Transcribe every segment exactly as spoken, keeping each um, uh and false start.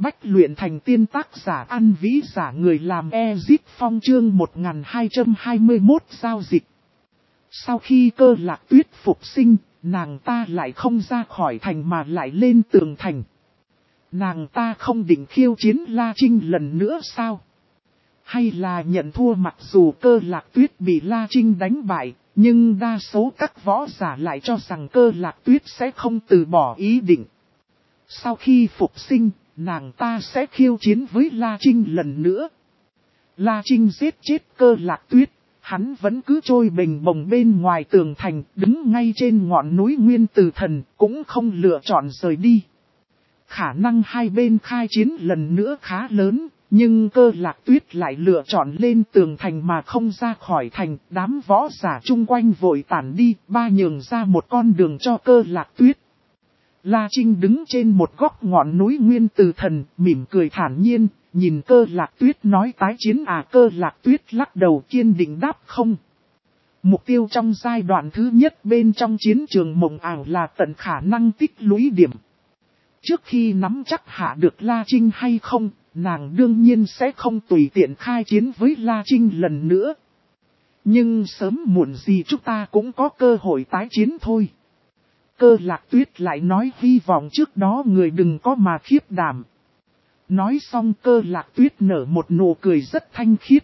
Bách luyện thành tiên tác giả An Vĩ giả người làm Ezip Phong chương một nghìn hai trăm hai mươi mốt giao dịch. Sau khi Cơ Lạc Tuyết phục sinh, nàng ta lại không ra khỏi thành mà lại lên tường thành. Nàng ta không định khiêu chiến La Trinh lần nữa sao? Hay là nhận thua? Mặc dù Cơ Lạc Tuyết bị La Trinh đánh bại, nhưng đa số các võ giả lại cho rằng Cơ Lạc Tuyết sẽ không từ bỏ ý định. Sau khi phục sinh, nàng ta sẽ khiêu chiến với La Trinh lần nữa. La Trinh giết chết Cơ Lạc Tuyết, hắn vẫn cứ trôi bình bồng bên ngoài tường thành, đứng ngay trên ngọn núi Nguyên Tử Thần, cũng không lựa chọn rời đi. Khả năng hai bên khai chiến lần nữa khá lớn, nhưng Cơ Lạc Tuyết lại lựa chọn lên tường thành mà không ra khỏi thành. Đám võ giả chung quanh vội tản đi, ba nhường ra một con đường cho Cơ Lạc Tuyết. La Trinh đứng trên một góc ngọn núi Nguyên Tử Thần, mỉm cười thản nhiên, nhìn Cơ Lạc Tuyết nói tái chiến à? Cơ Lạc Tuyết lắc đầu kiên định đáp không. Mục tiêu trong giai đoạn thứ nhất bên trong chiến trường mộng ảo là tận khả năng tích lũy điểm. Trước khi nắm chắc hạ được La Trinh hay không, nàng đương nhiên sẽ không tùy tiện khai chiến với La Trinh lần nữa. Nhưng sớm muộn gì chúng ta cũng có cơ hội tái chiến thôi. Cơ Lạc Tuyết lại nói hy vọng trước đó người đừng có mà khiếp đảm. Nói xong Cơ Lạc Tuyết nở một nụ cười rất thanh khiết.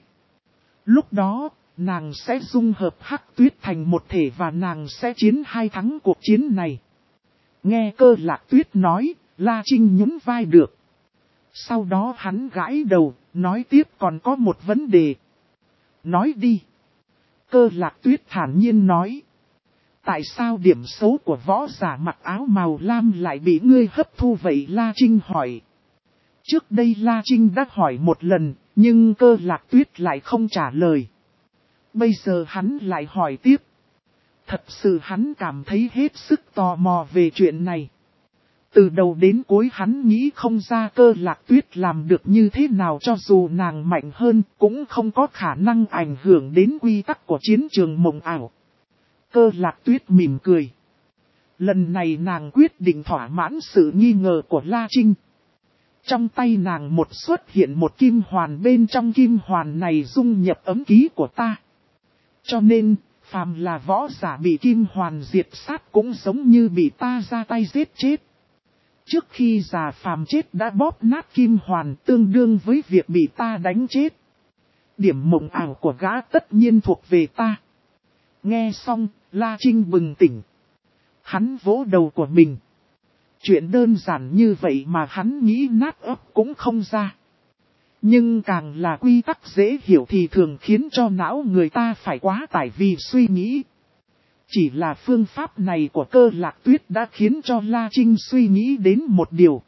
Lúc đó, nàng sẽ dung hợp Hắc Tuyết thành một thể và nàng sẽ chiến hai thắng cuộc chiến này. Nghe Cơ Lạc Tuyết nói, La Trinh nhún vai được. Sau đó hắn gãi đầu, nói tiếp còn có một vấn đề. Nói đi. Cơ Lạc Tuyết thản nhiên nói. Tại sao điểm số của võ giả mặc áo màu lam lại bị ngươi hấp thu vậy? La Trinh hỏi. Trước đây La Trinh đã hỏi một lần, nhưng Cơ Lạc Tuyết lại không trả lời. Bây giờ hắn lại hỏi tiếp. Thật sự hắn cảm thấy hết sức tò mò về chuyện này. Từ đầu đến cuối hắn nghĩ không ra Cơ Lạc Tuyết làm được như thế nào, cho dù nàng mạnh hơn cũng không có khả năng ảnh hưởng đến quy tắc của chiến trường mộng ảo. Cơ Lạc Tuyết mỉm cười. Lần này nàng quyết định thỏa mãn sự nghi ngờ của La Trinh. Trong tay nàng một xuất hiện một kim hoàn, bên trong kim hoàn này dung nhập ấm ký của ta. Cho nên, phàm là võ giả bị kim hoàn diệt sát cũng giống như bị ta ra tay giết chết. Trước khi già phàm chết đã bóp nát kim hoàn, tương đương với việc bị ta đánh chết. Điểm mộng ảo của gã tất nhiên thuộc về ta. Nghe xong, La Trinh bừng tỉnh. Hắn vỗ đầu của mình. Chuyện đơn giản như vậy mà hắn nghĩ nát ấp cũng không ra. Nhưng càng là quy tắc dễ hiểu thì thường khiến cho não người ta phải quá tải vì suy nghĩ. Chỉ là phương pháp này của Cơ Lạc Tuyết đã khiến cho La Trinh suy nghĩ đến một điều.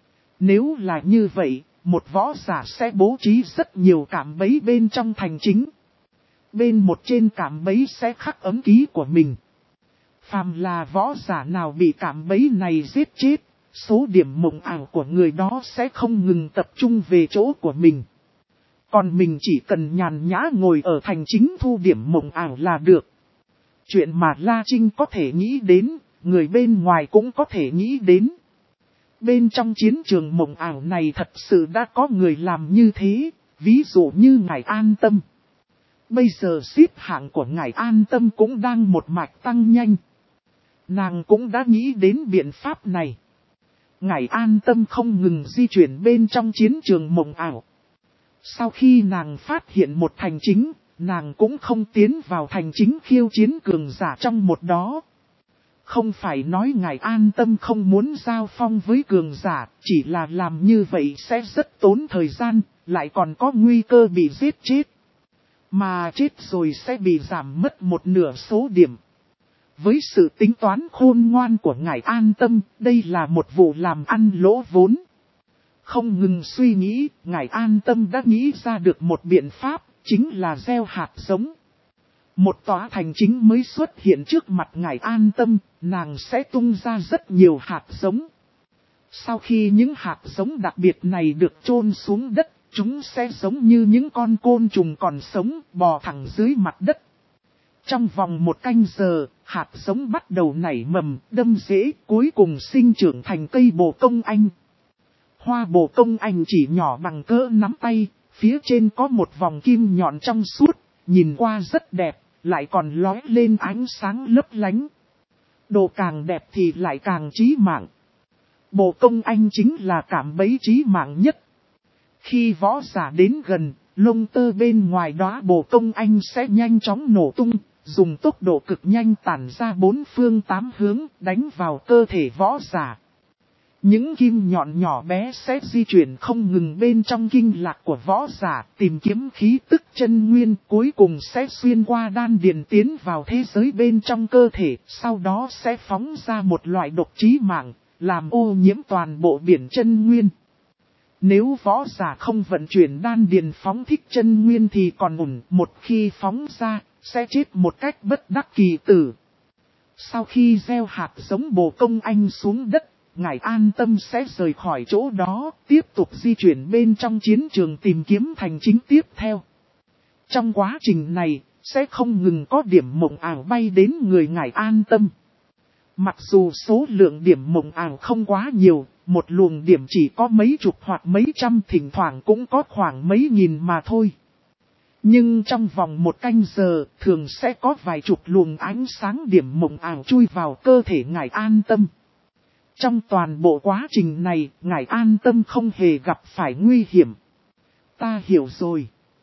Nếu là như vậy, một võ giả sẽ bố trí rất nhiều cạm bẫy bên trong thành chính. Bên một trên cạm bẫy sẽ khắc ấm ký của mình. Phàm là võ giả nào bị cạm bẫy này giết chết, số điểm mộng ảo của người đó sẽ không ngừng tập trung về chỗ của mình. Còn mình chỉ cần nhàn nhã ngồi ở thành chính thu điểm mộng ảo là được. Chuyện mà La Trinh có thể nghĩ đến, người bên ngoài cũng có thể nghĩ đến. Bên trong chiến trường mộng ảo này thật sự đã có người làm như thế, ví dụ như ngài An Tâm. Bây giờ xếp hạng của ngài An Tâm cũng đang một mạch tăng nhanh. Nàng cũng đã nghĩ đến biện pháp này. Ngài An Tâm không ngừng di chuyển bên trong chiến trường mộng ảo. Sau khi nàng phát hiện một thành chính, nàng cũng không tiến vào thành chính khiêu chiến cường giả trong một đó. Không phải nói ngài An Tâm không muốn giao phong với cường giả, chỉ là làm như vậy sẽ rất tốn thời gian, lại còn có nguy cơ bị giết chết. Mà chết rồi sẽ bị giảm mất một nửa số điểm. Với sự tính toán khôn ngoan của ngài An Tâm, đây là một vụ làm ăn lỗ vốn. Không ngừng suy nghĩ, ngài An Tâm đã nghĩ ra được một biện pháp, chính là gieo hạt giống. Một tòa thành chính mới xuất hiện trước mặt ngài An Tâm, nàng sẽ tung ra rất nhiều hạt giống. Sau khi những hạt giống đặc biệt này được chôn xuống đất, chúng sẽ giống như những con côn trùng còn sống, bò thẳng dưới mặt đất. Trong vòng một canh giờ, hạt giống bắt đầu nảy mầm, đâm rễ, cuối cùng sinh trưởng thành cây bồ công anh. Hoa bồ công anh chỉ nhỏ bằng cỡ nắm tay, phía trên có một vòng kim nhọn trong suốt, nhìn qua rất đẹp, lại còn lóe lên ánh sáng lấp lánh. Đồ càng đẹp thì lại càng chí mạng. Bồ công anh chính là cảm bẫy chí mạng nhất. Khi võ giả đến gần, lông tơ bên ngoài đóa bồ công anh sẽ nhanh chóng nổ tung, dùng tốc độ cực nhanh tản ra bốn phương tám hướng, đánh vào cơ thể võ giả. Những kim nhọn nhỏ bé sẽ di chuyển không ngừng bên trong kinh lạc của võ giả, tìm kiếm khí tức chân nguyên, cuối cùng sẽ xuyên qua đan điền tiến vào thế giới bên trong cơ thể, sau đó sẽ phóng ra một loại độc chí mạng, làm ô nhiễm toàn bộ biển chân nguyên. Nếu võ giả không vận chuyển đan điền phóng thích chân nguyên thì còn ổn, một khi phóng ra, sẽ chết một cách bất đắc kỳ tử. Sau khi gieo hạt giống bồ công anh xuống đất, ngài an tâm sẽ rời khỏi chỗ đó, tiếp tục di chuyển bên trong chiến trường tìm kiếm thành chính tiếp theo. Trong quá trình này, sẽ không ngừng có điểm mộng ảo bay đến người ngài an tâm. Mặc dù số lượng điểm mộng ảo không quá nhiều, một luồng điểm chỉ có mấy chục hoặc mấy trăm, thỉnh thoảng cũng có khoảng mấy nghìn mà thôi. Nhưng trong vòng một canh giờ, thường sẽ có vài chục luồng ánh sáng điểm mộng ảo chui vào cơ thể ngài an tâm. Trong toàn bộ quá trình này, ngài an tâm không hề gặp phải nguy hiểm. Ta hiểu rồi.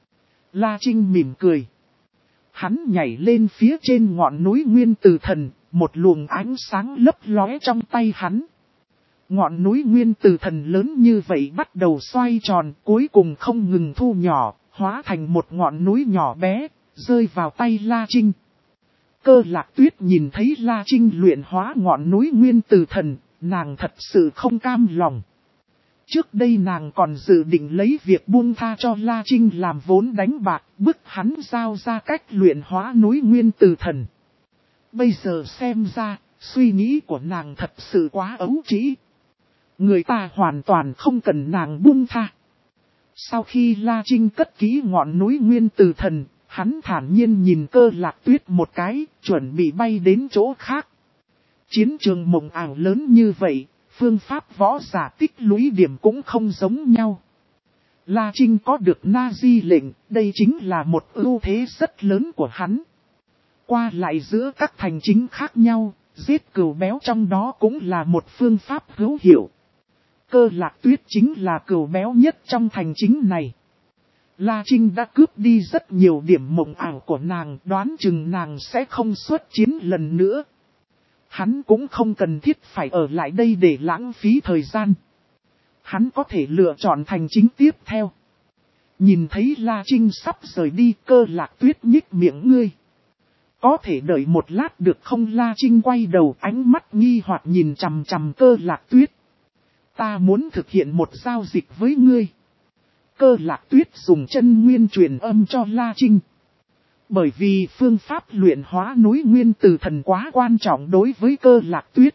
La Trinh mỉm cười. Hắn nhảy lên phía trên ngọn núi Nguyên Từ Thần, một luồng ánh sáng lấp lóe trong tay hắn. Ngọn núi Nguyên Từ Thần lớn như vậy bắt đầu xoay tròn, cuối cùng không ngừng thu nhỏ, hóa thành một ngọn núi nhỏ bé, rơi vào tay La Trinh. Cơ Lạc Tuyết nhìn thấy La Trinh luyện hóa ngọn núi Nguyên Từ Thần, nàng thật sự không cam lòng. Trước đây nàng còn dự định lấy việc buông tha cho La Trinh làm vốn đánh bạc, bức hắn giao ra cách luyện hóa núi Nguyên Từ Thần. Bây giờ xem ra, suy nghĩ của nàng thật sự quá ấu trĩ. Người ta hoàn toàn không cần nàng buông tha. Sau khi La Trinh cất kỹ ngọn núi Nguyên Từ Thần, hắn thản nhiên nhìn Cơ Lạc Tuyết một cái, chuẩn bị bay đến chỗ khác. Chiến trường mộng ảo lớn như vậy, phương pháp võ giả tích lũy điểm cũng không giống nhau. La Trinh có được Na Di lệnh, đây chính là một ưu thế rất lớn của hắn. Qua lại giữa các thành chính khác nhau, giết cừu béo trong đó cũng là một phương pháp hữu hiệu. Cơ Lạc Tuyết chính là cừu béo nhất trong thành chính này. La Trinh đã cướp đi rất nhiều điểm mộng ảo của nàng, đoán chừng nàng sẽ không xuất chiến lần nữa. Hắn cũng không cần thiết phải ở lại đây để lãng phí thời gian. Hắn có thể lựa chọn thành chính tiếp theo. Nhìn thấy La Trinh sắp rời đi, Cơ Lạc Tuyết nhích miệng ngươi. Có thể đợi một lát được không? La Trinh quay đầu, ánh mắt nghi hoặc nhìn chằm chằm Cơ Lạc Tuyết. Ta muốn thực hiện một giao dịch với ngươi. Cơ Lạc Tuyết dùng chân nguyên truyền âm cho La Trinh. Bởi vì phương pháp luyện hóa núi Nguyên Từ Thần quá quan trọng đối với Cơ Lạc Tuyết.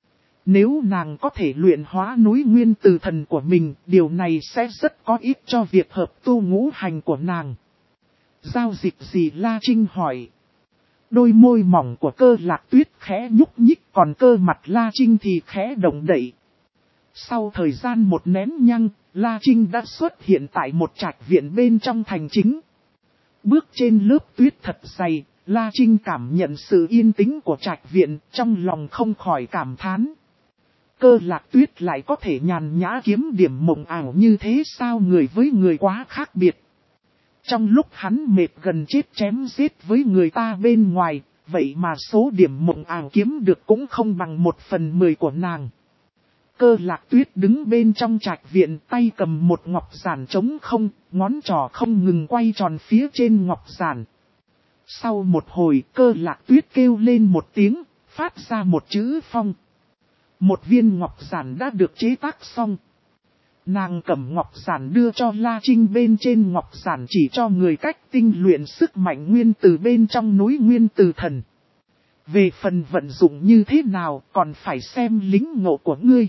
Nếu nàng có thể luyện hóa núi Nguyên Từ Thần của mình, điều này sẽ rất có ích cho việc hợp tu ngũ hành của nàng. Giao dịch gì? La Trinh hỏi. Đôi môi mỏng của Cơ Lạc Tuyết khẽ nhúc nhích, còn cơ mặt La Trinh thì khẽ động đậy. Sau thời gian một nén nhang, La Trinh đã xuất hiện tại một trạch viện bên trong thành chính. Bước trên lớp tuyết thật dày, La Trinh cảm nhận sự yên tĩnh của trạch viện, trong lòng không khỏi cảm thán. Cơ Lạc Tuyết lại có thể nhàn nhã kiếm điểm mộng ảo như thế sao? Người với người quá khác biệt. Trong lúc hắn mệt gần chết chém giết với người ta bên ngoài, vậy mà số điểm mộng ảo kiếm được cũng không bằng một phần mười của nàng. Cơ Lạc Tuyết đứng bên trong trạch viện, tay cầm một ngọc giản trống không, ngón trỏ không ngừng quay tròn phía trên ngọc giản. Sau một hồi, Cơ Lạc Tuyết kêu lên một tiếng, phát ra một chữ phong. Một viên ngọc giản đã được chế tác xong. Nàng cầm ngọc giản đưa cho La Trinh, bên trên ngọc giản chỉ cho người cách tinh luyện sức mạnh nguyên từ bên trong núi Nguyên Từ Thần. Về phần vận dụng như thế nào còn phải xem lính ngộ của ngươi.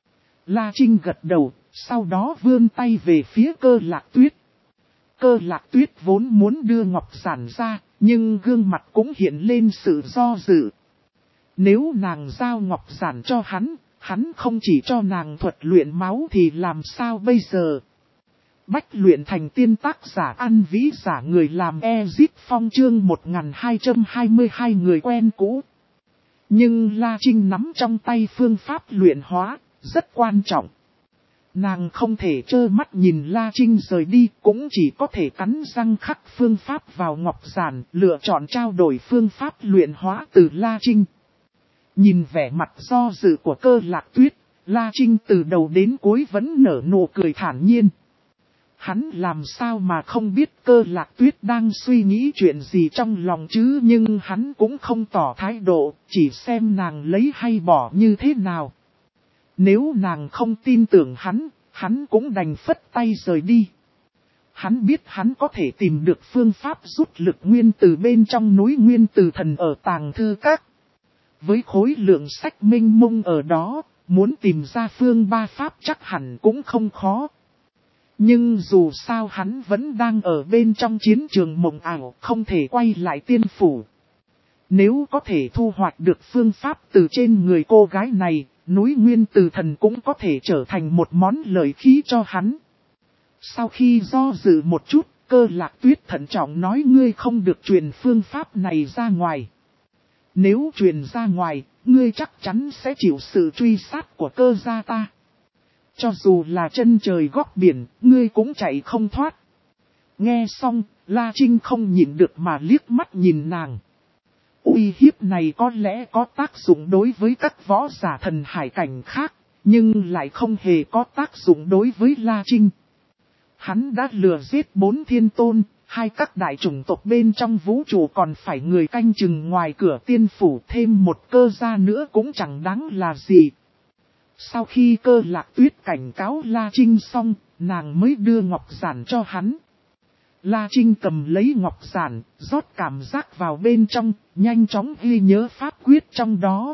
La Trinh gật đầu, sau đó vươn tay về phía Cơ Lạc Tuyết. Cơ Lạc Tuyết vốn muốn đưa ngọc giản ra, nhưng gương mặt cũng hiện lên sự do dự. Nếu nàng giao ngọc giản cho hắn, Hắn không chỉ cho nàng thuật luyện máu thì làm sao bây giờ? Bách luyện thành tiên tác giả ăn vĩ giả người làm Ezip Phong chương một nghìn hai trăm hai mươi hai người quen cũ. Nhưng La Trinh nắm trong tay phương pháp luyện hóa, rất quan trọng. Nàng không thể trơ mắt nhìn La Trinh rời đi, cũng chỉ có thể cắn răng khắc phương pháp vào ngọc giản, lựa chọn trao đổi phương pháp luyện hóa từ La Trinh. Nhìn vẻ mặt do dự của Cơ Lạc Tuyết, La Trinh từ đầu đến cuối vẫn nở nụ cười thản nhiên. Hắn làm sao mà không biết Cơ Lạc Tuyết đang suy nghĩ chuyện gì trong lòng chứ, nhưng hắn cũng không tỏ thái độ, chỉ xem nàng lấy hay bỏ như thế nào. Nếu nàng không tin tưởng hắn, hắn cũng đành phất tay rời đi. Hắn biết hắn có thể tìm được phương pháp rút lực nguyên từ bên trong núi Nguyên Từ Thần ở tàng thư các. Với khối lượng sách mênh mông ở đó, muốn tìm ra phương ba pháp chắc hẳn cũng không khó. Nhưng dù sao hắn vẫn đang ở bên trong chiến trường mộng ảo, không thể quay lại tiên phủ. Nếu có thể thu hoạch được phương pháp từ trên người cô gái này, núi Nguyên Từ Thần cũng có thể trở thành một món lợi khí cho hắn. Sau khi do dự một chút, Cơ Lạc Tuyết thận trọng nói ngươi không được truyền phương pháp này ra ngoài. Nếu truyền ra ngoài, ngươi chắc chắn sẽ chịu sự truy sát của Cơ gia ta. Cho dù là chân trời góc biển, ngươi cũng chạy không thoát. Nghe xong, La Trinh không nhịn được mà liếc mắt nhìn nàng. Uy hiếp này có lẽ có tác dụng đối với các võ giả thần hải cảnh khác, nhưng lại không hề có tác dụng đối với La Trinh. Hắn đã lừa giết bốn thiên tôn, hai các đại chủng tộc bên trong vũ trụ còn phải người canh chừng ngoài cửa tiên phủ, thêm một Cơ gia nữa cũng chẳng đáng là gì. Sau khi Cơ Lạc Tuyết cảnh cáo La Trinh xong, nàng mới đưa ngọc giản cho hắn. La Trinh cầm lấy ngọc giản, rót cảm giác vào bên trong, nhanh chóng ghi nhớ pháp quyết trong đó.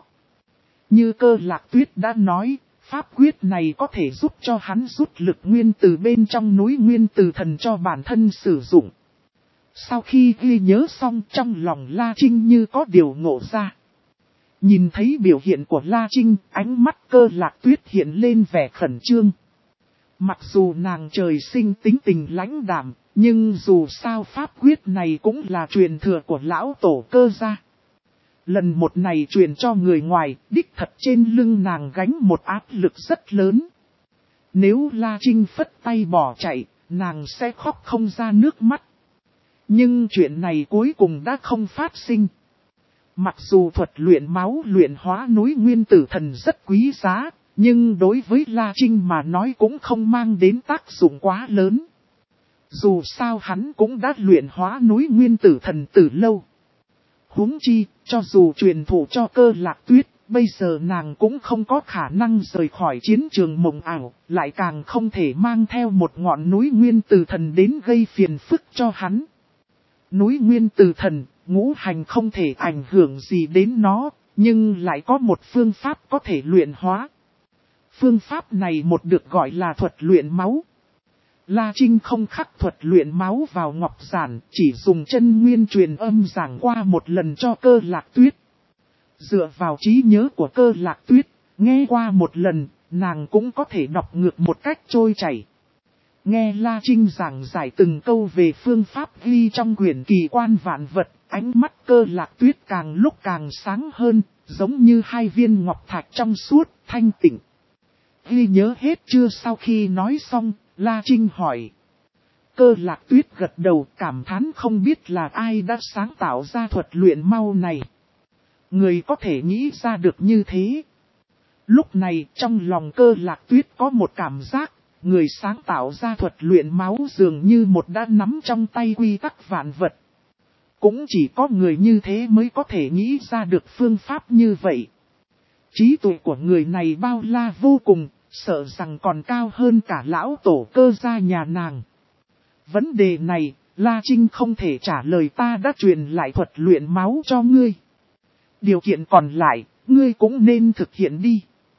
Như Cơ Lạc Tuyết đã nói, pháp quyết này có thể giúp cho hắn rút lực nguyên từ bên trong núi Nguyên Từ Thần cho bản thân sử dụng. Sau khi ghi nhớ xong, trong lòng La Trinh như có điều ngộ ra. Nhìn thấy biểu hiện của La Trinh, ánh mắt Cơ Lạc Tuyết hiện lên vẻ khẩn trương. Mặc dù nàng trời sinh tính tình lãnh đạm, nhưng dù sao pháp quyết này cũng là truyền thừa của lão tổ Cơ gia. Lần một này truyền cho người ngoài, đích thật trên lưng nàng gánh một áp lực rất lớn. Nếu La Trinh phất tay bỏ chạy, nàng sẽ khóc không ra nước mắt. Nhưng chuyện này cuối cùng đã không phát sinh. Mặc dù thuật luyện máu luyện hóa núi Nguyên Tử Thần rất quý giá, nhưng đối với La Trinh mà nói cũng không mang đến tác dụng quá lớn. Dù sao hắn cũng đã luyện hóa núi Nguyên Tử Thần từ lâu. Huống chi, cho dù truyền thụ cho Cơ Lạc Tuyết, bây giờ nàng cũng không có khả năng rời khỏi chiến trường mộng ảo, lại càng không thể mang theo một ngọn núi Nguyên Tử Thần đến gây phiền phức cho hắn. Núi Nguyên Tử Thần, ngũ hành không thể ảnh hưởng gì đến nó, nhưng lại có một phương pháp có thể luyện hóa. Phương pháp này một được gọi là thuật luyện máu. La Trinh không khắc thuật luyện máu vào ngọc giản, chỉ dùng chân nguyên truyền âm giảng qua một lần cho Cơ Lạc Tuyết. Dựa vào trí nhớ của Cơ Lạc Tuyết, nghe qua một lần, nàng cũng có thể đọc ngược một cách trôi chảy. Nghe La Trinh giảng giải từng câu về phương pháp ghi trong quyển Kỳ Quan Vạn Vật, ánh mắt Cơ Lạc Tuyết càng lúc càng sáng hơn, giống như hai viên ngọc thạch trong suốt, thanh tịnh. Ghi nhớ hết chưa? Sau khi nói xong, La Trinh hỏi. Cơ Lạc Tuyết gật đầu, cảm thán không biết là ai đã sáng tạo ra thuật luyện máu này. Người có thể nghĩ ra được như thế. Lúc này trong lòng Cơ Lạc Tuyết có một cảm giác, người sáng tạo ra thuật luyện máu dường như một đã nắm trong tay quy tắc vạn vật. Cũng chỉ có người như thế mới có thể nghĩ ra được phương pháp như vậy. Trí tuệ của người này bao la vô cùng, sợ rằng còn cao hơn cả lão tổ Cơ gia nhà nàng. Vấn đề này, La Trinh không thể trả lời, ta đã truyền lại thuật luyện máu cho ngươi. Điều kiện còn lại, ngươi cũng nên thực hiện đi.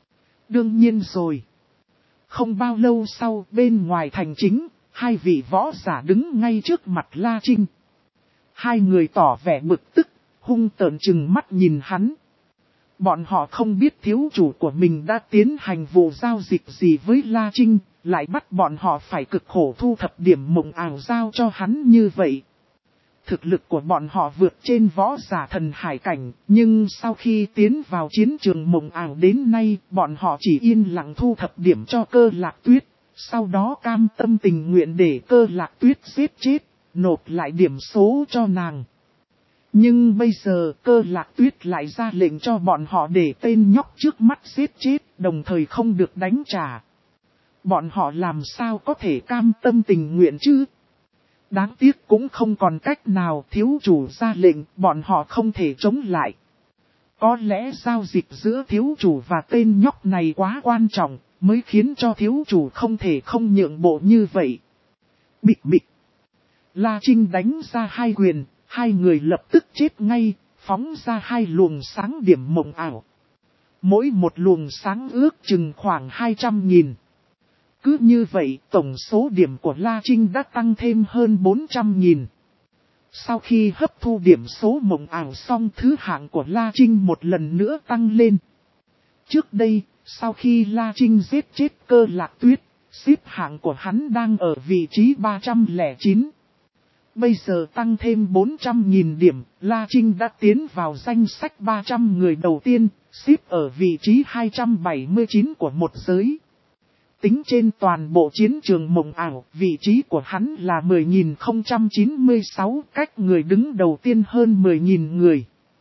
Đương nhiên rồi. Không bao lâu sau, bên ngoài thành chính, hai vị võ giả đứng ngay trước mặt La Trinh. Hai người tỏ vẻ bực tức, hung tợn chừng mắt nhìn hắn. Bọn họ không biết thiếu chủ của mình đã tiến hành vụ giao dịch gì với La Trinh, lại bắt bọn họ phải cực khổ thu thập điểm mộng ảo giao cho hắn như vậy. Thực lực của bọn họ vượt trên võ giả thần hải cảnh, nhưng sau khi tiến vào chiến trường mộng ảo đến nay, bọn họ chỉ yên lặng thu thập điểm cho Cơ Lạc Tuyết, sau đó cam tâm tình nguyện để Cơ Lạc Tuyết giết chết, nộp lại điểm số cho nàng. Nhưng bây giờ Cơ Lạc Tuyết lại ra lệnh cho bọn họ để tên nhóc trước mắt giết chết, đồng thời không được đánh trả. Bọn họ làm sao có thể cam tâm tình nguyện chứ? Đáng tiếc cũng không còn cách nào, thiếu chủ ra lệnh, bọn họ không thể chống lại. Có lẽ giao dịch giữa thiếu chủ và tên nhóc này quá quan trọng, mới khiến cho thiếu chủ không thể không nhượng bộ như vậy. Bịch bịch. La Trinh đánh ra hai quyền, hai người lập tức chết ngay, phóng ra hai luồng sáng điểm mộng ảo. Mỗi một luồng sáng ước chừng khoảng hai trăm nghìn. Cứ như vậy, tổng số điểm của La Trinh đã tăng thêm hơn bốn trăm nghìn. Sau khi hấp thu điểm số mộng ảo xong, thứ hạng của La Trinh một lần nữa tăng lên. Trước đây, sau khi La Trinh giết chết Cơ Lạc Tuyết, xếp hạng của hắn đang ở vị trí ba trăm lẻ chín. Bây giờ tăng thêm bốn trăm nghìn điểm, La Trinh đã tiến vào danh sách ba trăm người đầu tiên, xếp ở vị trí hai trăm bảy mươi chín của một giới. Tính trên toàn bộ chiến trường mộng ảo, vị trí của hắn là mười nghìn không trăm chín mươi sáu, cách người đứng đầu tiên hơn mười nghìn người.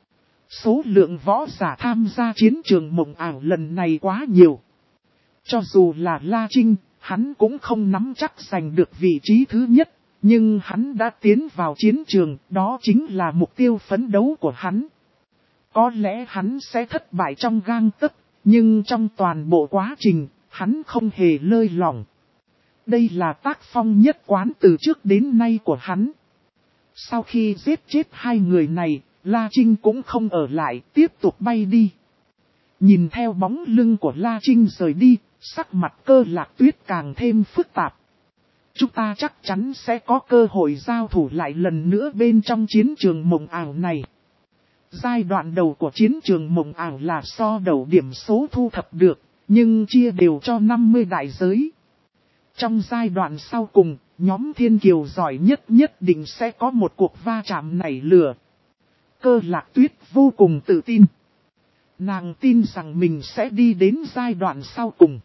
Số lượng võ giả tham gia chiến trường mộng ảo lần này quá nhiều. Cho dù là La Trinh, hắn cũng không nắm chắc giành được vị trí thứ nhất, nhưng hắn đã tiến vào chiến trường, đó chính là mục tiêu phấn đấu của hắn. Có lẽ hắn sẽ thất bại trong gang tấc, nhưng trong toàn bộ quá trình, hắn không hề lơi lỏng. Đây là tác phong nhất quán từ trước đến nay của hắn. Sau khi giết chết hai người này, La Trinh cũng không ở lại, tiếp tục bay đi. Nhìn theo bóng lưng của La Trinh rời đi, sắc mặt Cơ Lạc Tuyết càng thêm phức tạp. Chúng ta chắc chắn sẽ có cơ hội giao thủ lại lần nữa bên trong chiến trường mộng ảo này. Giai đoạn đầu của chiến trường mộng ảo là so đầu điểm số thu thập được, nhưng chia đều cho năm mươi đại giới. Trong giai đoạn sau cùng, nhóm thiên kiều giỏi nhất nhất định sẽ có một cuộc va chạm nảy lửa. Cơ Lạc Tuyết vô cùng tự tin. Nàng tin rằng mình sẽ đi đến giai đoạn sau cùng.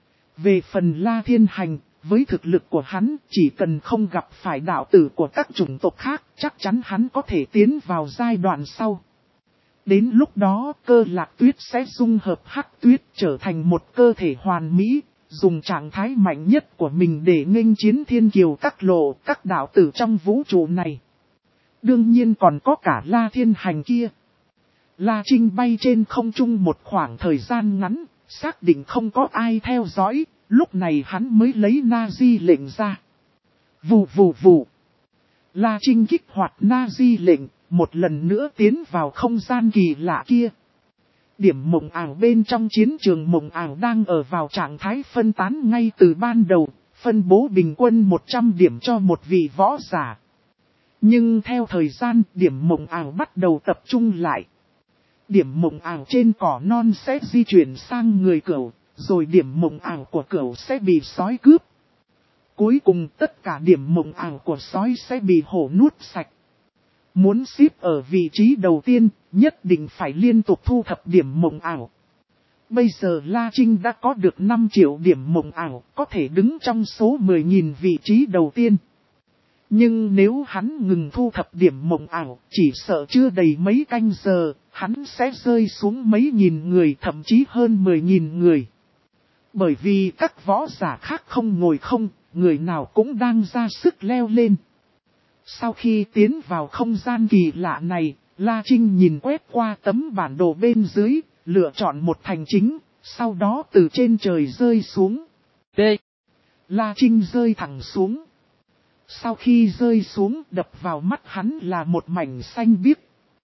Về phần La Thiên Hành, với thực lực của hắn, chỉ cần không gặp phải đạo tử của các chủng tộc khác, chắc chắn hắn có thể tiến vào giai đoạn sau. Đến lúc đó, Cơ Lạc Tuyết sẽ dung hợp Hắc Tuyết trở thành một cơ thể hoàn mỹ, dùng trạng thái mạnh nhất của mình để nghênh chiến thiên kiều các lộ, các đạo tử trong vũ trụ này. Đương nhiên còn có cả La Thiên Hành kia. La Trinh bay trên không trung một khoảng thời gian ngắn, xác định không có ai theo dõi, lúc này hắn mới lấy Na Di lệnh ra. Vù vù vù. La Trinh kích hoạt Na Di lệnh, một lần nữa tiến vào không gian kỳ lạ kia. Điểm mộng ảo bên trong chiến trường mộng ảo đang ở vào trạng thái phân tán ngay từ ban đầu, phân bố bình quân một trăm điểm cho một vị võ giả. Nhưng theo thời gian, điểm mộng ảo bắt đầu tập trung lại. Điểm mộng ảo trên cỏ non sẽ di chuyển sang người cẩu, rồi điểm mộng ảo của cẩu sẽ bị sói cướp. Cuối cùng tất cả điểm mộng ảo của sói sẽ bị hổ nuốt sạch. Muốn xếp ở vị trí đầu tiên, nhất định phải liên tục thu thập điểm mộng ảo. Bây giờ La Trinh đã có được năm triệu điểm mộng ảo, có thể đứng trong số mười nghìn vị trí đầu tiên. Nhưng nếu hắn ngừng thu thập điểm mộng ảo, chỉ sợ chưa đầy mấy canh giờ, hắn sẽ rơi xuống mấy nghìn người, thậm chí hơn mười nghìn người. Bởi vì các võ giả khác không ngồi không, người nào cũng đang ra sức leo lên. Sau khi tiến vào không gian kỳ lạ này, La Trinh nhìn quét qua tấm bản đồ bên dưới, lựa chọn một thành chính, sau đó từ trên trời rơi xuống. T. La Trinh rơi thẳng xuống. Sau khi rơi xuống, đập vào mắt hắn là một mảnh xanh biếc.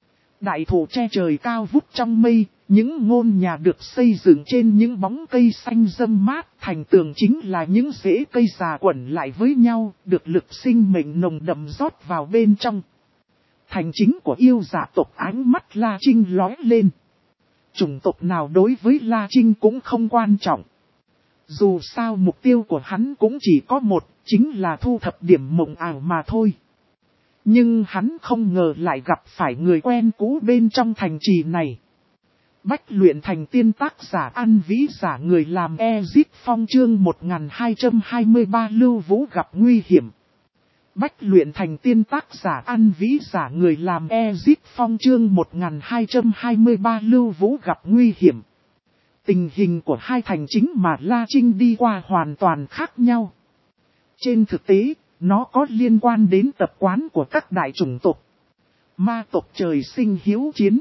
Đại thụ che trời cao vút trong mây, những ngôi nhà được xây dựng trên những bóng cây xanh râm mát, thành tường chính là những rễ cây già quẩn lại với nhau, được lực sinh mệnh nồng đậm rót vào bên trong. Thành chính của yêu giả tộc, ánh mắt La Trinh lóe lên. Chủng tộc nào đối với La Trinh cũng không quan trọng. Dù sao mục tiêu của hắn cũng chỉ có một, chính là thu thập điểm mộng ảo mà thôi. Nhưng hắn không ngờ lại gặp phải người quen cũ bên trong thành trì này. Bách luyện thành tiên tác giả An Vĩ giả người làm Ezip Phong chương một nghìn hai trăm hai mươi ba Lưu Vũ gặp nguy hiểm. Bách luyện thành tiên tác giả An Vĩ giả người làm Ezip Phong chương một nghìn hai trăm hai mươi ba Lưu Vũ gặp nguy hiểm. Tình hình của hai thành chính mà La Trinh đi qua hoàn toàn khác nhau. Trên thực tế, nó có liên quan đến tập quán của các đại chủng tộc. Ma tộc trời sinh hiếu chiến.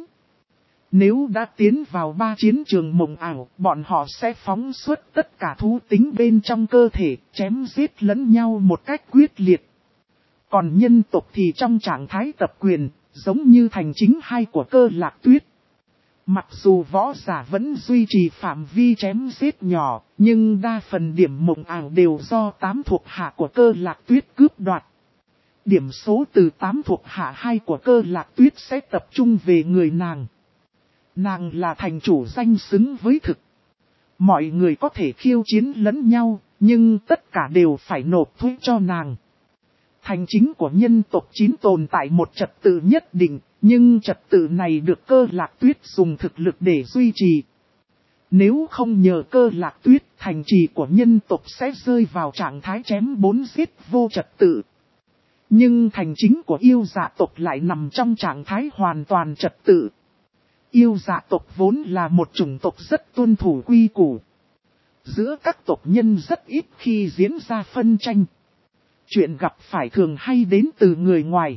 Nếu đã tiến vào ba chiến trường mộng ảo, bọn họ sẽ phóng xuất tất cả thú tính bên trong cơ thể, chém giết lẫn nhau một cách quyết liệt. Còn nhân tộc thì trong trạng thái tập quyền, giống như thành chính hai của Cơ Lạc Tuyết. Mặc dù võ giả vẫn duy trì phạm vi chém giết nhỏ, nhưng đa phần điểm mộng ảo đều do tám thuộc hạ của Cơ Lạc Tuyết cướp đoạt. Điểm số từ tám thuộc hạ hai của Cơ Lạc Tuyết sẽ tập trung về người nàng. Nàng là thành chủ danh xứng với thực. Mọi người có thể khiêu chiến lẫn nhau, nhưng tất cả đều phải nộp thuế cho nàng. Thành chính của nhân tộc chín tồn tại một trật tự nhất định, nhưng trật tự này được Cơ Lạc Tuyết dùng thực lực để duy trì. Nếu không nhờ Cơ Lạc Tuyết, thành trì của nhân tộc sẽ rơi vào trạng thái chém bốn giết vô trật tự. Nhưng thành chính của yêu dạ tộc lại nằm trong trạng thái hoàn toàn trật tự. Yêu dạ tộc vốn là một chủng tộc rất tuân thủ quy củ. Giữa các tộc nhân rất ít khi diễn ra phân tranh. Chuyện gặp phải thường hay đến từ người ngoài.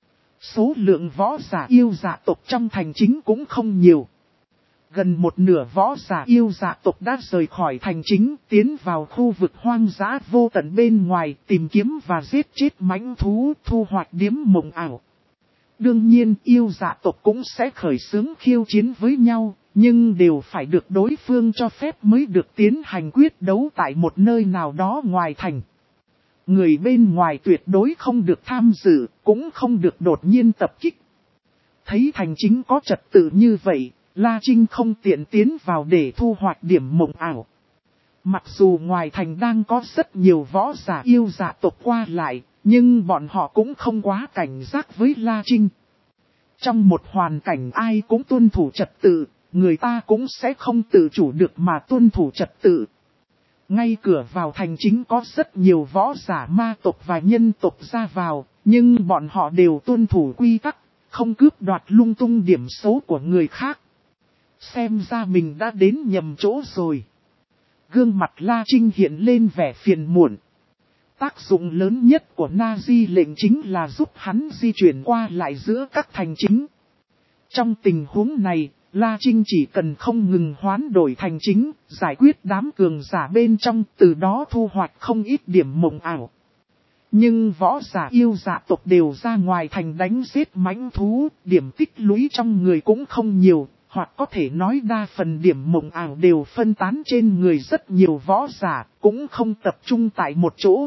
Số lượng võ giả yêu dạ tộc trong thành chính cũng không nhiều. Gần một nửa võ giả yêu dạ tộc đã rời khỏi thành chính, tiến vào khu vực hoang dã vô tận bên ngoài, tìm kiếm và giết chết mãnh thú, thu hoạch điếm mộng ảo. Đương nhiên yêu dạ tộc cũng sẽ khởi xướng khiêu chiến với nhau, nhưng đều phải được đối phương cho phép mới được tiến hành quyết đấu tại một nơi nào đó ngoài thành. Người bên ngoài tuyệt đối không được tham dự, cũng không được đột nhiên tập kích. Thấy thành chính có trật tự như vậy, La Trinh không tiện tiến vào để thu hoạch điểm mộng ảo. Mặc dù ngoài thành đang có rất nhiều võ giả yêu dạ tộc qua lại, nhưng bọn họ cũng không quá cảnh giác với La Trinh. Trong một hoàn cảnh ai cũng tuân thủ trật tự, người ta cũng sẽ không tự chủ được mà tuân thủ trật tự. Ngay cửa vào thành chính có rất nhiều võ giả ma tộc và nhân tộc ra vào, nhưng bọn họ đều tuân thủ quy tắc, không cướp đoạt lung tung điểm số của người khác. Xem ra mình đã đến nhầm chỗ rồi. Gương mặt La Trinh hiện lên vẻ phiền muộn. Tác dụng lớn nhất của Na-di lệnh chính là giúp hắn di chuyển qua lại giữa các thành chính. Trong tình huống này, La Trinh chỉ cần không ngừng hoán đổi thành chính, giải quyết đám cường giả bên trong, từ đó thu hoạch không ít điểm mộng ảo. Nhưng võ giả yêu dạ tộc đều ra ngoài thành đánh giết mãnh thú, điểm tích lũy trong người cũng không nhiều, hoặc có thể nói đa phần điểm mộng ảo đều phân tán trên người rất nhiều võ giả, cũng không tập trung tại một chỗ.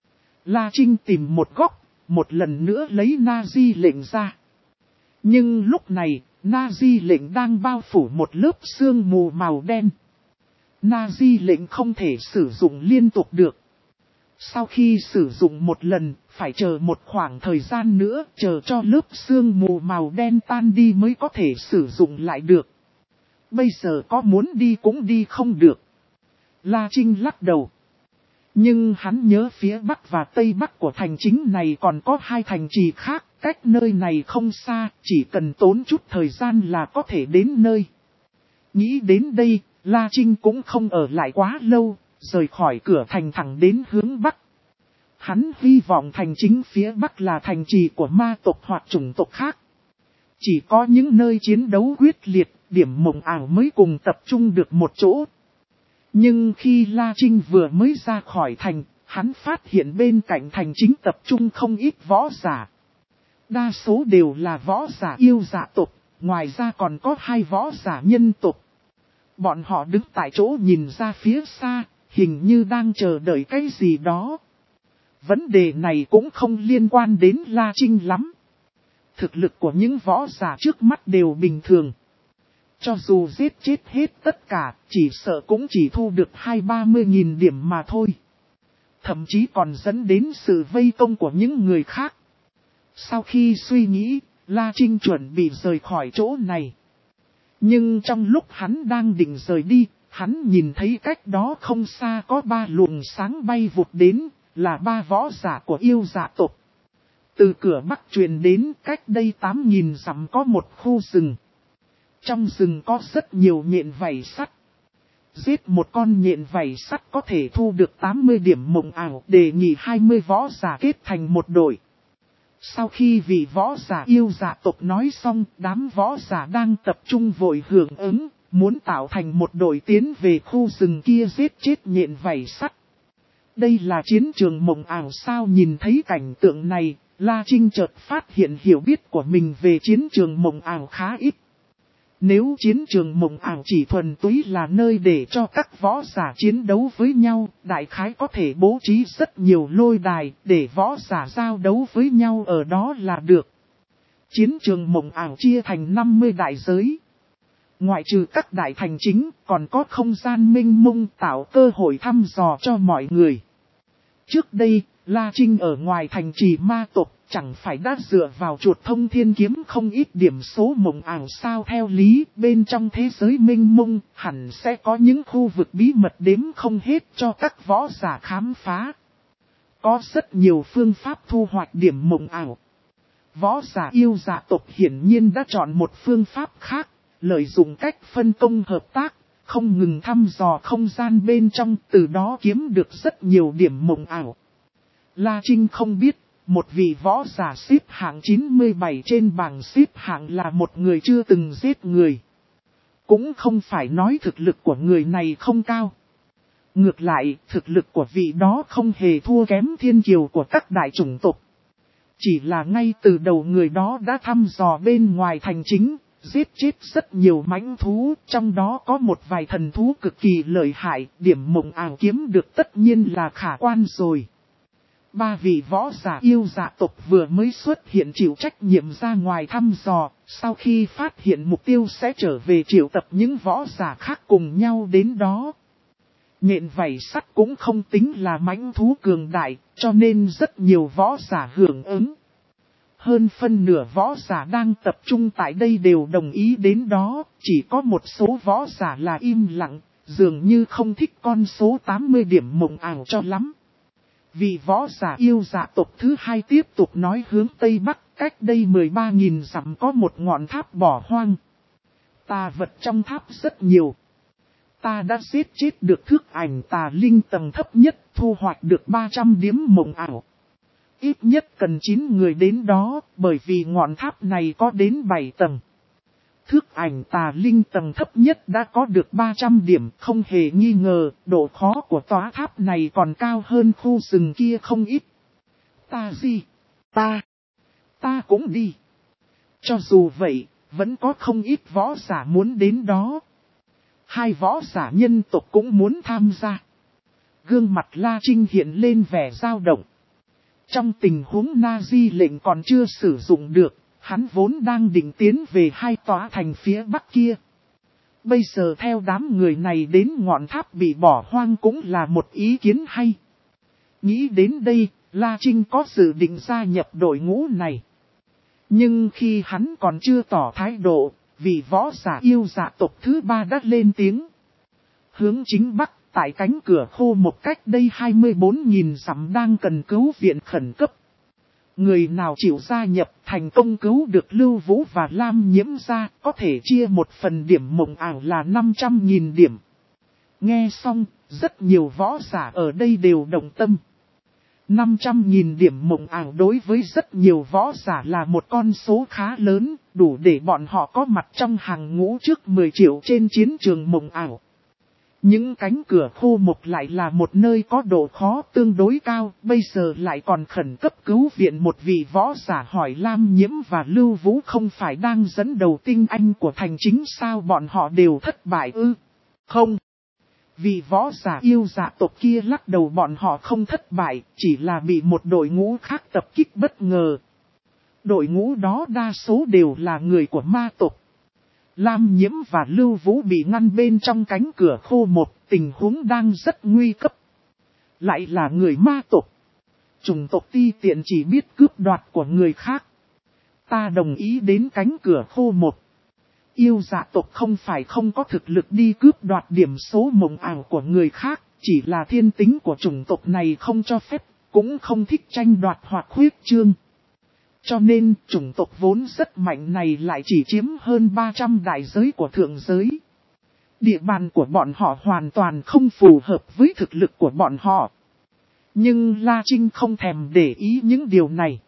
La Trinh tìm một góc, một lần nữa lấy Na-di lệnh ra. Nhưng lúc này, Na-di lệnh đang bao phủ một lớp sương mù màu đen. Na-di lệnh không thể sử dụng liên tục được. Sau khi sử dụng một lần, phải chờ một khoảng thời gian nữa, chờ cho lớp sương mù màu đen tan đi mới có thể sử dụng lại được. Bây giờ có muốn đi cũng đi không được. La Trinh lắc đầu. Nhưng hắn nhớ phía bắc và tây bắc của thành chính này còn có hai thành trì khác, cách nơi này không xa, chỉ cần tốn chút thời gian là có thể đến nơi. Nghĩ đến đây, La Trinh cũng không ở lại quá lâu, rời khỏi cửa thành thẳng đến hướng bắc. Hắn hy vọng thành chính phía bắc là thành trì của ma tộc hoặc chủng tộc khác. Chỉ có những nơi chiến đấu quyết liệt, điểm mộng ảo mới cùng tập trung được một chỗ. Nhưng khi La Trinh vừa mới ra khỏi thành, hắn phát hiện bên cạnh thành chính tập trung không ít võ giả. Đa số đều là võ giả yêu dạ tộc, ngoài ra còn có hai võ giả nhân tộc. Bọn họ đứng tại chỗ nhìn ra phía xa, hình như đang chờ đợi cái gì đó. Vấn đề này cũng không liên quan đến La Trinh lắm. Thực lực của những võ giả trước mắt đều bình thường. Cho dù giết chết hết tất cả, chỉ sợ cũng chỉ thu được hai ba mươi nghìn điểm mà thôi. Thậm chí còn dẫn đến sự vây công của những người khác. Sau khi suy nghĩ, La Trinh chuẩn bị rời khỏi chỗ này. Nhưng trong lúc hắn đang định rời đi, hắn nhìn thấy cách đó không xa có ba luồng sáng bay vụt đến, là ba võ giả của yêu dạ tộc. Từ cửa bắc truyền đến, cách đây tám nghìn dặm có một khu rừng. Trong rừng có rất nhiều nhện vảy sắt. Giết một con nhện vảy sắt có thể thu được tám mươi điểm mộng ảo, đề nghị hai mươi võ giả kết thành một đội. Sau khi vị võ giả yêu dạ tộc nói xong, đám võ giả đang tập trung vội hưởng ứng, muốn tạo thành một đội tiến về khu rừng kia giết chết nhện vảy sắt. Đây là chiến trường mộng ảo sao? Nhìn thấy cảnh tượng này, La Trinh chợt phát hiện hiểu biết của mình về chiến trường mộng ảo khá ít. Nếu chiến trường mộng ảo chỉ thuần túy là nơi để cho các võ giả chiến đấu với nhau, đại khái có thể bố trí rất nhiều lôi đài để võ giả giao đấu với nhau ở đó là được. Chiến trường mộng ảo chia thành năm mươi đại giới. Ngoại trừ các đại thành chính, còn có không gian mênh mông tạo cơ hội thăm dò cho mọi người. Trước đây, La Trinh ở ngoài thành trì ma tộc, chẳng phải đã dựa vào chuột thông thiên kiếm không ít điểm số mộng ảo sao? Theo lý, bên trong thế giới mênh mông, hẳn sẽ có những khu vực bí mật đếm không hết cho các võ giả khám phá. Có rất nhiều phương pháp thu hoạch điểm mộng ảo. Võ giả yêu dạ tộc hiển nhiên đã chọn một phương pháp khác, lợi dụng cách phân công hợp tác, không ngừng thăm dò không gian bên trong, từ đó kiếm được rất nhiều điểm mộng ảo. La Trinh không biết, một vị võ giả xếp hạng chín mươi bảy trên bảng xếp hạng là một người chưa từng giết người. Cũng không phải nói thực lực của người này không cao. Ngược lại, thực lực của vị đó không hề thua kém thiên kiều của các đại chủng tộc. Chỉ là ngay từ đầu người đó đã thăm dò bên ngoài thành chính, giết chết rất nhiều mãnh thú, trong đó có một vài thần thú cực kỳ lợi hại, điểm mộng ảo kiếm được tất nhiên là khả quan rồi. Ba vị võ giả yêu dạ tộc vừa mới xuất hiện chịu trách nhiệm ra ngoài thăm dò, sau khi phát hiện mục tiêu sẽ trở về triệu tập những võ giả khác cùng nhau đến đó. Nhện vảy sắt cũng không tính là mãnh thú cường đại, cho nên rất nhiều võ giả hưởng ứng. Hơn phân nửa võ giả đang tập trung tại đây đều đồng ý đến đó, chỉ có một số võ giả là im lặng, dường như không thích con số tám mươi điểm mộng ảo cho lắm. Vị võ giả yêu dạ tộc thứ hai tiếp tục nói hướng Tây Bắc, cách đây mười ba nghìn dặm có một ngọn tháp bỏ hoang. Tà vật trong tháp rất nhiều. Ta đã giết chết được thước ảnh tà linh tầng thấp nhất, thu hoạch được ba trăm điểm mộng ảo. Ít nhất cần chín người đến đó, bởi vì ngọn tháp này có đến bảy tầng. Thước ảnh tà linh tầng thấp nhất đã có được ba trăm điểm, không hề nghi ngờ, độ khó của tòa tháp này còn cao hơn khu rừng kia không ít. Ta gì? Ta? Ta cũng đi. Cho dù vậy, vẫn có không ít võ giả muốn đến đó. Hai võ giả nhân tộc cũng muốn tham gia. Gương mặt La Trinh hiện lên vẻ dao động. Trong tình huống Nazi lệnh còn chưa sử dụng được, hắn vốn đang định tiến về hai tòa thành phía bắc kia. Bây giờ theo đám người này đến ngọn tháp bị bỏ hoang cũng là một ý kiến hay. Nghĩ đến đây, La Trinh có dự định gia nhập đội ngũ này. Nhưng khi hắn còn chưa tỏ thái độ, vị võ giả yêu dạ tộc thứ ba đã lên tiếng. Hướng chính bắc, tại cánh cửa khô một cách đây hai mươi bốn nghìn dặm đang cần cứu viện khẩn cấp. Người nào chịu gia nhập thành công cứu được Lưu Vũ và Lam Nhiễm ra, có thể chia một phần điểm mộng ảo là năm trăm nghìn điểm. Nghe xong, rất nhiều võ giả ở đây đều đồng tâm. năm trăm nghìn điểm mộng ảo đối với rất nhiều võ giả là một con số khá lớn, đủ để bọn họ có mặt trong hàng ngũ trước mười triệu trên chiến trường mộng ảo. Những cánh cửa khô mục lại là một nơi có độ khó tương đối cao, bây giờ lại còn khẩn cấp cứu viện một vị võ giả hỏi Lam Nhiễm và Lưu Vũ không phải đang dẫn đầu tinh anh của thành chính sao bọn họ đều thất bại ư? Không. Vị võ giả yêu dạ tộc kia lắc đầu bọn họ không thất bại, chỉ là bị một đội ngũ khác tập kích bất ngờ. Đội ngũ đó đa số đều là người của ma tộc. Lam Nhiễm và Lưu Vũ bị ngăn bên trong cánh cửa khô một, tình huống đang rất nguy cấp. Lại là người ma tộc. Chủng tộc ti tiện chỉ biết cướp đoạt của người khác. Ta đồng ý đến cánh cửa khô một. Yêu dạ tộc không phải không có thực lực đi cướp đoạt điểm số mộng ảo của người khác, chỉ là thiên tính của chủng tộc này không cho phép, cũng không thích tranh đoạt hoặc khuyết trương. Cho nên, chủng tộc vốn rất mạnh này lại chỉ chiếm hơn ba trăm đại giới của thượng giới. Địa bàn của bọn họ hoàn toàn không phù hợp với thực lực của bọn họ. Nhưng La Trinh không thèm để ý những điều này.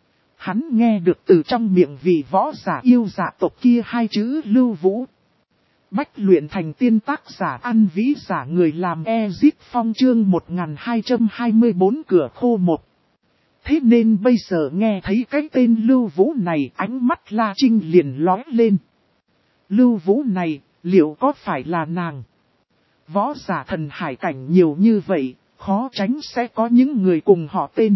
Hắn nghe được từ trong miệng vị võ giả yêu dạ tộc kia hai chữ Lưu Vũ. Bách luyện thành tiên tác giả ăn vĩ giả người làm Ezit Phong chương một nghìn hai trăm hai mươi bốn cửa khô một. Thế nên bây giờ nghe thấy cái tên Lưu Vũ này, ánh mắt La Trinh liền lóe lên. Lưu Vũ này, liệu có phải là nàng? Võ giả thần hải cảnh nhiều như vậy, khó tránh sẽ có những người cùng họ tên.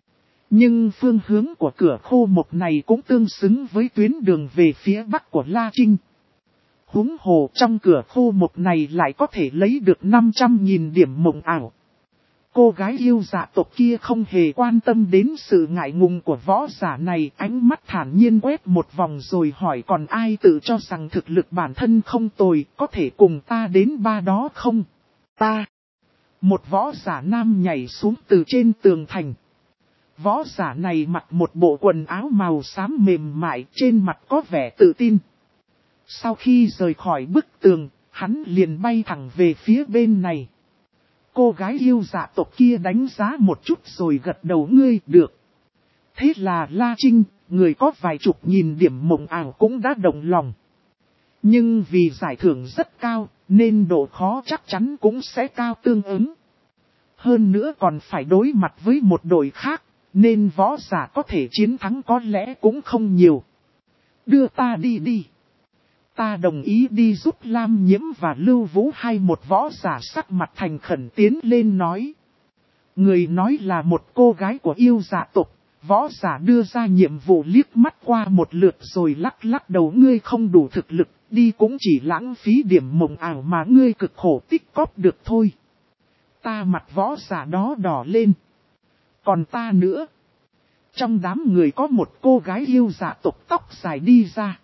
Nhưng phương hướng của cửa khô một này cũng tương xứng với tuyến đường về phía bắc của La Trinh. Huống hồ trong cửa khô một này lại có thể lấy được năm trăm nghìn điểm mộng ảo. Cô gái yêu dạ tộc kia không hề quan tâm đến sự ngại ngùng của võ giả này, ánh mắt thản nhiên quét một vòng rồi hỏi còn ai tự cho rằng thực lực bản thân không tồi, có thể cùng ta đến ba đó không? Ta. Một võ giả nam nhảy xuống từ trên tường thành. Võ giả này mặc một bộ quần áo màu xám mềm mại, trên mặt có vẻ tự tin. Sau khi rời khỏi bức tường, hắn liền bay thẳng về phía bên này. Cô gái yêu dạ tộc kia đánh giá một chút rồi gật đầu ngươi được. Thế là La Trinh, người có vài chục nghìn điểm mộng ảo cũng đã động lòng. Nhưng vì giải thưởng rất cao, nên độ khó chắc chắn cũng sẽ cao tương ứng. Hơn nữa còn phải đối mặt với một đội khác, nên võ giả có thể chiến thắng có lẽ cũng không nhiều. Đưa ta đi đi. Ta đồng ý đi giúp Lam Nhiễm và Lưu Vũ hai một võ giả sắc mặt thành khẩn tiến lên nói. Người nói là một cô gái của yêu dạ tộc, võ giả đưa ra nhiệm vụ liếc mắt qua một lượt rồi lắc lắc đầu ngươi không đủ thực lực, đi cũng chỉ lãng phí điểm mộng ảo mà ngươi cực khổ tích cóp được thôi. Ta mặt võ giả đó đỏ lên. Còn ta nữa. Trong đám người có một cô gái yêu dạ tộc tóc dài đi ra.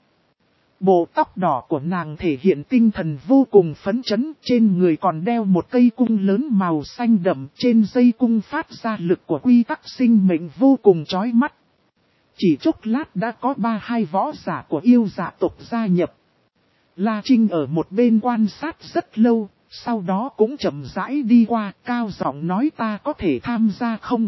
Bộ tóc đỏ của nàng thể hiện tinh thần vô cùng phấn chấn, trên người còn đeo một cây cung lớn màu xanh đậm, trên dây cung phát ra lực của quy tắc sinh mệnh vô cùng chói mắt. Chỉ chốc lát đã có ba hai võ giả của yêu dạ tộc gia nhập. La Trinh ở một bên quan sát rất lâu, sau đó cũng chậm rãi đi qua, cao giọng nói ta có thể tham gia không?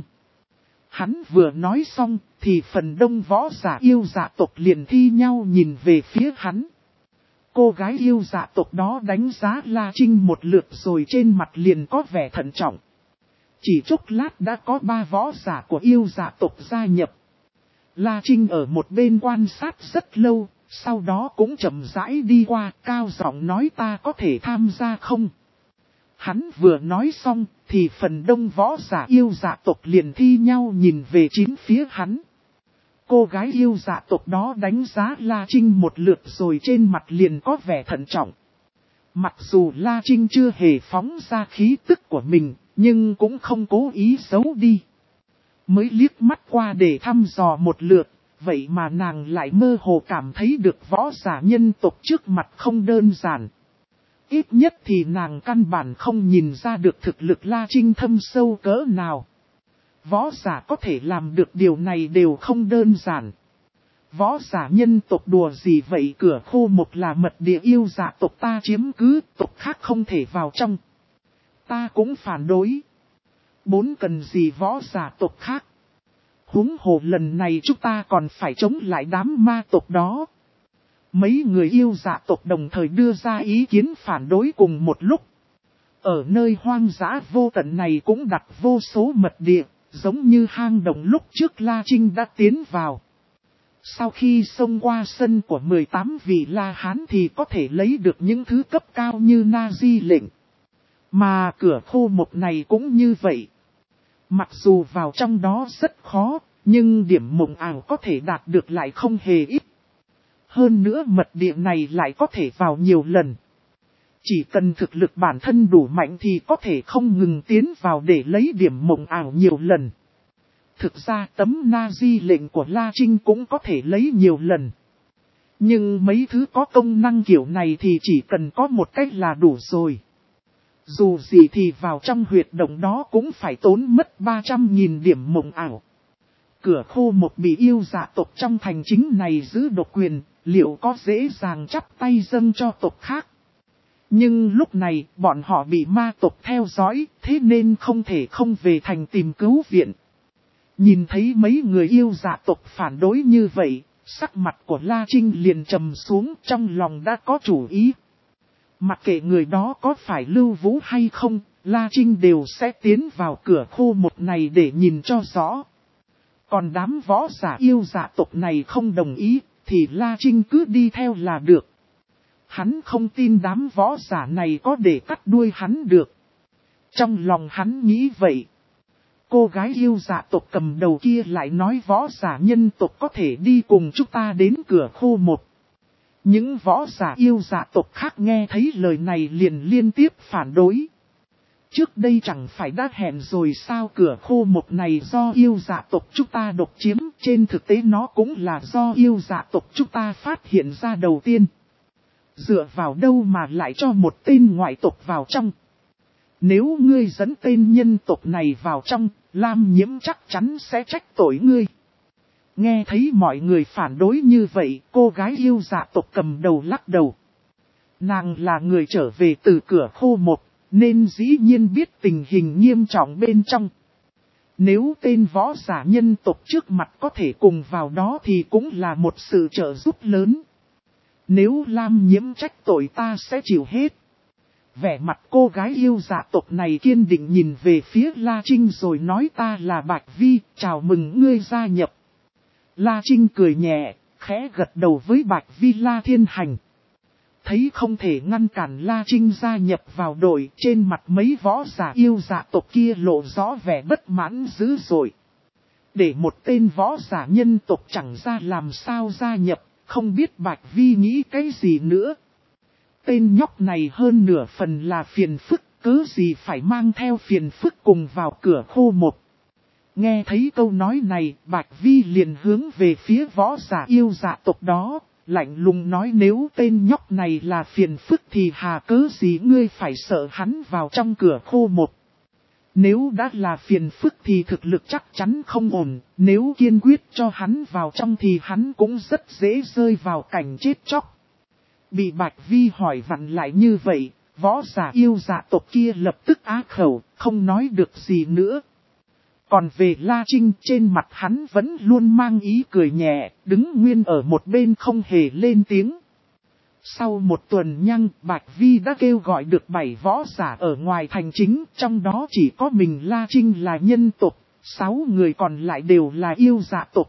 Hắn vừa nói xong, thì phần đông võ giả yêu dạ tộc liền thi nhau nhìn về phía hắn. Cô gái yêu dạ tộc đó đánh giá La Trinh một lượt rồi trên mặt liền có vẻ thận trọng. Chỉ chốc lát đã có ba võ giả của yêu dạ tộc gia nhập. La Trinh ở một bên quan sát rất lâu, sau đó cũng chậm rãi đi qua, cao giọng nói ta có thể tham gia không? Hắn vừa nói xong, thì phần đông võ giả yêu dạ tộc liền thi nhau nhìn về chín phía hắn. Cô gái yêu dạ tộc đó đánh giá La Trinh một lượt rồi trên mặt liền có vẻ thận trọng. Mặc dù La Trinh chưa hề phóng ra khí tức của mình, nhưng cũng không cố ý giấu đi. Mới liếc mắt qua để thăm dò một lượt, vậy mà nàng lại mơ hồ cảm thấy được võ giả nhân tộc trước mặt không đơn giản. Ít nhất thì nàng căn bản không nhìn ra được thực lực La Trinh thâm sâu cỡ nào. Võ giả có thể làm được điều này đều không đơn giản. Võ giả nhân tộc đùa gì vậy, cửa khô một là mật địa yêu dạ tộc ta chiếm cứ, tộc khác không thể vào trong. Ta cũng phản đối. Bốn cần gì võ giả tộc khác. Huống hồ lần này chúng ta còn phải chống lại đám ma tộc đó. Mấy người yêu dạ tộc đồng thời đưa ra ý kiến phản đối cùng một lúc. Ở nơi hoang dã vô tận này cũng đặt vô số mật địa, giống như hang động lúc trước La Trinh đã tiến vào. Sau khi xông qua sân của mười tám vị La Hán thì có thể lấy được những thứ cấp cao như Na Di lệnh. Mà cửa khô một này cũng như vậy. Mặc dù vào trong đó rất khó, nhưng điểm mộng ảo có thể đạt được lại không hề ít. Hơn nữa mật địa này lại có thể vào nhiều lần. Chỉ cần thực lực bản thân đủ mạnh thì có thể không ngừng tiến vào để lấy điểm mộng ảo nhiều lần. Thực ra tấm na di lệnh của La Trinh cũng có thể lấy nhiều lần. Nhưng mấy thứ có công năng kiểu này thì chỉ cần có một cách là đủ rồi. Dù gì thì vào trong huyệt động đó cũng phải tốn mất ba trăm nghìn điểm mộng ảo. Cửa khô một bị yêu dạ tộc trong thành chính này giữ độc quyền, liệu có dễ dàng chắp tay dâng cho tộc khác? Nhưng lúc này bọn họ bị ma tộc theo dõi, thế nên không thể không về thành tìm cứu viện. Nhìn thấy mấy người yêu dạ tộc phản đối như vậy, sắc mặt của La Trinh liền trầm xuống, trong lòng đã có chủ ý. Mặc kệ người đó có phải Lưu Vũ hay không, La Trinh đều sẽ tiến vào cửa khô một này để nhìn cho rõ. Còn đám võ giả yêu dạ tộc này không đồng ý, thì La Trinh cứ đi theo là được. Hắn không tin đám võ giả này có để cắt đuôi hắn được. Trong lòng hắn nghĩ vậy. Cô gái yêu dạ tộc cầm đầu kia lại nói võ giả nhân tộc có thể đi cùng chúng ta đến cửa khô một. Những võ giả yêu dạ tộc khác nghe thấy lời này liền liên tiếp phản đối. Trước đây chẳng phải đã hẹn rồi sao, cửa khô một này do yêu dạ tộc chúng ta độc chiếm, trên thực tế nó cũng là do yêu dạ tộc chúng ta phát hiện ra đầu tiên. Dựa vào đâu mà lại cho một tên ngoại tộc vào trong? Nếu ngươi dẫn tên nhân tộc này vào trong, Lam Nhiễm chắc chắn sẽ trách tội ngươi. Nghe thấy mọi người phản đối như vậy, cô gái yêu dạ tộc cầm đầu lắc đầu. Nàng là người trở về từ cửa khô một, nên dĩ nhiên biết tình hình nghiêm trọng bên trong. Nếu tên võ giả nhân tộc trước mặt có thể cùng vào đó thì cũng là một sự trợ giúp lớn. Nếu Lam Nhiễm trách tội ta sẽ chịu hết. Vẻ mặt cô gái yêu dạ tộc này kiên định nhìn về phía La Trinh rồi nói, ta là Bạch Vi, chào mừng ngươi gia nhập. La Trinh cười nhẹ, khẽ gật đầu với Bạch Vi La Thiên Hành. Thấy không thể ngăn cản La Trinh gia nhập vào đội, trên mặt mấy võ giả yêu dạ tộc kia lộ rõ vẻ bất mãn dữ dội. Để một tên võ giả nhân tộc chẳng ra làm sao gia nhập, không biết Bạch Vi nghĩ cái gì nữa. Tên nhóc này hơn nửa phần là phiền phức, cớ gì phải mang theo phiền phức cùng vào cửa khô một. Nghe thấy câu nói này, Bạch Vi liền hướng về phía võ giả yêu dạ tộc đó, lạnh lùng nói, nếu tên nhóc này là phiền phức thì hà cớ gì ngươi phải sợ hắn vào trong cửa khô một. Nếu đã là phiền phức thì thực lực chắc chắn không ổn, nếu kiên quyết cho hắn vào trong thì hắn cũng rất dễ rơi vào cảnh chết chóc. Bị Bạch Vi hỏi vặn lại như vậy, võ giả yêu dạ tộc kia lập tức á khẩu, không nói được gì nữa. Còn về La Trinh, trên mặt hắn vẫn luôn mang ý cười nhẹ, đứng nguyên ở một bên không hề lên tiếng. Sau một tuần nhăng, Bạch Vi đã kêu gọi được bảy võ giả ở ngoài thành chính, trong đó chỉ có mình La Trinh là nhân tộc, sáu người còn lại đều là yêu dạ tộc.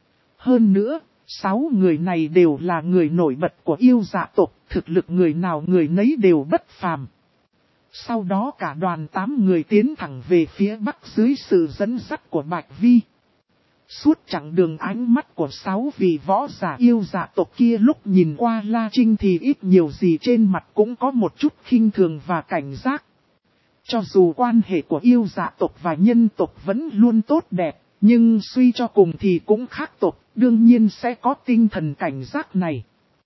Hơn nữa, sáu người này đều là người nổi bật của yêu dạ tộc, thực lực người nào người nấy đều bất phàm. Sau đó cả đoàn tám người tiến thẳng về phía bắc dưới sự dẫn dắt của Bạch Vi. Suốt chặng đường ánh mắt của sáu vị võ giả yêu dạ tộc kia lúc nhìn qua La Trinh thì ít nhiều gì trên mặt cũng có một chút khinh thường và cảnh giác. Cho dù quan hệ của yêu dạ tộc và nhân tộc vẫn luôn tốt đẹp, nhưng suy cho cùng thì cũng khác tộc, đương nhiên sẽ có tinh thần cảnh giác này.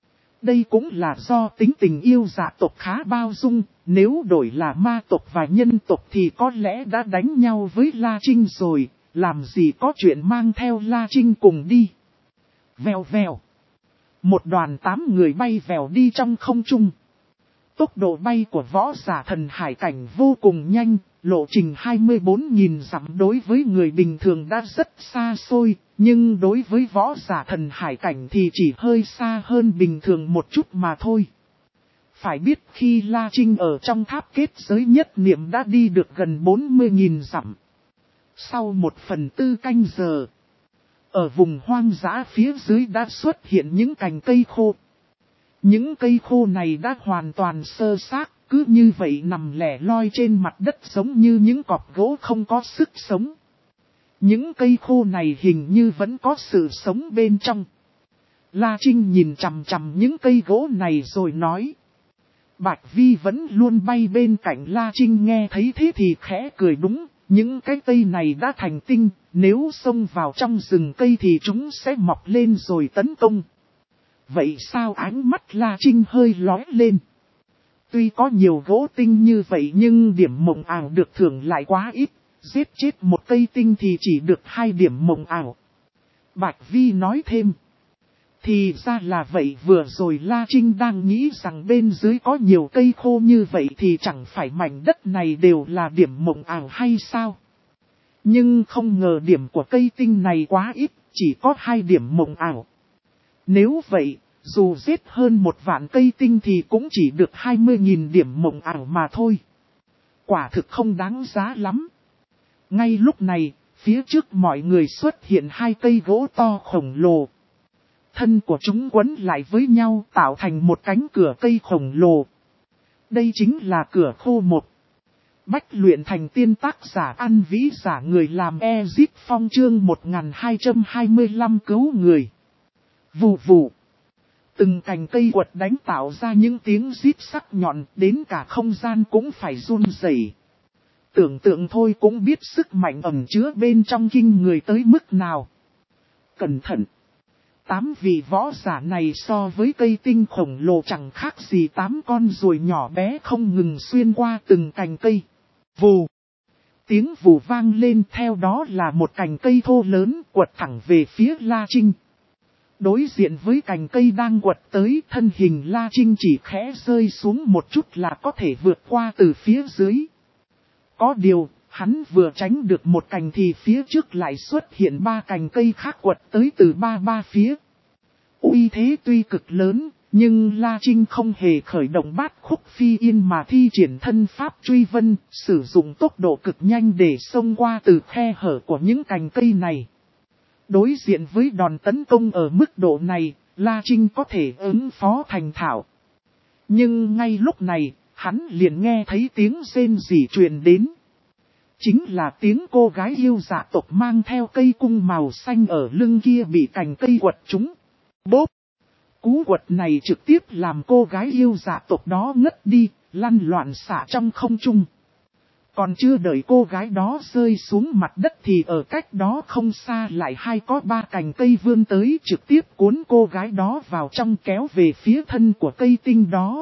Đây cũng là do tính tình yêu dạ tộc khá bao dung, nếu đổi là ma tộc và nhân tộc thì có lẽ đã đánh nhau với La Trinh rồi, làm gì có chuyện mang theo La Trinh cùng đi. Vèo vèo. Một đoàn tám người bay vèo đi trong không trung. Tốc độ bay của võ giả thần hải cảnh vô cùng nhanh, lộ trình hai mươi bốn nghìn dặm đối với người bình thường đã rất xa xôi, nhưng đối với võ giả thần hải cảnh thì chỉ hơi xa hơn bình thường một chút mà thôi. Phải biết khi La Trinh ở trong tháp kết giới nhất niệm đã đi được gần bốn mươi nghìn dặm. Sau một phần tư canh giờ, ở vùng hoang dã phía dưới đã xuất hiện những cành cây khô. Những cây khô này đã hoàn toàn sơ xác, cứ như vậy nằm lẻ loi trên mặt đất giống như những cọc gỗ không có sức sống. Những cây khô này hình như vẫn có sự sống bên trong. La Trinh nhìn chằm chằm những cây gỗ này rồi nói. Bạch Vi vẫn luôn bay bên cạnh La Trinh, nghe thấy thế thì khẽ cười, đúng, những cái cây này đã thành tinh, nếu xông vào trong rừng cây thì chúng sẽ mọc lên rồi tấn công. Vậy sao? Ánh mắt La Trinh hơi lóe lên. Tuy có nhiều gỗ tinh như vậy nhưng điểm mộng ảo được thưởng lại quá ít, giết chết một cây tinh thì chỉ được hai điểm mộng ảo. Bạch Vi nói thêm. Thì ra là vậy, vừa rồi La Trinh đang nghĩ rằng bên dưới có nhiều cây khô như vậy thì chẳng phải mảnh đất này đều là điểm mộng ảo hay sao? Nhưng không ngờ điểm của cây tinh này quá ít, chỉ có hai điểm mộng ảo. Nếu vậy, dù giết hơn một vạn cây tinh thì cũng chỉ được hai mươi nghìn điểm mộng ảo mà thôi. Quả thực không đáng giá lắm. Ngay lúc này, phía trước mọi người xuất hiện hai cây gỗ to khổng lồ. Thân của chúng quấn lại với nhau tạo thành một cánh cửa cây khổng lồ. Đây chính là cửa khô một. Bách luyện thành tiên, tác giả An Vĩ, giả người làm Ezip Phong, chương một nghìn hai trăm hai mươi lăm cứu người. Vù vù. Từng cành cây quật đánh tạo ra những tiếng rít sắc nhọn, đến cả không gian cũng phải run rẩy. Tưởng tượng thôi cũng biết sức mạnh ẩn chứa bên trong kinh người tới mức nào. Cẩn thận! Tám vị võ giả này so với cây tinh khổng lồ chẳng khác gì tám con ruồi nhỏ bé không ngừng xuyên qua từng cành cây. Vù! Tiếng vù vang lên, theo đó là một cành cây thô lớn quật thẳng về phía La Trinh. Đối diện với cành cây đang quật tới, thân hình La Trinh chỉ khẽ rơi xuống một chút là có thể vượt qua từ phía dưới. Có điều, hắn vừa tránh được một cành thì phía trước lại xuất hiện ba cành cây khác quật tới từ ba ba phía. Uy thế tuy cực lớn, nhưng La Trinh không hề khởi động bát khúc phi yên mà thi triển thân pháp truy vân, sử dụng tốc độ cực nhanh để xông qua từ khe hở của những cành cây này. Đối diện với đòn tấn công ở mức độ này, La Trinh có thể ứng phó thành thạo. Nhưng ngay lúc này, hắn liền nghe thấy tiếng rên rỉ truyền đến. Chính là tiếng cô gái yêu dạ tộc mang theo cây cung màu xanh ở lưng kia bị cành cây quật trúng. Bốp! Cú quật này trực tiếp làm cô gái yêu dạ tộc đó ngất đi, lăn loạn xả trong không trung. Còn chưa đợi cô gái đó rơi xuống mặt đất thì ở cách đó không xa lại hai có ba cành cây vươn tới, trực tiếp cuốn cô gái đó vào trong, kéo về phía thân của cây tinh đó.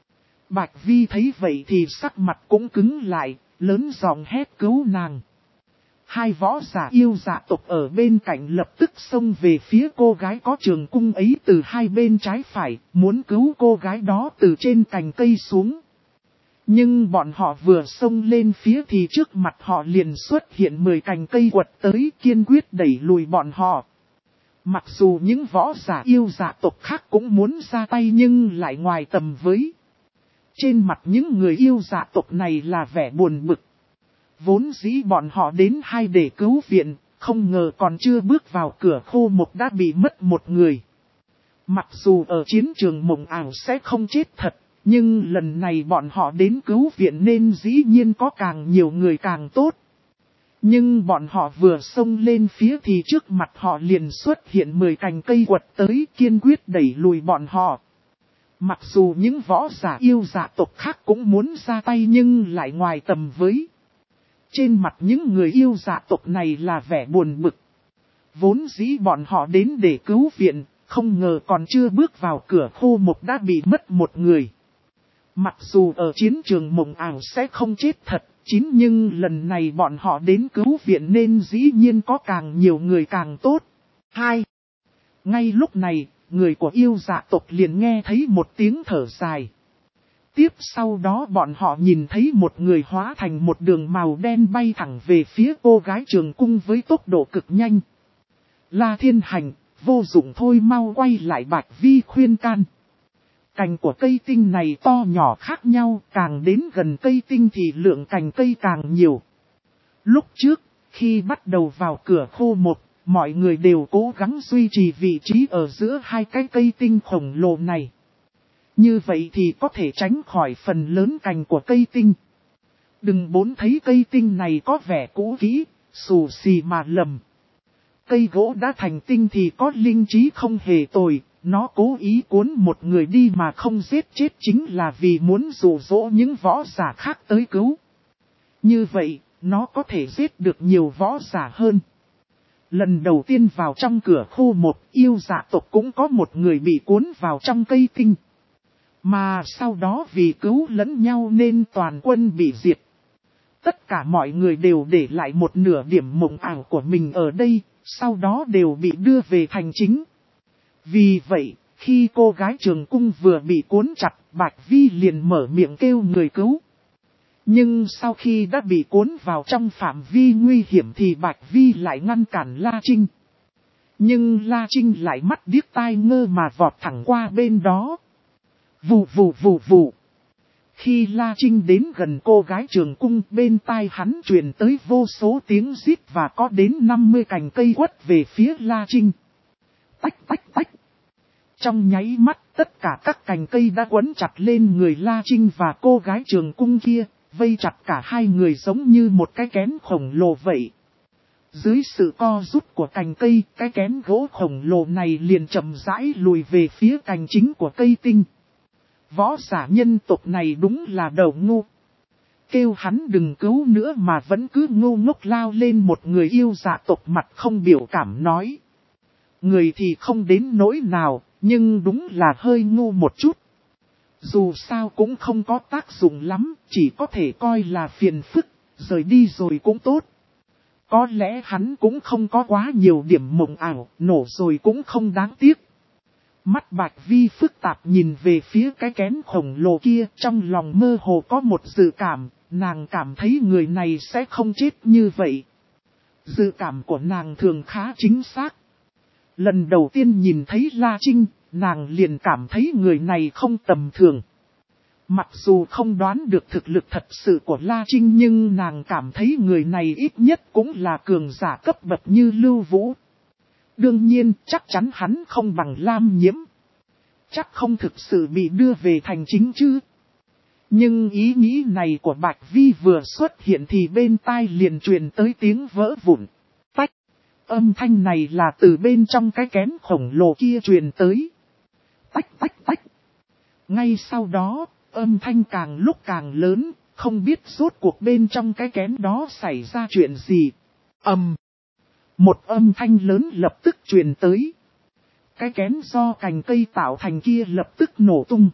Bạch Vi thấy vậy thì sắc mặt cũng cứng lại, lớn giọng hét cứu nàng. Hai võ giả yêu dạ tộc ở bên cạnh lập tức xông về phía cô gái có trường cung ấy từ hai bên trái phải, muốn cứu cô gái đó từ trên cành cây xuống. Nhưng bọn họ vừa xông lên phía thì trước mặt họ liền xuất hiện mười cành cây quật tới, kiên quyết đẩy lùi bọn họ. Mặc dù những võ giả yêu dạ tộc khác cũng muốn ra tay nhưng lại ngoài tầm với. Trên mặt những người yêu dạ tộc này là vẻ buồn bực. Vốn dĩ bọn họ đến hai để cứu viện, không ngờ còn chưa bước vào cửa khô một đã bị mất một người. Mặc dù ở chiến trường mộng ảo sẽ không chết thật, nhưng lần này bọn họ đến cứu viện nên dĩ nhiên có càng nhiều người càng tốt. Nhưng bọn họ vừa xông lên phía thì trước mặt họ liền xuất hiện mười cành cây quật tới, kiên quyết đẩy lùi bọn họ. Mặc dù những võ giả yêu dạ tộc khác cũng muốn ra tay nhưng lại ngoài tầm với. Trên mặt những người yêu dạ tộc này là vẻ buồn bực. Vốn dĩ bọn họ đến để cứu viện, không ngờ còn chưa bước vào cửa khô một đã bị mất một người. Mặc dù ở chiến trường mộng ảo sẽ không chết thật, chính nhưng lần này bọn họ đến cứu viện nên dĩ nhiên có càng nhiều người càng tốt. Hai. Ngay lúc này, người của yêu dạ tộc liền nghe thấy một tiếng thở dài. Tiếp sau đó bọn họ nhìn thấy một người hóa thành một đường màu đen bay thẳng về phía cô gái trường cung với tốc độ cực nhanh. La Thiên Hành, vô dụng thôi, mau quay lại, Bạch Vi khuyên can. Cành của cây tinh này to nhỏ khác nhau, càng đến gần cây tinh thì lượng cành cây càng nhiều. Lúc trước, khi bắt đầu vào cửa khô một, mọi người đều cố gắng duy trì vị trí ở giữa hai cái cây tinh khổng lồ này. Như vậy thì có thể tránh khỏi phần lớn cành của cây tinh. Đừng bốn thấy cây tinh này có vẻ cũ kỹ, xù xì mà lầm. Cây gỗ đã thành tinh thì có linh trí không hề tồi, nó cố ý cuốn một người đi mà không giết chết chính là vì muốn dụ dỗ những võ giả khác tới cứu. Như vậy, nó có thể giết được nhiều võ giả hơn. Lần đầu tiên vào trong cửa khu một, yêu dạ tộc cũng có một người bị cuốn vào trong cây tinh. Mà sau đó vì cứu lẫn nhau nên toàn quân bị diệt. Tất cả mọi người đều để lại một nửa điểm mộng ảo của mình ở đây, sau đó đều bị đưa về thành chính. Vì vậy, khi cô gái trường cung vừa bị cuốn chặt, Bạch Vi liền mở miệng kêu người cứu. Nhưng sau khi đã bị cuốn vào trong phạm vi nguy hiểm thì Bạch Vi lại ngăn cản La Trinh. Nhưng La Trinh lại mắt điếc tai ngơ mà vọt thẳng qua bên đó. Vù vù vù vù. Khi La Trinh đến gần cô gái trường cung, bên tai hắn truyền tới vô số tiếng rít và có đến năm mươi cành cây quất về phía La Trinh. Tách tách tách. Trong nháy mắt, tất cả các cành cây đã quấn chặt lên người La Trinh và cô gái trường cung kia, vây chặt cả hai người giống như một cái kén khổng lồ vậy. Dưới sự co rút của cành cây, cái kén gỗ khổng lồ này liền chậm rãi lùi về phía cành chính của cây tinh. Võ giả nhân tộc này đúng là đầu ngu. Kêu hắn đừng cứu nữa mà vẫn cứ ngu ngốc lao lên một người yêu dạ tộc mặt không biểu cảm nói. Người thì không đến nỗi nào, nhưng đúng là hơi ngu một chút. Dù sao cũng không có tác dụng lắm, chỉ có thể coi là phiền phức, rời đi rồi cũng tốt. Có lẽ hắn cũng không có quá nhiều điểm mộng ảo, nổ rồi cũng không đáng tiếc. Mắt Bạch Vi phức tạp nhìn về phía cái kén khổng lồ kia, trong lòng mơ hồ có một dự cảm, nàng cảm thấy người này sẽ không chết như vậy. Dự cảm của nàng thường khá chính xác. Lần đầu tiên nhìn thấy La Trinh, nàng liền cảm thấy người này không tầm thường. Mặc dù không đoán được thực lực thật sự của La Trinh nhưng nàng cảm thấy người này ít nhất cũng là cường giả cấp bậc như Lưu Vũ. Đương nhiên chắc chắn hắn không bằng Lam Nhiễm. Chắc không thực sự bị đưa về thành chính chứ. Nhưng ý nghĩ này của Bạch Vi vừa xuất hiện thì bên tai liền truyền tới tiếng vỡ vụn. Tách. Âm thanh này là từ bên trong cái kén khổng lồ kia truyền tới. Tách tách tách. Ngay sau đó, âm thanh càng lúc càng lớn, không biết rốt cuộc bên trong cái kén đó xảy ra chuyện gì. Ầm. Một âm thanh lớn lập tức truyền tới. Cái kén do cành cây tạo thành kia lập tức nổ tung.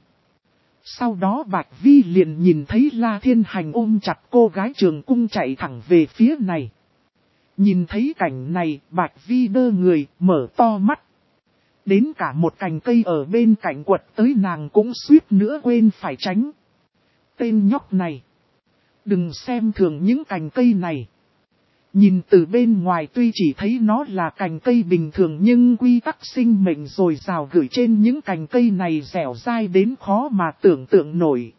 Sau đó Bạch Vi liền nhìn thấy La Thiên Hành ôm chặt cô gái trường cung chạy thẳng về phía này. Nhìn thấy cảnh này, Bạch Vi đơ người, mở to mắt. Đến cả một cành cây ở bên cạnh quật tới nàng cũng suýt nữa quên phải tránh. Tên nhóc này. Đừng xem thường những cành cây này. Nhìn từ bên ngoài tuy chỉ thấy nó là cành cây bình thường nhưng quy tắc sinh mệnh dồi dào gửi trên những cành cây này dẻo dai đến khó mà tưởng tượng nổi.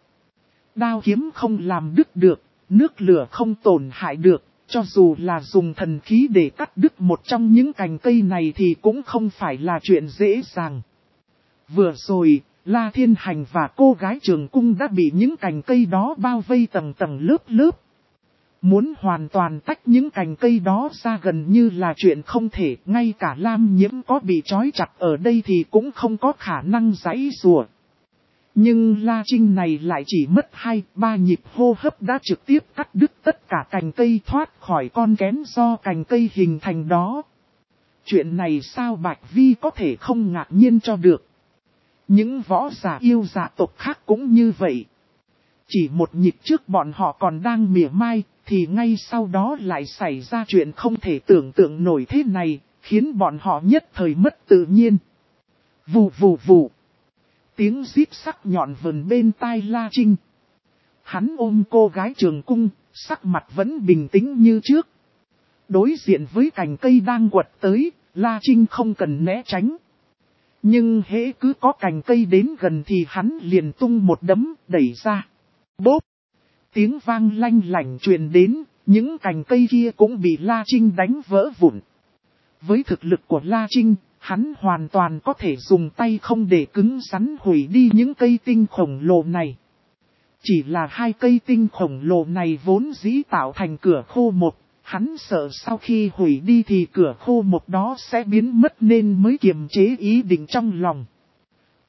Đao kiếm không làm đứt được, nước lửa không tổn hại được, cho dù là dùng thần khí để cắt đứt một trong những cành cây này thì cũng không phải là chuyện dễ dàng. Vừa rồi, La Thiên Hành và cô gái trường cung đã bị những cành cây đó bao vây tầng tầng lớp lớp. Muốn hoàn toàn tách những cành cây đó ra gần như là chuyện không thể, ngay cả Lam Nhiễm có bị trói chặt ở đây thì cũng không có khả năng giãy giụa. Nhưng La Trinh này lại chỉ mất hai, ba nhịp hô hấp đã trực tiếp cắt đứt tất cả cành cây thoát khỏi con kén do cành cây hình thành đó. Chuyện này sao Bạch Vi có thể không ngạc nhiên cho được. Những võ giả yêu dạ tộc khác cũng như vậy. Chỉ một nhịp trước bọn họ còn đang mỉa mai, thì ngay sau đó lại xảy ra chuyện không thể tưởng tượng nổi thế này, khiến bọn họ nhất thời mất tự nhiên. Vù vù vù. Tiếng rít sắc nhọn vần bên tai La Trinh. Hắn ôm cô gái trường cung, sắc mặt vẫn bình tĩnh như trước. Đối diện với cành cây đang quật tới, La Trinh không cần né tránh. Nhưng hễ cứ có cành cây đến gần thì hắn liền tung một đấm, đẩy ra. Bốp! Tiếng vang lanh lảnh truyền đến, những cành cây kia cũng bị La Trinh đánh vỡ vụn. Với thực lực của La Trinh, hắn hoàn toàn có thể dùng tay không để cứng rắn hủy đi những cây tinh khổng lồ này. Chỉ là hai cây tinh khổng lồ này vốn dĩ tạo thành cửa khô một, hắn sợ sau khi hủy đi thì cửa khô một đó sẽ biến mất nên mới kiềm chế ý định trong lòng.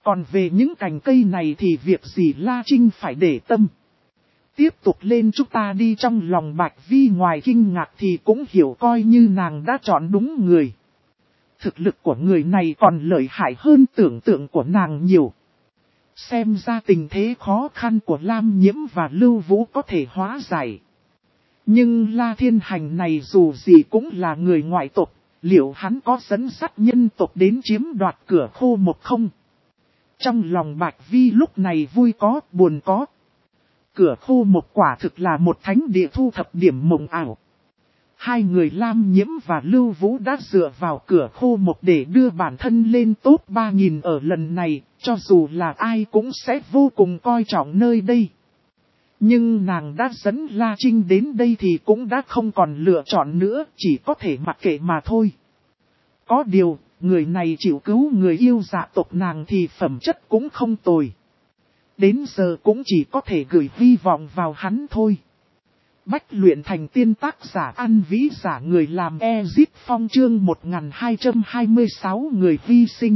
Còn về những cành cây này thì việc gì La Trinh phải để tâm. Tiếp tục lên chúng ta đi. Trong lòng Bạch Vi ngoài kinh ngạc thì cũng hiểu coi như nàng đã chọn đúng người. Thực lực của người này còn lợi hại hơn tưởng tượng của nàng nhiều. Xem ra tình thế khó khăn của Lam Nhiễm và Lưu Vũ có thể hóa giải. Nhưng La Thiên Hành này dù gì cũng là người ngoại tộc, liệu hắn có dẫn dắt nhân tộc đến chiếm đoạt cửa khô một không? Trong lòng Bạch Vi lúc này vui có, buồn có. Cửa khô một quả thực là một thánh địa thu thập điểm mộng ảo. Hai người Lam Nhiễm và Lưu Vũ đã dựa vào cửa khô một để đưa bản thân lên top ba nghìn ở lần này, cho dù là ai cũng sẽ vô cùng coi trọng nơi đây. Nhưng nàng đã dẫn La Trinh đến đây thì cũng đã không còn lựa chọn nữa, chỉ có thể mặc kệ mà thôi. Có điều, người này chịu cứu người yêu dạ tộc nàng thì phẩm chất cũng không tồi. Đến giờ cũng chỉ có thể gửi hy vọng vào hắn thôi. Bách luyện thành tiên tác giả An Vĩ giả người làm Ezit Phong chương một nghìn hai trăm hai mươi sáu người hy sinh.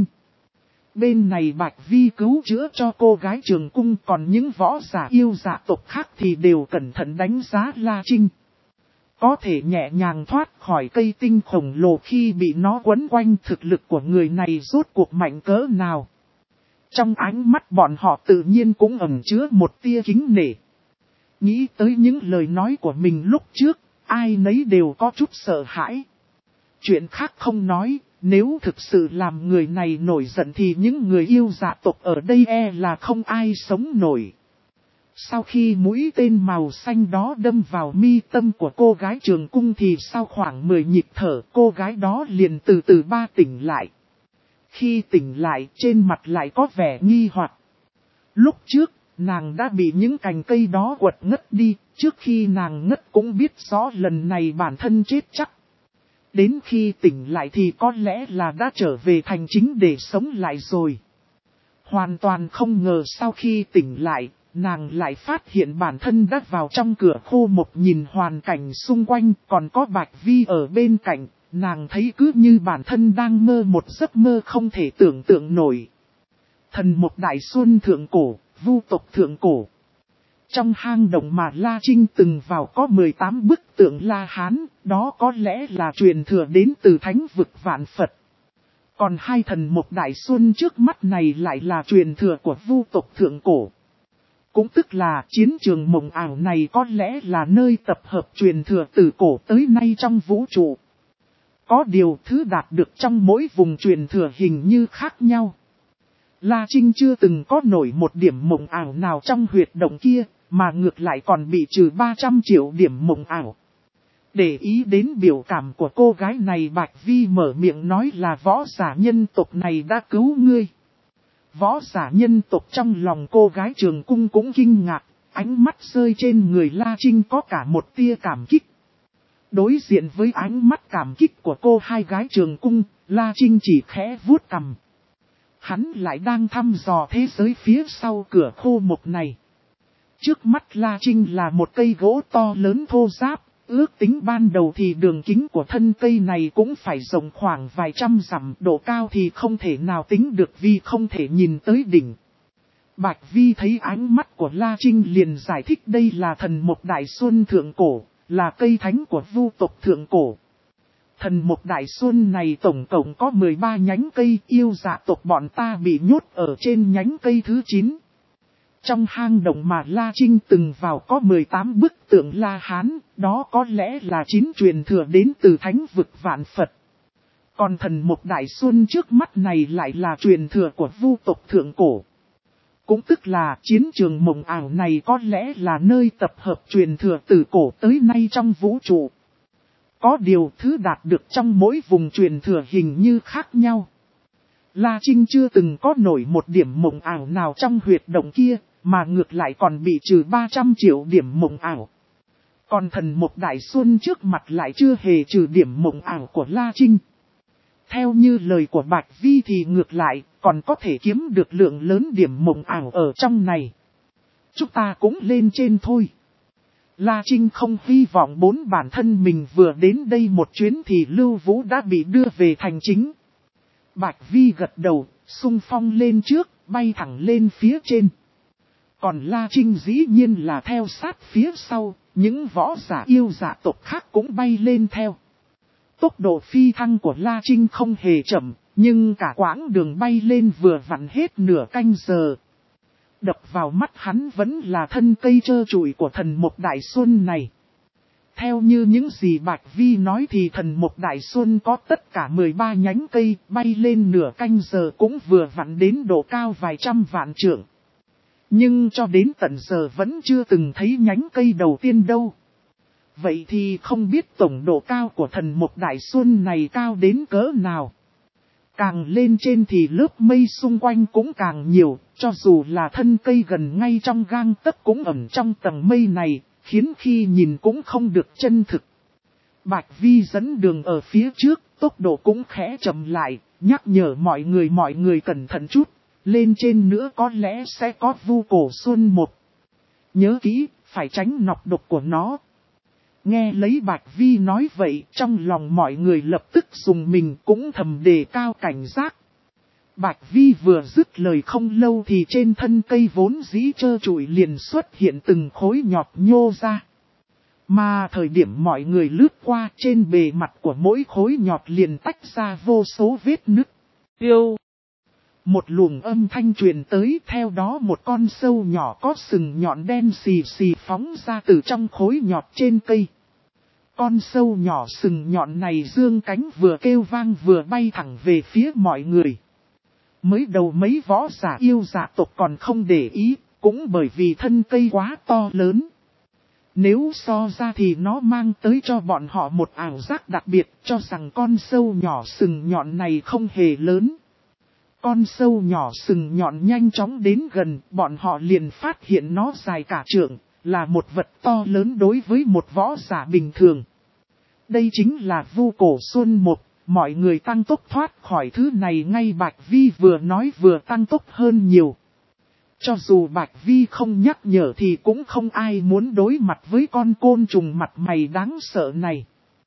Bên này Bạch Vi cứu chữa cho cô gái trường cung, còn những võ giả yêu dạ tộc khác thì đều cẩn thận đánh giá La Trinh. Có thể nhẹ nhàng thoát khỏi cây tinh khổng lồ khi bị nó quấn quanh, thực lực của người này rốt cuộc mạnh cỡ nào. Trong ánh mắt bọn họ tự nhiên cũng ẩn chứa một tia kính nể. Nghĩ tới những lời nói của mình lúc trước, ai nấy đều có chút sợ hãi. Chuyện khác không nói, nếu thực sự làm người này nổi giận thì những người yêu dạ tộc ở đây e là không ai sống nổi. Sau khi mũi tên màu xanh đó đâm vào mi tâm của cô gái trường cung thì sau khoảng mười nhịp thở cô gái đó liền từ từ ba tỉnh lại. Khi tỉnh lại trên mặt lại có vẻ nghi hoặc. Lúc trước, nàng đã bị những cành cây đó quật ngất đi, trước khi nàng ngất cũng biết rõ lần này bản thân chết chắc. Đến khi tỉnh lại thì có lẽ là đã trở về thành chính để sống lại rồi. Hoàn toàn không ngờ sau khi tỉnh lại, nàng lại phát hiện bản thân đã vào trong cửa khô một, nhìn hoàn cảnh xung quanh còn có Bạch Vi ở bên cạnh, nàng thấy cứ như bản thân đang mơ một giấc mơ không thể tưởng tượng nổi. Thần một đại xuân thượng cổ, vu tộc thượng cổ. Trong hang động mà La Trinh từng vào có mười tám bức tượng La Hán, đó có lẽ là truyền thừa đến từ thánh vực vạn Phật. Còn hai thần một đại xuân trước mắt này lại là truyền thừa của vu tộc thượng cổ. Cũng tức là chiến trường mộng ảo này có lẽ là nơi tập hợp truyền thừa từ cổ tới nay trong vũ trụ. Có điều thứ đạt được trong mỗi vùng truyền thừa hình như khác nhau. La Trinh chưa từng có nổi một điểm mộng ảo nào trong huyệt động kia, mà ngược lại còn bị trừ ba trăm triệu điểm mộng ảo. Để ý đến biểu cảm của cô gái này, Bạch Vi mở miệng nói là võ giả nhân tộc này đã cứu ngươi. Võ giả nhân tộc trong lòng cô gái trường cung cũng kinh ngạc, ánh mắt rơi trên người La Trinh có cả một tia cảm kích. Đối diện với ánh mắt cảm kích của cô hai gái trường cung, La Trinh chỉ khẽ vuốt cằm. Hắn lại đang thăm dò thế giới phía sau cửa khô một này. Trước mắt La Trinh là một cây gỗ to lớn thô ráp, ước tính ban đầu thì đường kính của thân cây này cũng phải rộng khoảng vài trăm dặm, độ cao thì không thể nào tính được vì không thể nhìn tới đỉnh. Bạch Vi thấy ánh mắt của La Trinh liền giải thích đây là thần một đại xuân thượng cổ, là cây thánh của vu tộc thượng cổ. Thần một đại xuân này tổng cộng có mười ba nhánh cây, yêu dạ tộc bọn ta bị nhốt ở trên nhánh cây thứ chín. Trong hang động mà La Trinh từng vào có mười tám bức tượng La Hán, đó có lẽ là chín truyền thừa đến từ thánh vực vạn Phật. Còn thần một đại xuân trước mắt này lại là truyền thừa của vu tộc thượng cổ. Cũng tức là chiến trường mộng ảo này có lẽ là nơi tập hợp truyền thừa từ cổ tới nay trong vũ trụ. Có điều thứ đạt được trong mỗi vùng truyền thừa hình như khác nhau. La Trinh chưa từng có nổi một điểm mộng ảo nào trong huyệt động kia, mà ngược lại còn bị trừ ba trăm triệu điểm mộng ảo. Còn thần một đại xuân trước mặt lại chưa hề trừ điểm mộng ảo của La Trinh. Theo như lời của Bạch Vi thì ngược lại, còn có thể kiếm được lượng lớn điểm mộng ảo ở trong này. Chúng ta cũng lên trên thôi. La Trinh không hy vọng bốn bản thân mình vừa đến đây một chuyến thì Lưu Vũ đã bị đưa về thành chính. Bạch Vi gật đầu, xung phong lên trước, bay thẳng lên phía trên. Còn La Trinh dĩ nhiên là theo sát phía sau, những võ giả yêu dạ tộc khác cũng bay lên theo. Tốc độ phi thăng của La Trinh không hề chậm, nhưng cả quãng đường bay lên vừa vặn hết nửa canh giờ. Đập vào mắt hắn vẫn là thân cây trơ trụi của thần Mộc Đại Xuân này. Theo như những gì Bạch Vi nói thì thần Mộc Đại Xuân có tất cả mười ba nhánh cây, bay lên nửa canh giờ cũng vừa vặn đến độ cao vài trăm vạn trượng. Nhưng cho đến tận giờ vẫn chưa từng thấy nhánh cây đầu tiên đâu. Vậy thì không biết tổng độ cao của thần Mộc Đại Xuân này cao đến cỡ nào. Càng lên trên thì lớp mây xung quanh cũng càng nhiều, cho dù là thân cây gần ngay trong gang tấc cũng ẩn trong tầng mây này, khiến khi nhìn cũng không được chân thực. Bạch Vi dẫn đường ở phía trước, tốc độ cũng khẽ chậm lại, nhắc nhở mọi người mọi người cẩn thận chút, lên trên nữa có lẽ sẽ có vu cổ xuân một. Nhớ kỹ, phải tránh nọc độc của nó. Nghe lấy Bạch Vi nói vậy, trong lòng mọi người lập tức dùng mình cũng thầm đề cao cảnh giác. Bạch Vi vừa dứt lời không lâu thì trên thân cây vốn dĩ trơ trụi liền xuất hiện từng khối nhọt nhô ra. Mà thời điểm mọi người lướt qua trên bề mặt của mỗi khối nhọt liền tách ra vô số vết nứt. Tiêu! Một luồng âm thanh truyền tới, theo đó một con sâu nhỏ có sừng nhọn đen xì xì phóng ra từ trong khối nhọt trên cây. Con sâu nhỏ sừng nhọn này dương cánh vừa kêu vang vừa bay thẳng về phía mọi người. Mới đầu mấy võ giả yêu dạ tộc còn không để ý, cũng bởi vì thân cây quá to lớn. Nếu so ra thì nó mang tới cho bọn họ một ảo giác đặc biệt, cho rằng con sâu nhỏ sừng nhọn này không hề lớn. Con sâu nhỏ sừng nhọn nhanh chóng đến gần, bọn họ liền phát hiện nó dài cả trượng, là một vật to lớn đối với một võ giả bình thường. Đây chính là vu cổ xuân một, mọi người tăng tốc thoát khỏi thứ này ngay. Bạch Vi vừa nói vừa tăng tốc hơn nhiều. Cho dù Bạch Vi không nhắc nhở thì cũng không ai muốn đối mặt với con côn trùng mặt mày đáng sợ này.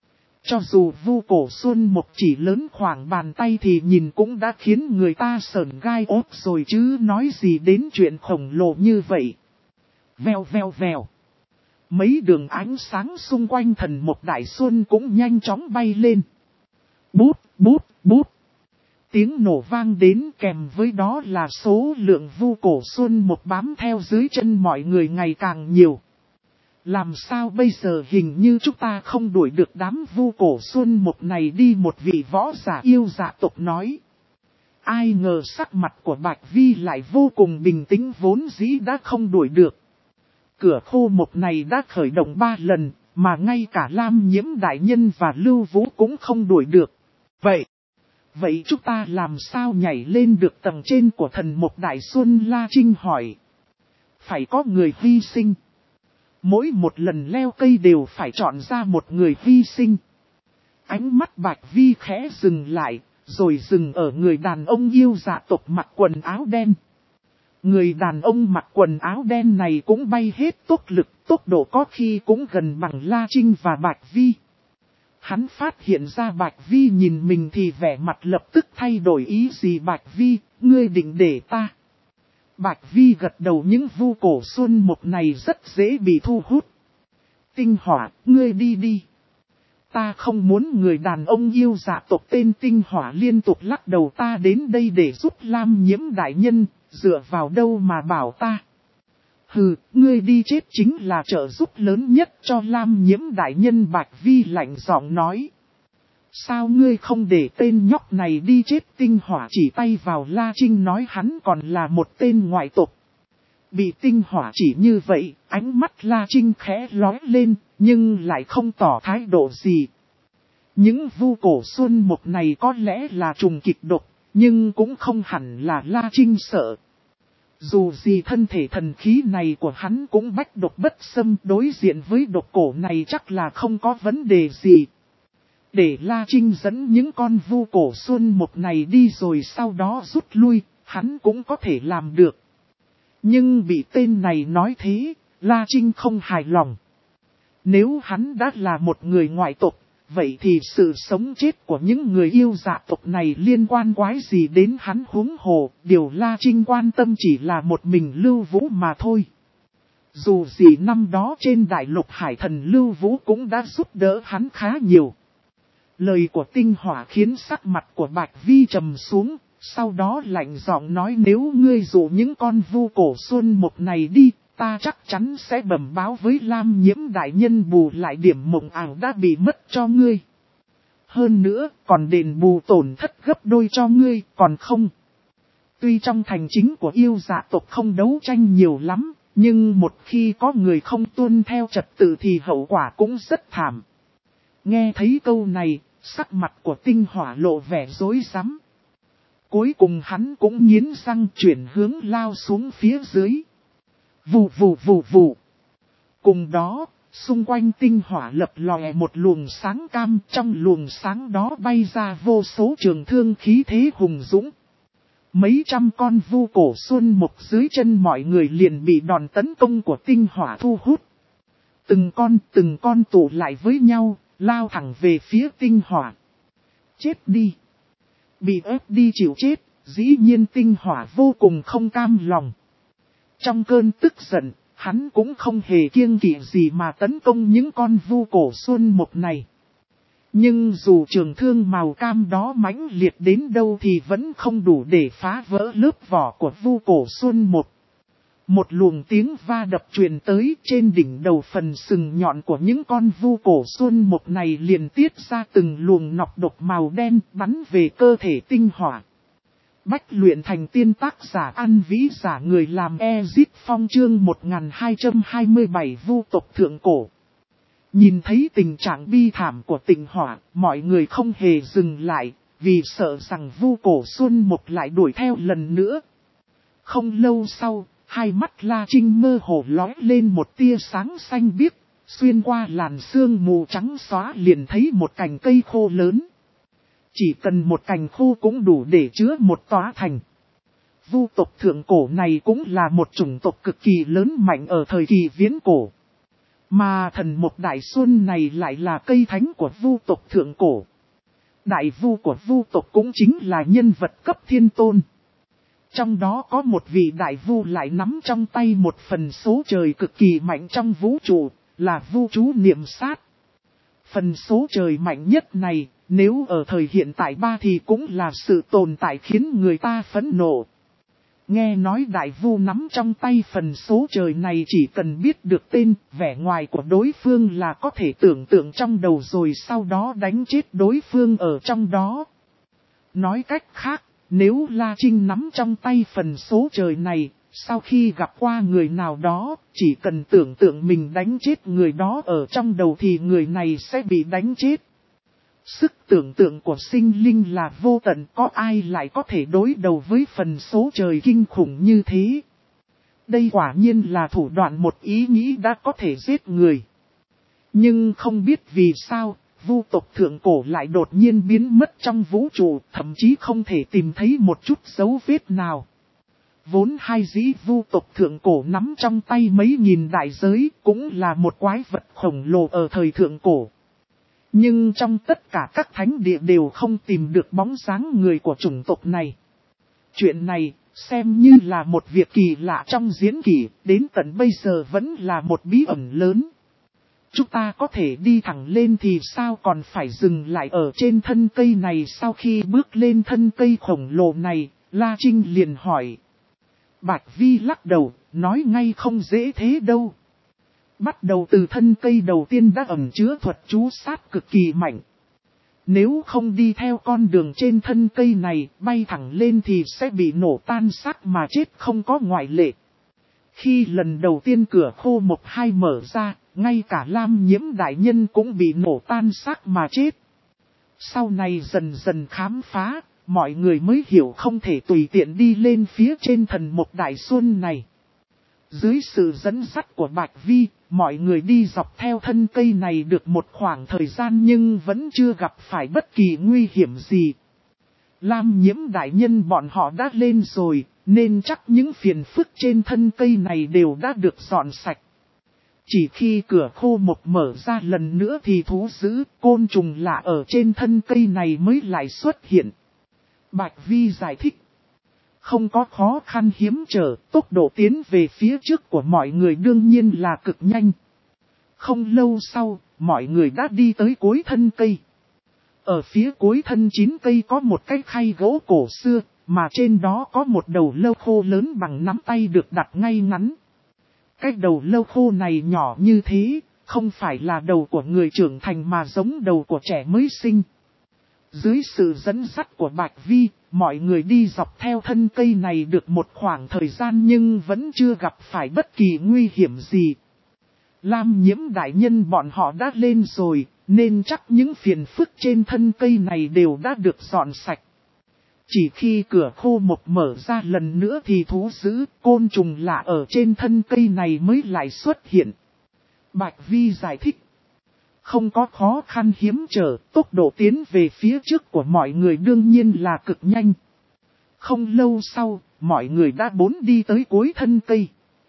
Cho dù vu cổ xuân một chỉ lớn khoảng bàn tay thì nhìn cũng đã khiến người ta sởn gai ốt rồi chứ nói gì đến chuyện khổng lồ như vậy. Vèo vèo vèo. Mấy đường ánh sáng xung quanh thần Mộc Đại Xuân cũng nhanh chóng bay lên. Bút, bút, bút. Tiếng nổ vang đến kèm với đó là số lượng vu cổ xuân một bám theo dưới chân mọi người ngày càng nhiều. Làm sao bây giờ hình như chúng ta không đuổi được đám vu cổ xuân một này đi, một vị võ giả yêu dạ tộc nói. Ai ngờ sắc mặt của Bạch Vi lại vô cùng bình tĩnh, vốn dĩ đã không đuổi được. Cửa khô một này đã khởi động ba lần, mà ngay cả Lam Nhiễm đại nhân và Lưu Vũ cũng không đuổi được. Vậy, vậy chúng ta làm sao nhảy lên được tầng trên của thần Mộc Đại Xuân? La Trinh hỏi. Phải có người hy sinh. Mỗi một lần leo cây đều phải chọn ra một người hy sinh. Ánh mắt Bạch Vi khẽ dừng lại, rồi dừng ở người đàn ông yêu dạ tộc mặc quần áo đen. Người đàn ông mặc quần áo đen này cũng bay hết tốc lực, tốc độ có khi cũng gần bằng La Trinh và Bạch Vi. Hắn phát hiện ra Bạch Vi nhìn mình thì vẻ mặt lập tức thay đổi. Ý gì Bạch Vi, ngươi định để ta? Bạch Vi gật đầu, những vu cổ xuân một này rất dễ bị thu hút. Tinh Hỏa, ngươi đi đi. Ta không muốn. Người đàn ông yêu dạ tộc tên Tinh Hỏa liên tục lắc đầu. Ta đến đây để giúp Lam Nhiễm đại nhân, dựa vào đâu mà bảo ta? Hừ, ngươi đi chết chính là trợ giúp lớn nhất cho Lam Nhiễm đại nhân. Bạch Vi lạnh giọng nói. Sao ngươi không để tên nhóc này đi chết? Tinh Hỏa chỉ tay vào La Trinh nói hắn còn là một tên ngoại tộc. Bị Tinh Hỏa chỉ như vậy, ánh mắt La Trinh khẽ lóe lên, nhưng lại không tỏ thái độ gì. Những vu cổ xuân một này có lẽ là trùng kịch độc, nhưng cũng không hẳn là La Trinh sợ. Dù gì thân thể thần khí này của hắn cũng bách độc bất xâm, đối diện với độc cổ này chắc là không có vấn đề gì. Để La Trinh dẫn những con vu cổ xuân một này đi rồi sau đó rút lui, hắn cũng có thể làm được. Nhưng bị tên này nói thế, La Trinh không hài lòng. Nếu hắn đã là một người ngoại tộc, vậy thì sự sống chết của những người yêu dạ tộc này liên quan quái gì đến hắn huống hồ, điều La Trinh quan tâm chỉ là một mình Lưu Vũ mà thôi. Dù gì năm đó trên đại lục hải thần Lưu Vũ cũng đã giúp đỡ hắn khá nhiều. Lời của Tinh Hỏa khiến sắc mặt của Bạch Vi trầm xuống, sau đó lạnh giọng nói nếu ngươi dụ những con vu cổ xuân một này đi, ta chắc chắn sẽ bẩm báo với Lam Nhiễm đại nhân bù lại điểm mộng ảo đã bị mất cho ngươi. Hơn nữa, còn đền bù tổn thất gấp đôi cho ngươi, còn không. Tuy trong thành chính của yêu dạ tộc không đấu tranh nhiều lắm, nhưng một khi có người không tuân theo trật tự thì hậu quả cũng rất thảm. Nghe thấy câu này, sắc mặt của Tinh Hỏa lộ vẻ rối rắm. Cuối cùng hắn cũng nghiến răng chuyển hướng lao xuống phía dưới. Vù vù vù vù. Cùng đó, xung quanh Tinh Hỏa lập lòe một luồng sáng cam, trong luồng sáng đó bay ra vô số trường thương khí thế hùng dũng. Mấy trăm con vu cổ xuân mục dưới chân mọi người liền bị đòn tấn công của Tinh Hỏa thu hút. Từng con từng con tụ lại với nhau, lao thẳng về phía Tinh Hỏa. Chết đi! Bị ép đi chịu chết, dĩ nhiên Tinh Hỏa vô cùng không cam lòng. Trong cơn tức giận, hắn cũng không hề kiêng kỵ gì mà tấn công những con vu cổ xuân mục này. Nhưng dù trường thương màu cam đó mãnh liệt đến đâu thì vẫn không đủ để phá vỡ lớp vỏ của vu cổ xuân mục. Một luồng tiếng va đập truyền tới trên đỉnh đầu phần sừng nhọn của những con vu cổ xuân mục này liền tiết ra từng luồng nọc độc màu đen bắn về cơ thể Tinh Hỏa. Bách luyện thành tiên tác giả An Vĩ giả người làm Ezit Phong chương một nghìn hai trăm hai mươi bảy vu tộc thượng cổ. Nhìn thấy tình trạng bi thảm của Tinh Hỏa, mọi người không hề dừng lại, vì sợ rằng vu cổ xuân mục lại đuổi theo lần nữa. Không lâu sau, hai mắt La Trinh mơ hồ lóe lên một tia sáng xanh biếc, xuyên qua làn sương mù trắng xóa liền thấy một cành cây khô lớn. Chỉ cần một cành khô cũng đủ để chứa một tòa thành. Vu tộc thượng cổ này cũng là một chủng tộc cực kỳ lớn mạnh ở thời kỳ viễn cổ. Mà thần mộc đại xuân này lại là cây thánh của vu tộc thượng cổ. Đại vu của vu tộc cũng chính là nhân vật cấp thiên tôn. Trong đó có một vị đại vu lại nắm trong tay một phần số trời cực kỳ mạnh trong vũ trụ, là vu chú niệm sát. Phần số trời mạnh nhất này, nếu ở thời hiện tại ba thì cũng là sự tồn tại khiến người ta phẫn nộ. Nghe nói đại vu nắm trong tay phần số trời này chỉ cần biết được tên, vẻ ngoài của đối phương là có thể tưởng tượng trong đầu rồi sau đó đánh chết đối phương ở trong đó. Nói cách khác, nếu La Trinh nắm trong tay phần số trời này, sau khi gặp qua người nào đó, chỉ cần tưởng tượng mình đánh chết người đó ở trong đầu thì người này sẽ bị đánh chết. Sức tưởng tượng của sinh linh là vô tận, có ai lại có thể đối đầu với phần số trời kinh khủng như thế. Đây quả nhiên là thủ đoạn một ý nghĩ đã có thể giết người. Nhưng không biết vì sao, vu tộc thượng cổ lại đột nhiên biến mất trong vũ trụ, thậm chí không thể tìm thấy một chút dấu vết nào. Vốn hai dĩ vu tộc thượng cổ nắm trong tay mấy nghìn đại giới, cũng là một quái vật khổng lồ ở thời thượng cổ. Nhưng trong tất cả các thánh địa đều không tìm được bóng dáng người của chủng tộc này. Chuyện này, xem như là một việc kỳ lạ trong diễn kỷ, đến tận bây giờ vẫn là một bí ẩn lớn. Chúng ta có thể đi thẳng lên thì sao còn phải dừng lại ở trên thân cây này? Sau khi bước lên thân cây khổng lồ này, La Trinh liền hỏi. Bạch Vi lắc đầu, nói ngay không dễ thế đâu. Bắt đầu từ thân cây đầu tiên đã ẩn chứa thuật chú sát cực kỳ mạnh. Nếu không đi theo con đường trên thân cây này, bay thẳng lên thì sẽ bị nổ tan xác mà chết không có ngoại lệ. Khi lần đầu tiên cửa khô một hai mở ra, ngay cả Lam Nhiễm đại nhân cũng bị nổ tan xác mà chết. Sau này dần dần khám phá, mọi người mới hiểu không thể tùy tiện đi lên phía trên thần mộc đại xuân này. Dưới sự dẫn dắt của Bạch Vi, mọi người đi dọc theo thân cây này được một khoảng thời gian nhưng vẫn chưa gặp phải bất kỳ nguy hiểm gì. Lam Nhiễm đại nhân bọn họ đã lên rồi, nên chắc những phiền phức trên thân cây này đều đã được dọn sạch. Chỉ khi cửa khô một mở ra lần nữa thì thú dữ, côn trùng lạ ở trên thân cây này mới lại xuất hiện. Bạch Vi giải thích. Không có khó khăn hiếm trở, tốc độ tiến về phía trước của mọi người đương nhiên là cực nhanh. Không lâu sau, mọi người đã đi tới cuối thân cây. Ở phía cuối thân chín cây có một cái khay gỗ cổ xưa, mà trên đó có một đầu lâu khô lớn bằng nắm tay được đặt ngay ngắn. Cái đầu lâu khô này nhỏ như thế, không phải là đầu của người trưởng thành mà giống đầu của trẻ mới sinh. Dưới sự dẫn dắt của Bạch Vi, mọi người đi dọc theo thân cây này được một khoảng thời gian nhưng vẫn chưa gặp phải bất kỳ nguy hiểm gì. Lam Nhiễm đại nhân bọn họ đã lên rồi, nên chắc những phiền phức trên thân cây này đều đã được dọn sạch. Chỉ khi cửa khô một mở ra lần nữa thì thú dữ, côn trùng lạ ở trên thân cây này mới lại xuất hiện. Bạch Vi giải thích. Không có khó khăn hiếm trở, tốc độ tiến về phía trước của mọi người đương nhiên là cực nhanh. Không lâu sau, mọi người đã bốn đi tới cuối thân cây.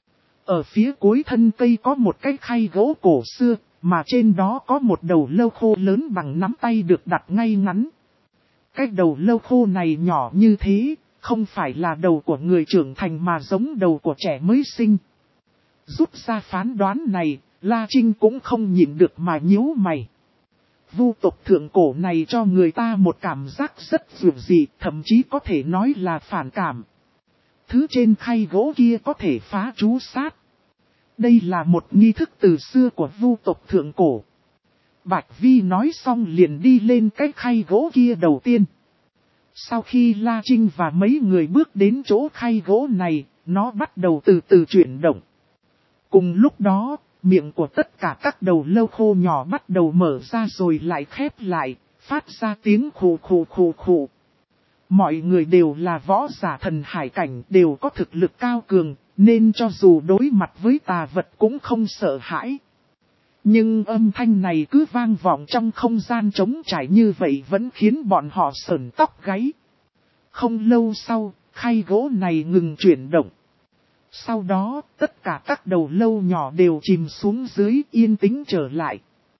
Ở phía cuối thân cây có một cái khay gỗ cổ xưa, mà trên đó có một đầu lâu khô lớn bằng nắm tay được đặt ngay ngắn. Cái đầu lâu khô này nhỏ như thế, không phải là đầu của người trưởng thành mà giống đầu của trẻ mới sinh. Rút ra phán đoán này, La Trinh cũng không nhịn được mà nhíu mày. Vu tộc thượng cổ này cho người ta một cảm giác rất dịu dị, thậm chí có thể nói là phản cảm. Thứ trên khay gỗ kia có thể phá chú sát. Đây là một nghi thức từ xưa của vu tộc thượng cổ. Bạch Vi nói xong liền đi lên cái khay gỗ kia đầu tiên. Sau khi La Trinh và mấy người bước đến chỗ khay gỗ này, nó bắt đầu từ từ chuyển động. Cùng lúc đó, miệng của tất cả các đầu lâu khô nhỏ bắt đầu mở ra rồi lại khép lại, phát ra tiếng khù khù khù khù. Mọi người đều là võ giả thần hải cảnh, đều có thực lực cao cường, nên cho dù đối mặt với tà vật cũng không sợ hãi. Nhưng âm thanh này cứ vang vọng trong không gian trống trải như vậy vẫn khiến bọn họ sởn tóc gáy. Không lâu sau, khay gỗ này ngừng chuyển động. Sau đó, tất cả các đầu lâu nhỏ đều chìm xuống dưới yên tĩnh trở lại.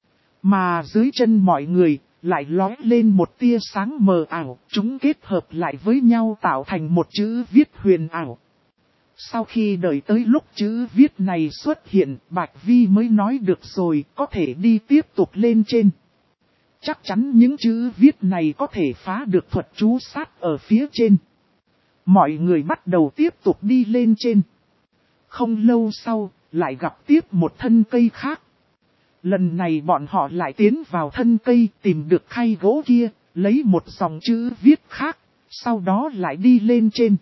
Mà dưới chân mọi người, lại lóe lên một tia sáng mờ ảo, chúng kết hợp lại với nhau tạo thành một chữ viết huyền ảo. Sau khi đợi tới lúc chữ viết này xuất hiện, Bạch Vi mới nói được rồi, có thể đi tiếp tục lên trên. Chắc chắn những chữ viết này có thể phá được thuật chú sát ở phía trên. Mọi người bắt đầu tiếp tục đi lên trên. Không lâu sau, lại gặp tiếp một thân cây khác. Lần này bọn họ lại tiến vào thân cây tìm được khay gỗ kia, lấy một dòng chữ viết khác, sau đó lại đi lên trên.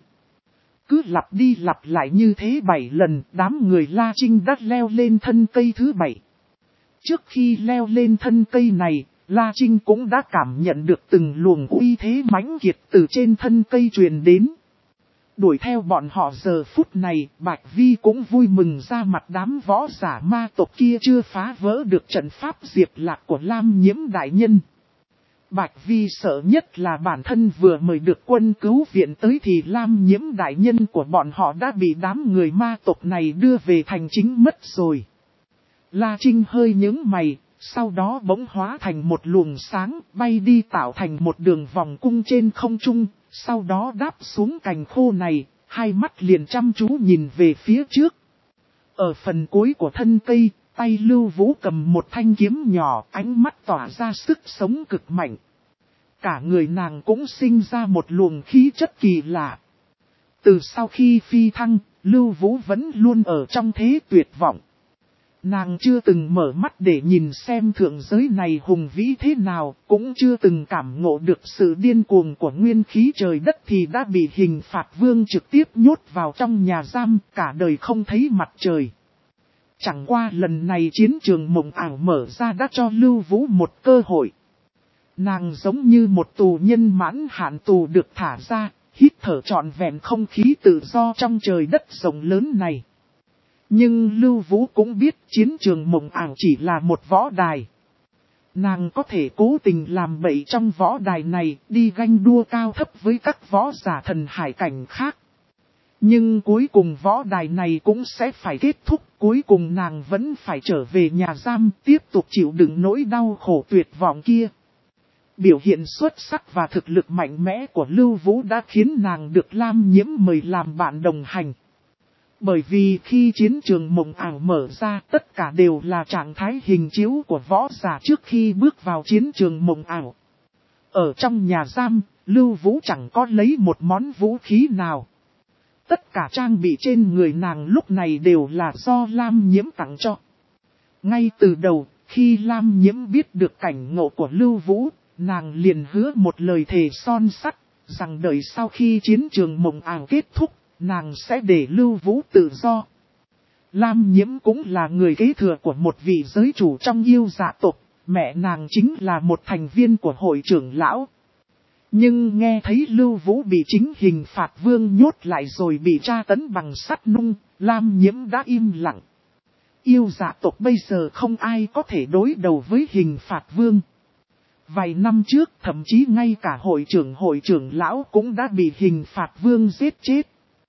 Cứ lặp đi lặp lại như thế bảy lần, đám người La Trinh đã leo lên thân cây thứ bảy. Trước khi leo lên thân cây này, La Trinh cũng đã cảm nhận được từng luồng uy thế mãnh liệt từ trên thân cây truyền đến. Đuổi theo bọn họ giờ phút này, Bạch Vi cũng vui mừng ra mặt đám võ giả ma tộc kia chưa phá vỡ được trận pháp diệt lạc của Lam Nhiễm đại nhân. Bạch Vi sợ nhất là bản thân vừa mời được quân cứu viện tới thì Lam Nhiễm đại nhân của bọn họ đã bị đám người ma tộc này đưa về thành chính mất rồi. La Trinh hơi nhướng mày, sau đó bỗng hóa thành một luồng sáng bay đi tạo thành một đường vòng cung trên không trung, sau đó đáp xuống cành khô này, hai mắt liền chăm chú nhìn về phía trước. Ở phần cuối của thân cây, tay Lưu Vũ cầm một thanh kiếm nhỏ, ánh mắt tỏa ra sức sống cực mạnh. Cả người nàng cũng sinh ra một luồng khí chất kỳ lạ. Từ sau khi phi thăng, Lưu Vũ vẫn luôn ở trong thế tuyệt vọng. Nàng chưa từng mở mắt để nhìn xem thượng giới này hùng vĩ thế nào, cũng chưa từng cảm ngộ được sự điên cuồng của nguyên khí trời đất thì đã bị hình phạt vương trực tiếp nhốt vào trong nhà giam, cả đời không thấy mặt trời. Chẳng qua lần này chiến trường mộng ảo mở ra đã cho Lưu Vũ một cơ hội. Nàng giống như một tù nhân mãn hạn tù được thả ra, hít thở trọn vẹn không khí tự do trong trời đất rộng lớn này. Nhưng Lưu Vũ cũng biết chiến trường mộng ảo chỉ là một võ đài. Nàng có thể cố tình làm bậy trong võ đài này, đi ganh đua cao thấp với các võ giả thần hải cảnh khác. Nhưng cuối cùng võ đài này cũng sẽ phải kết thúc, cuối cùng nàng vẫn phải trở về nhà giam, tiếp tục chịu đựng nỗi đau khổ tuyệt vọng kia. Biểu hiện xuất sắc và thực lực mạnh mẽ của Lưu Vũ đã khiến nàng được Lam Nhiễm mời làm bạn đồng hành. Bởi vì khi chiến trường mộng ảo mở ra, tất cả đều là trạng thái hình chiếu của võ giả trước khi bước vào chiến trường mộng ảo. Ở trong nhà giam, Lưu Vũ chẳng có lấy một món vũ khí nào. Tất cả trang bị trên người nàng lúc này đều là do Lam Nhiễm tặng cho. Ngay từ đầu, khi Lam Nhiễm biết được cảnh ngộ của Lưu Vũ, nàng liền hứa một lời thề son sắt, rằng đợi sau khi chiến trường mộng ảo kết thúc, nàng sẽ để Lưu Vũ tự do. Lam Nhiễm cũng là người kế thừa của một vị giới chủ trong yêu dạ tộc, mẹ nàng chính là một thành viên của hội trưởng lão. Nhưng nghe thấy Lưu Vũ bị chính hình phạt vương nhốt lại rồi bị tra tấn bằng sắt nung, Lam Nhiễm đã im lặng. Yêu dạ tộc bây giờ không ai có thể đối đầu với hình phạt vương. Vài năm trước thậm chí ngay cả hội trưởng hội trưởng lão cũng đã bị hình phạt vương giết chết.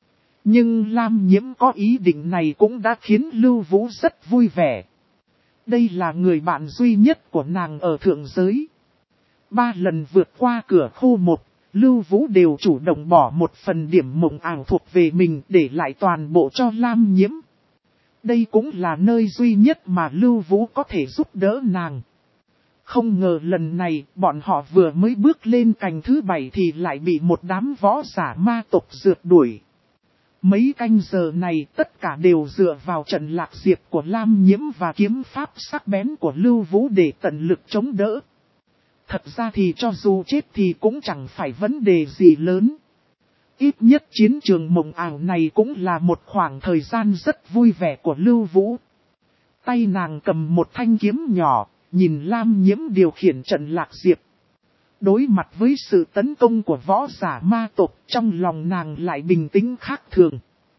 Nhưng Lam Nhiễm có ý định này cũng đã khiến Lưu Vũ rất vui vẻ. Đây là người bạn duy nhất của nàng ở thượng giới. Ba lần vượt qua cửa khu một, Lưu Vũ đều chủ động bỏ một phần điểm mộng ảo thuộc về mình để lại toàn bộ cho Lam Nhiễm. Đây cũng là nơi duy nhất mà Lưu Vũ có thể giúp đỡ nàng. Không ngờ lần này bọn họ vừa mới bước lên cành thứ bảy thì lại bị một đám võ giả ma tộc rượt đuổi. Mấy canh giờ này tất cả đều dựa vào trận lạc diệp của Lam Nhiễm và kiếm pháp sắc bén của Lưu Vũ để tận lực chống đỡ. Thật ra thì cho dù chết thì cũng chẳng phải vấn đề gì lớn. Ít nhất chiến trường mộng ảo này cũng là một khoảng thời gian rất vui vẻ của Lưu Vũ. Tay nàng cầm một thanh kiếm nhỏ, nhìn Lam Nhiễm điều khiển trận lạc diệp. Đối mặt với sự tấn công của võ giả ma tộc, trong lòng nàng lại bình tĩnh khác thường.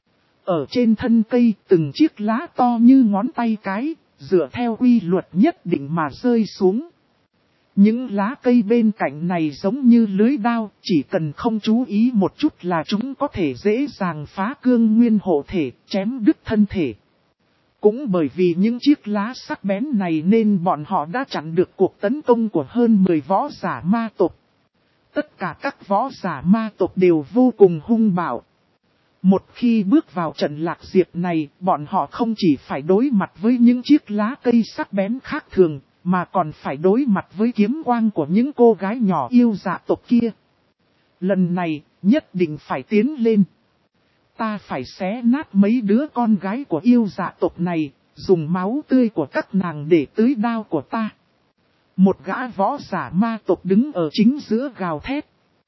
Ở trên thân cây, từng chiếc lá to như ngón tay cái, dựa theo quy luật nhất định mà rơi xuống. Những lá cây bên cạnh này giống như lưới đao, chỉ cần không chú ý một chút là chúng có thể dễ dàng phá cương nguyên hộ thể, chém đứt thân thể. Cũng bởi vì những chiếc lá sắc bén này nên bọn họ đã chặn được cuộc tấn công của hơn mười võ giả ma tộc. Tất cả các võ giả ma tộc đều vô cùng hung bạo. Một khi bước vào trận lạc diệp này, bọn họ không chỉ phải đối mặt với những chiếc lá cây sắc bén khác thường, mà còn phải đối mặt với kiếm quang của những cô gái nhỏ yêu dạ tộc kia. Lần này, nhất định phải tiến lên. Ta phải xé nát mấy đứa con gái của yêu dạ tộc này, dùng máu tươi của các nàng để tưới đao của ta. Một gã võ giả ma tộc đứng ở chính giữa gào thét.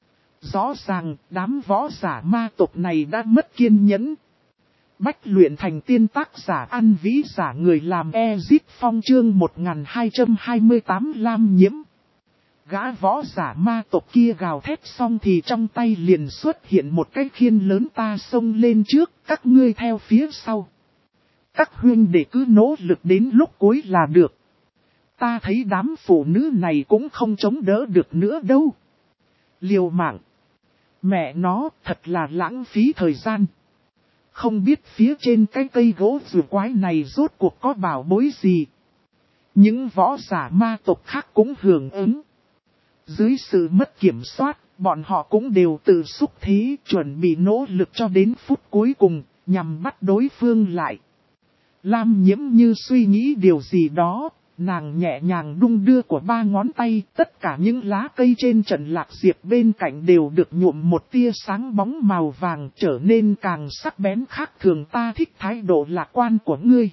Rõ ràng, đám võ giả ma tộc này đã mất kiên nhẫn. Bách luyện thành tiên tác giả ăn vĩ giả người làm Ezit Phong chương một nghìn hai trăm hai mươi tám Lam Nhiễm. Gã võ giả ma tộc kia gào thét xong thì trong tay liền xuất hiện một cái khiên lớn, ta xông lên trước, các ngươi theo phía sau. Các huynh đệ cứ nỗ lực đến lúc cuối là được. Ta thấy đám phụ nữ này cũng không chống đỡ được nữa đâu. Liều mạng. Mẹ nó thật là lãng phí thời gian. Không biết phía trên cái cây gỗ rùa quái này rốt cuộc có bảo bối gì. Những võ giả ma tộc khác cũng hưởng ứng. Dưới sự mất kiểm soát, bọn họ cũng đều tự xúc thế, chuẩn bị nỗ lực cho đến phút cuối cùng, nhằm bắt đối phương lại. Lam Nhiễm như suy nghĩ điều gì đó, nàng nhẹ nhàng đung đưa của ba ngón tay, tất cả những lá cây trên trận lạc diệp bên cạnh đều được nhuộm một tia sáng bóng màu vàng, trở nên càng sắc bén khác thường. Ta thích thái độ lạc quan của ngươi.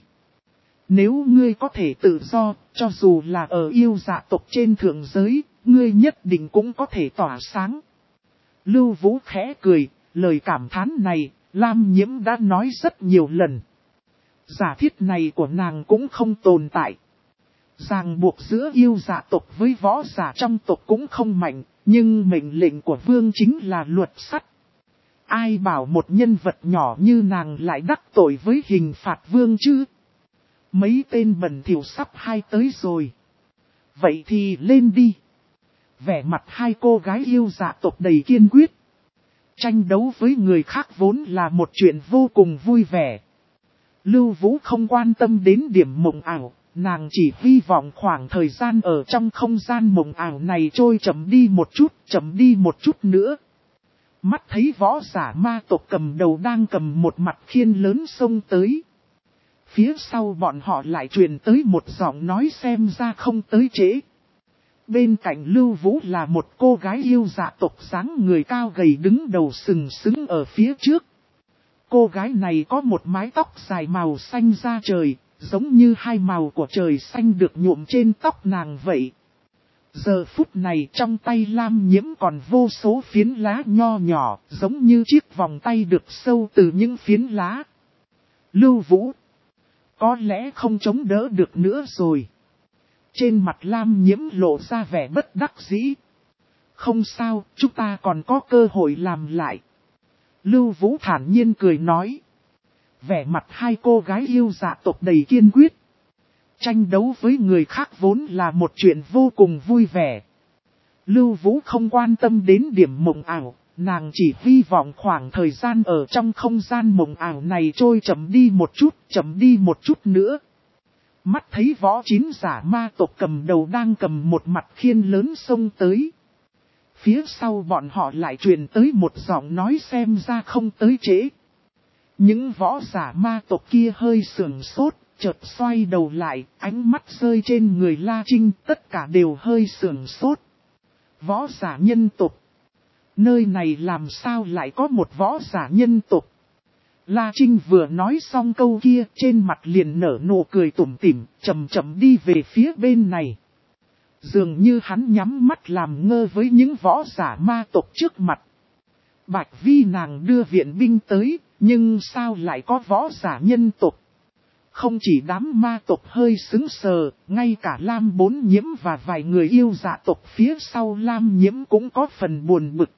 Nếu ngươi có thể tự do, cho dù là ở yêu dạ tộc trên thượng giới, ngươi nhất định cũng có thể tỏa sáng. Lưu Vũ khẽ cười, lời cảm thán này, Lam Nhiễm đã nói rất nhiều lần. Giả thiết này của nàng cũng không tồn tại. Ràng buộc giữa yêu dạ tộc với võ giả trong tộc cũng không mạnh, nhưng mệnh lệnh của vương chính là luật sắt. Ai bảo một nhân vật nhỏ như nàng lại đắc tội với hình phạt vương chứ? Mấy tên bẩn thỉu sắp hai tới rồi. Vậy thì lên đi. Vẻ mặt hai cô gái yêu dạ tộc đầy kiên quyết. Tranh đấu với người khác vốn là một chuyện vô cùng vui vẻ. Lưu Vũ không quan tâm đến điểm mộng ảo, nàng chỉ hy vọng khoảng thời gian ở trong không gian mộng ảo này trôi chậm đi một chút, chậm đi một chút nữa. Mắt thấy võ giả ma tộc cầm đầu đang cầm một mặt khiên lớn xông tới. Phía sau bọn họ lại truyền tới một giọng nói xem ra không tới trễ. Bên cạnh Lưu Vũ là một cô gái yêu dạ tộc dáng người cao gầy đứng đầu sừng sững ở phía trước. Cô gái này có một mái tóc dài màu xanh da trời, giống như hai màu của trời xanh được nhuộm trên tóc nàng vậy. Giờ phút này trong tay Lam Nhiễm còn vô số phiến lá nho nhỏ, giống như chiếc vòng tay được sâu từ những phiến lá. Lưu Vũ, có lẽ không chống đỡ được nữa rồi. Trên mặt Lam Nhiễm lộ ra vẻ bất đắc dĩ. Không sao, chúng ta còn có cơ hội làm lại. Lưu Vũ thản nhiên cười nói. Vẻ mặt hai cô gái yêu dạ tộc đầy kiên quyết. Tranh đấu với người khác vốn là một chuyện vô cùng vui vẻ. Lưu Vũ không quan tâm đến điểm mộng ảo, nàng chỉ hy vọng khoảng thời gian ở trong không gian mộng ảo này trôi chậm đi một chút, chậm đi một chút nữa. Mắt thấy võ chín giả ma tộc cầm đầu đang cầm một mặt khiên lớn xông tới. Phía sau bọn họ lại truyền tới một giọng nói xem ra không tới trễ. Những võ giả ma tộc kia hơi sườn sốt, chợt xoay đầu lại, ánh mắt rơi trên người La Trinh, tất cả đều hơi sườn sốt. Võ giả nhân tộc. Nơi này làm sao lại có một võ giả nhân tộc? La Trinh vừa nói xong câu kia, trên mặt liền nở nụ cười tủm tỉm, chậm chậm đi về phía bên này. Dường như hắn nhắm mắt làm ngơ với những võ giả ma tộc trước mặt. Bạch Vi nàng đưa viện binh tới, nhưng sao lại có võ giả nhân tộc? Không chỉ đám ma tộc hơi sững sờ, ngay cả Lam Bốn Nhiễm và vài người yêu dạ tộc phía sau Lam Nhiễm cũng có phần buồn bực.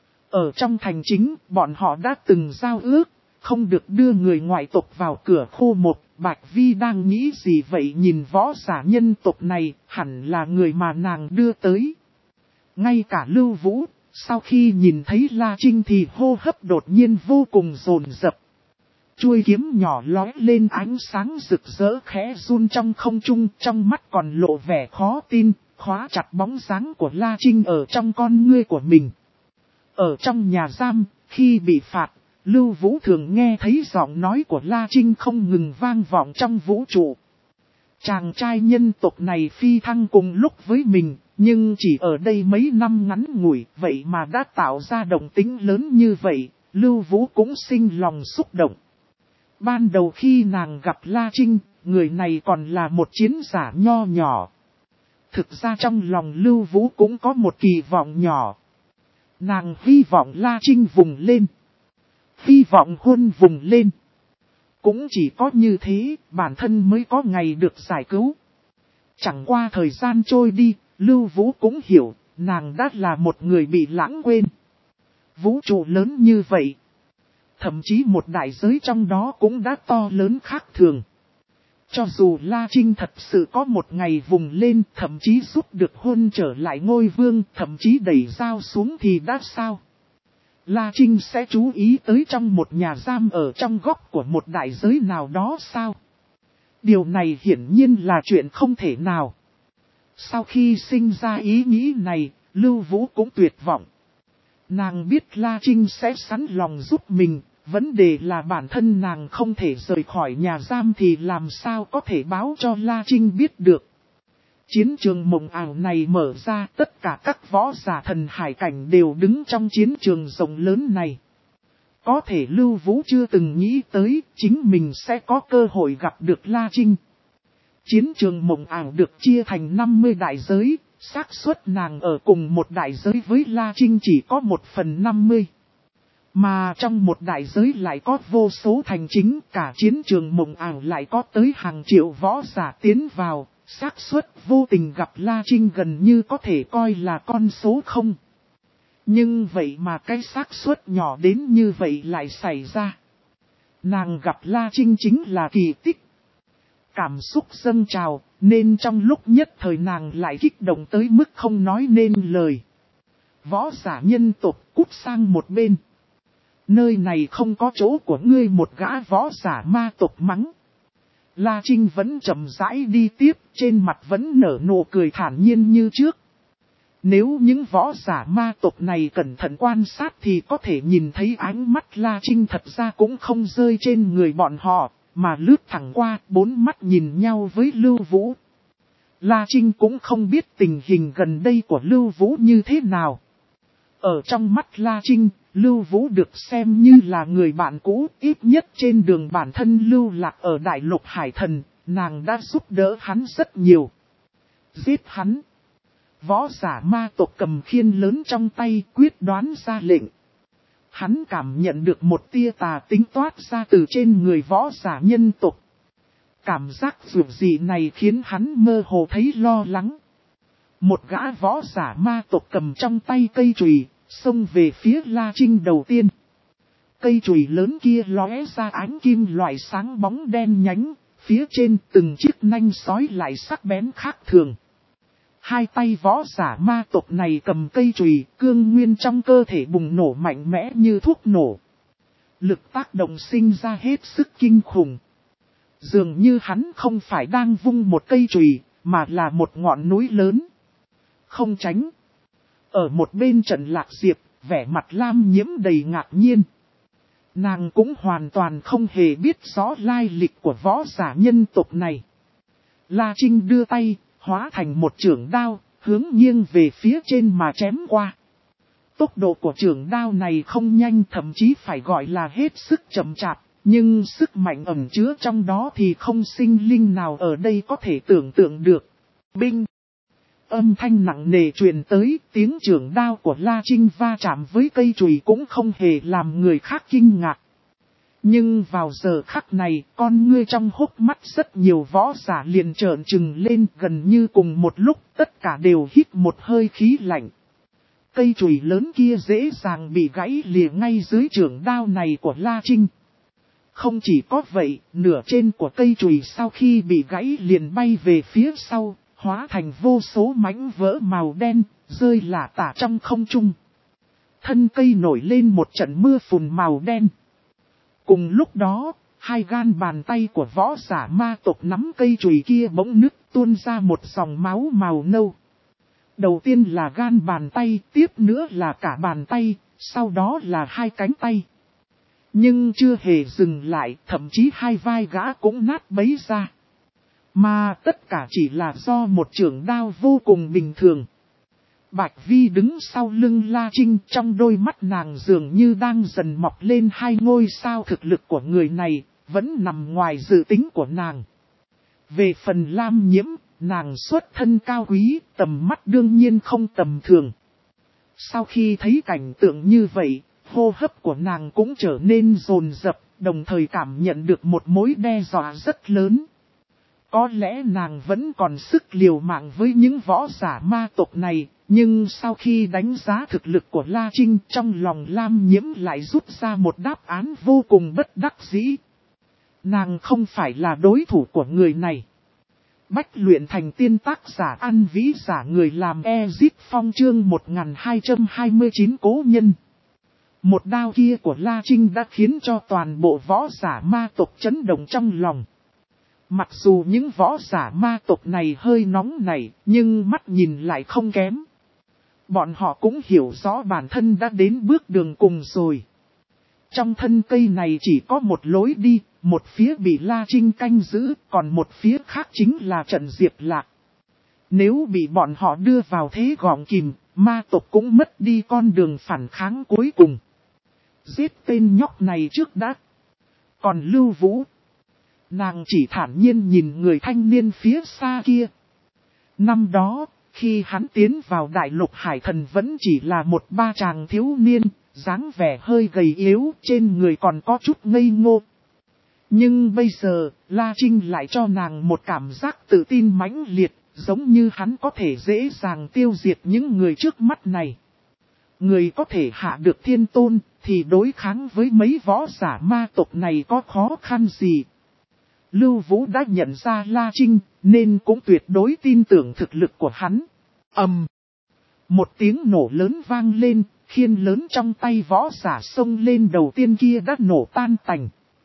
Ở trong thành chính, bọn họ đã từng giao ước, không được đưa người ngoại tộc vào cửa khu một. Bạch Vi đang nghĩ gì vậy, nhìn võ giả nhân tộc này, hẳn là người mà nàng đưa tới. Ngay cả Lưu Vũ, sau khi nhìn thấy La Trinh thì hô hấp đột nhiên vô cùng dồn dập. Chuôi kiếm nhỏ lói lên ánh sáng rực rỡ khẽ run trong không trung, trong mắt còn lộ vẻ khó tin, khóa chặt bóng dáng của La Trinh ở trong con ngươi của mình. Ở trong nhà giam, khi bị phạt, Lưu Vũ thường nghe thấy giọng nói của La Trinh không ngừng vang vọng trong vũ trụ. Chàng trai nhân tộc này phi thăng cùng lúc với mình, nhưng chỉ ở đây mấy năm ngắn ngủi, vậy mà đã tạo ra động tĩnh lớn như vậy, Lưu Vũ cũng sinh lòng xúc động. Ban đầu khi nàng gặp La Trinh, người này còn là một chiến giả nho nhỏ. Thực ra trong lòng Lưu Vũ cũng có một kỳ vọng nhỏ. Nàng hy vọng La Trinh vùng lên. Hy vọng Huân vùng lên. Cũng chỉ có như thế, bản thân mới có ngày được giải cứu. Chẳng qua thời gian trôi đi, Lưu Vũ cũng hiểu, nàng đã là một người bị lãng quên. Vũ trụ lớn như vậy. Thậm chí một đại giới trong đó cũng đã to lớn khác thường. Cho dù La Trinh thật sự có một ngày vùng lên, thậm chí giúp được Huân trở lại ngôi vương, thậm chí đẩy dao xuống thì đã sao? La Trinh sẽ chú ý tới trong một nhà giam ở trong góc của một đại giới nào đó sao? Điều này hiển nhiên là chuyện không thể nào. Sau khi sinh ra ý nghĩ này, Lưu Vũ cũng tuyệt vọng. Nàng biết La Trinh sẽ sẵn lòng giúp mình, vấn đề là bản thân nàng không thể rời khỏi nhà giam thì làm sao có thể báo cho La Trinh biết được. Chiến trường mộng ảo này mở ra, tất cả các võ giả thần hải cảnh đều đứng trong chiến trường rộng lớn này. Có thể Lưu Vũ chưa từng nghĩ tới chính mình sẽ có cơ hội gặp được La Trinh. Chiến trường mộng ảo được chia thành năm mươi đại giới, xác suất nàng ở cùng một đại giới với La Trinh chỉ có một phần năm mươi. Mà trong một đại giới lại có vô số thành chính, cả chiến trường mộng ảo lại có tới hàng triệu võ giả tiến vào, xác suất vô tình gặp La Trinh gần như có thể coi là con số không. Nhưng vậy mà cái xác suất nhỏ đến như vậy lại xảy ra. Nàng gặp La Trinh chính là kỳ tích. Cảm xúc dâng trào, nên trong lúc nhất thời nàng lại kích động tới mức không nói nên lời. Võ giả nhân tộc cút sang một bên. Nơi này không có chỗ của ngươi, một gã võ giả ma tộc mắng. La Trinh vẫn chậm rãi đi tiếp, trên mặt vẫn nở nụ cười thản nhiên như trước. Nếu những võ giả ma tộc này cẩn thận quan sát thì có thể nhìn thấy ánh mắt La Trinh thật ra cũng không rơi trên người bọn họ, mà lướt thẳng qua, bốn mắt nhìn nhau với Lưu Vũ. La Trinh cũng không biết tình hình gần đây của Lưu Vũ như thế nào. Ở trong mắt La Trinh, Lưu Vũ được xem như là người bạn cũ, ít nhất trên đường bản thân lưu lạc ở Đại Lục Hải Thần, nàng đã giúp đỡ hắn rất nhiều. Giết hắn. Võ giả ma tộc cầm khiên lớn trong tay quyết đoán ra lệnh. Hắn cảm nhận được một tia tà tính toát ra từ trên người võ giả nhân tộc. Cảm giác dù gì này khiến hắn mơ hồ thấy lo lắng. Một gã võ giả ma tộc cầm trong tay cây chùy, xông về phía La Trinh đầu tiên. Cây chùy lớn kia lóe ra ánh kim loại sáng bóng đen nhánh, phía trên từng chiếc nanh sói lại sắc bén khác thường. Hai tay võ giả ma tộc này cầm cây chùy, cương nguyên trong cơ thể bùng nổ mạnh mẽ như thuốc nổ. Lực tác động sinh ra hết sức kinh khủng. Dường như hắn không phải đang vung một cây chùy, mà là một ngọn núi lớn. Không tránh. Ở một bên Trần Lạc Diệp, vẻ mặt Lam Nhiễm đầy ngạc nhiên. Nàng cũng hoàn toàn không hề biết rõ lai lịch của võ giả nhân tộc này. La Trinh đưa tay, hóa thành một chưởng đao, hướng nghiêng về phía trên mà chém qua. Tốc độ của chưởng đao này không nhanh, thậm chí phải gọi là hết sức chậm chạp, nhưng sức mạnh ẩn chứa trong đó thì không sinh linh nào ở đây có thể tưởng tượng được. Binh! Âm thanh nặng nề truyền tới, tiếng chưởng đao của La Trinh va chạm với cây chùy cũng không hề làm người khác kinh ngạc. Nhưng vào giờ khắc này, con ngươi trong hốc mắt rất nhiều võ giả liền trợn trừng lên, gần như cùng một lúc, tất cả đều hít một hơi khí lạnh. Cây chùy lớn kia dễ dàng bị gãy lìa ngay dưới chưởng đao này của La Trinh. Không chỉ có vậy, nửa trên của cây chùy sau khi bị gãy liền bay về phía sau, hóa thành vô số mảnh vỡ màu đen, rơi lả tả trong không trung. Thân cây nổi lên một trận mưa phùn màu đen. Cùng lúc đó, hai gan bàn tay của võ giả ma tộc nắm cây chùy kia bỗng nứt tuôn ra một dòng máu màu nâu. Đầu tiên là gan bàn tay, tiếp nữa là cả bàn tay, sau đó là hai cánh tay. Nhưng chưa hề dừng lại, thậm chí hai vai gã cũng nát bấy ra. Mà tất cả chỉ là do một chưởng đao vô cùng bình thường. Bạch Vi đứng sau lưng La Trinh, trong đôi mắt nàng dường như đang dần mọc lên hai ngôi sao. Thực lực của người này vẫn nằm ngoài dự tính của nàng. Về phần Lam Nhiễm, nàng xuất thân cao quý, tầm mắt đương nhiên không tầm thường. Sau khi thấy cảnh tượng như vậy, hô hấp của nàng cũng trở nên dồn dập, đồng thời cảm nhận được một mối đe dọa rất lớn. Có lẽ nàng vẫn còn sức liều mạng với những võ giả ma tộc này, nhưng sau khi đánh giá thực lực của La Trinh, trong lòng Lam Nhiễm lại rút ra một đáp án vô cùng bất đắc dĩ. Nàng không phải là đối thủ của người này. Bách luyện thành tiên tác giả An Vĩ giả người làm Ezit Phong chương một nghìn hai trăm hai mươi chín cố nhân. Một đao kia của La Trinh đã khiến cho toàn bộ võ giả ma tộc chấn động trong lòng. Mặc dù những võ giả ma tộc này hơi nóng nảy, nhưng mắt nhìn lại không kém. Bọn họ cũng hiểu rõ bản thân đã đến bước đường cùng rồi. Trong thân cây này chỉ có một lối đi, một phía bị La Trinh canh giữ, còn một phía khác chính là trận Diệp Lạc. Nếu bị bọn họ đưa vào thế gọng kìm, ma tộc cũng mất đi con đường phản kháng cuối cùng. Giết tên nhóc này trước đã. Còn Lưu Vũ, nàng chỉ thản nhiên nhìn người thanh niên phía xa kia. Năm đó, khi hắn tiến vào Đại Lục Hải Thần vẫn chỉ là một ba chàng thiếu niên, dáng vẻ hơi gầy yếu, trên người còn có chút ngây ngô. Nhưng bây giờ, La Trinh lại cho nàng một cảm giác tự tin mãnh liệt, giống như hắn có thể dễ dàng tiêu diệt những người trước mắt này. Người có thể hạ được thiên tôn, thì đối kháng với mấy võ giả ma tộc này có khó khăn gì. Lưu Vũ đã nhận ra La Trinh, nên cũng tuyệt đối tin tưởng thực lực của hắn. Ầm! Một tiếng nổ lớn vang lên, khiên lớn trong tay võ giả xông lên đầu tiên kia đã nổ tan tành.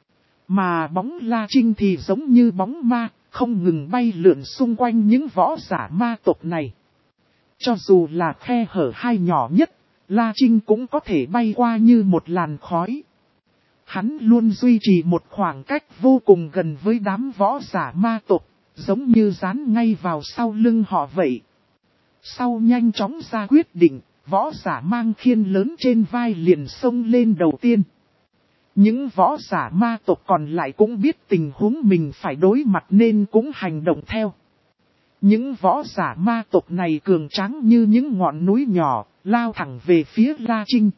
Mà bóng La Trinh thì giống như bóng ma, không ngừng bay lượn xung quanh những võ giả ma tộc này. Cho dù là khe hở hai nhỏ nhất, La Trinh cũng có thể bay qua như một làn khói. Hắn luôn duy trì một khoảng cách vô cùng gần với đám võ giả ma tộc, giống như dán ngay vào sau lưng họ vậy. Sau nhanh chóng ra quyết định, võ giả mang khiên lớn trên vai liền xông lên đầu tiên. Những võ giả ma tộc còn lại cũng biết tình huống mình phải đối mặt nên cũng hành động theo. Những võ giả ma tộc này cường tráng như những ngọn núi nhỏ, lao thẳng về phía La Trinh.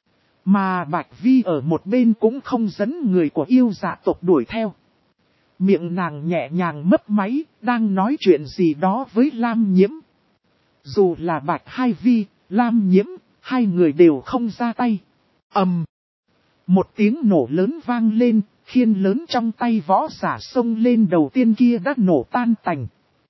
Mà Bạch Vi ở một bên cũng không dẫn người của yêu dạ tộc đuổi theo. Miệng nàng nhẹ nhàng mấp máy, đang nói chuyện gì đó với Lam Nhiễm. Dù là Bạch Hai Vi, Lam Nhiễm, hai người đều không ra tay. Ầm. Một tiếng nổ lớn vang lên, khiên lớn trong tay võ giả xông lên đầu tiên kia đã nổ tan tành.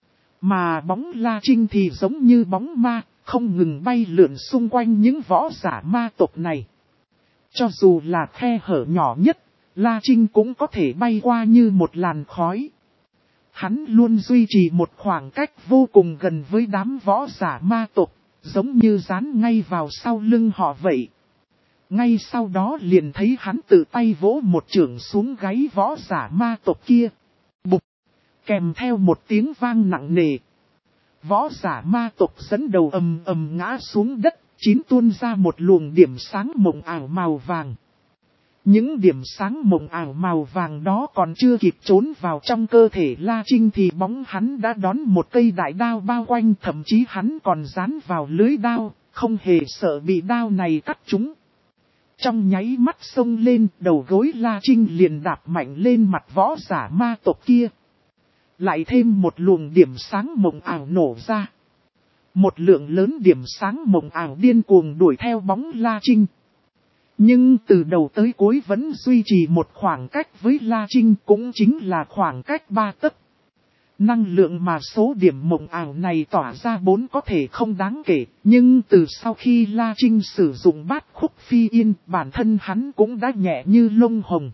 Mà bóng La Trinh thì giống như bóng ma, không ngừng bay lượn xung quanh những võ giả ma tộc này. Cho dù là khe hở nhỏ nhất, La Trinh cũng có thể bay qua như một làn khói. Hắn luôn duy trì một khoảng cách vô cùng gần với đám võ giả ma tộc, giống như dán ngay vào sau lưng họ vậy. Ngay sau đó liền thấy hắn tự tay vỗ một chưởng xuống gáy võ giả ma tộc kia. Bụp! Kèm theo một tiếng vang nặng nề. Võ giả ma tộc dẫn đầu ầm ầm ngã xuống đất, chín tuôn ra một luồng điểm sáng mộng ảo màu vàng. Những điểm sáng mộng ảo màu vàng đó còn chưa kịp trốn vào trong cơ thể La Trinh thì bóng hắn đã đón một cây đại đao bao quanh, thậm chí hắn còn dán vào lưới đao, không hề sợ bị đao này cắt trúng. Trong nháy mắt xông lên, đầu gối La Trinh liền đạp mạnh lên mặt võ giả ma tộc kia. Lại thêm một luồng điểm sáng mộng ảo nổ ra. Một lượng lớn điểm sáng mộng ảo điên cuồng đuổi theo bóng La Trinh. Nhưng từ đầu tới cuối vẫn duy trì một khoảng cách với La Trinh, cũng chính là khoảng cách ba tấc. Năng lượng mà số điểm mộng ảo này tỏa ra bốn có thể không đáng kể, nhưng từ sau khi La Trinh sử dụng bát khúc phi yên, bản thân hắn cũng đã nhẹ như lông hồng.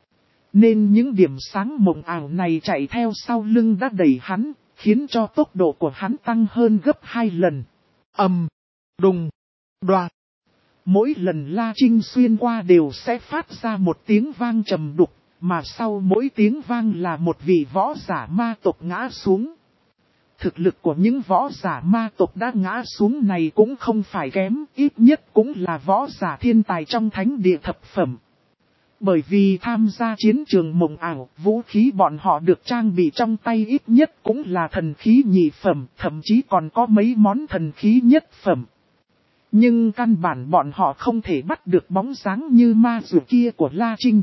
Nên những điểm sáng mộng ảo này chạy theo sau lưng đã đẩy hắn, khiến cho tốc độ của hắn tăng hơn gấp hai lần. Ầm, đùng, đoạt. Mỗi lần La Trinh xuyên qua đều sẽ phát ra một tiếng vang trầm đục, mà sau mỗi tiếng vang là một vị võ giả ma tộc ngã xuống. Thực lực của những võ giả ma tộc đã ngã xuống này cũng không phải kém, ít nhất cũng là võ giả thiên tài trong thánh địa thập phẩm. Bởi vì tham gia chiến trường mộng ảo, vũ khí bọn họ được trang bị trong tay ít nhất cũng là thần khí nhị phẩm, thậm chí còn có mấy món thần khí nhất phẩm. Nhưng căn bản bọn họ không thể bắt được bóng dáng như ma dù kia của La Trinh.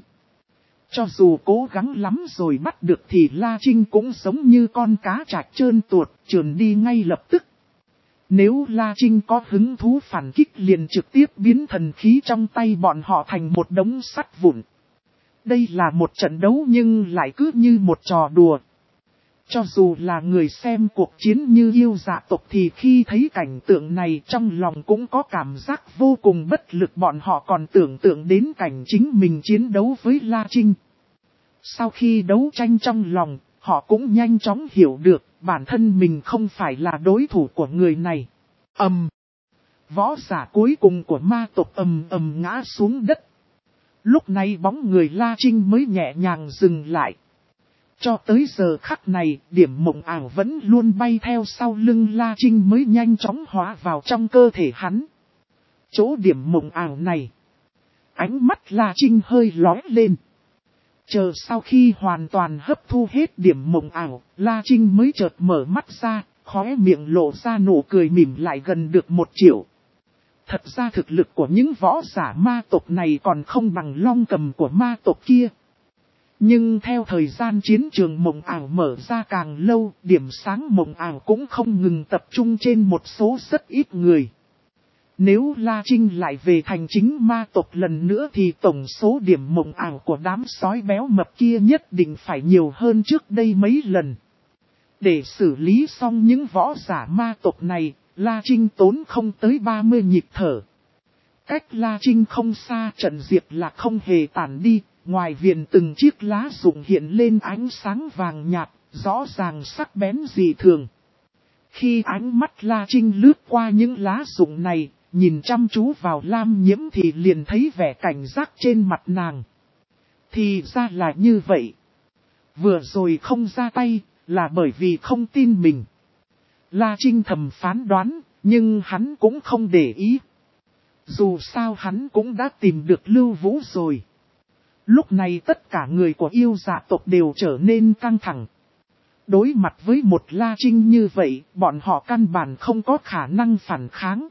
Cho dù cố gắng lắm rồi bắt được thì La Trinh cũng giống như con cá trạch trơn tuột, trườn đi ngay lập tức. Nếu La Trinh có hứng thú phản kích liền trực tiếp biến thần khí trong tay bọn họ thành một đống sắt vụn. Đây là một trận đấu nhưng lại cứ như một trò đùa. Cho dù là người xem cuộc chiến như yêu dạ tộc thì khi thấy cảnh tượng này trong lòng cũng có cảm giác vô cùng bất lực, bọn họ còn tưởng tượng đến cảnh chính mình chiến đấu với La Trinh. Sau khi đấu tranh trong lòng, họ cũng nhanh chóng hiểu được bản thân mình không phải là đối thủ của người này. Ầm! Võ giả cuối cùng của ma tộc ầm ầm ngã xuống đất. Lúc này bóng người La Trinh mới nhẹ nhàng dừng lại. Cho tới giờ khắc này, điểm mộng ảo vẫn luôn bay theo sau lưng La Trinh mới nhanh chóng hóa vào trong cơ thể hắn. Chỗ điểm mộng ảo này, ánh mắt La Trinh hơi lóe lên. Chờ sau khi hoàn toàn hấp thu hết điểm mộng ảo, La Trinh mới chợt mở mắt ra, khóe miệng lộ ra nụ cười mỉm lại gần được một triệu. Thật ra thực lực của những võ giả ma tộc này còn không bằng long cầm của ma tộc kia. Nhưng theo thời gian chiến trường mộng ảo mở ra càng lâu, điểm sáng mộng ảo cũng không ngừng tập trung trên một số rất ít người. Nếu La Trinh lại về thành chính ma tộc lần nữa thì tổng số điểm mộng ảo của đám sói béo mập kia nhất định phải nhiều hơn trước đây mấy lần. Để xử lý xong những võ giả ma tộc này, La Trinh tốn không tới ba mươi nhịp thở. Cách La Trinh không xa, trận diệp lạc không hề tản đi, ngoài viện từng chiếc lá rụng hiện lên ánh sáng vàng nhạt, rõ ràng sắc bén dị thường. Khi ánh mắt La Trinh lướt qua những lá rụng này, nhìn chăm chú vào Lam Nhiễm thì liền thấy vẻ cảnh giác trên mặt nàng. Thì ra là như vậy. Vừa rồi không ra tay, là bởi vì không tin mình. La Trinh thầm phán đoán, nhưng hắn cũng không để ý. Dù sao hắn cũng đã tìm được Lưu Vũ rồi. Lúc này tất cả người của yêu dạ tộc đều trở nên căng thẳng. Đối mặt với một La Trinh như vậy, bọn họ căn bản không có khả năng phản kháng.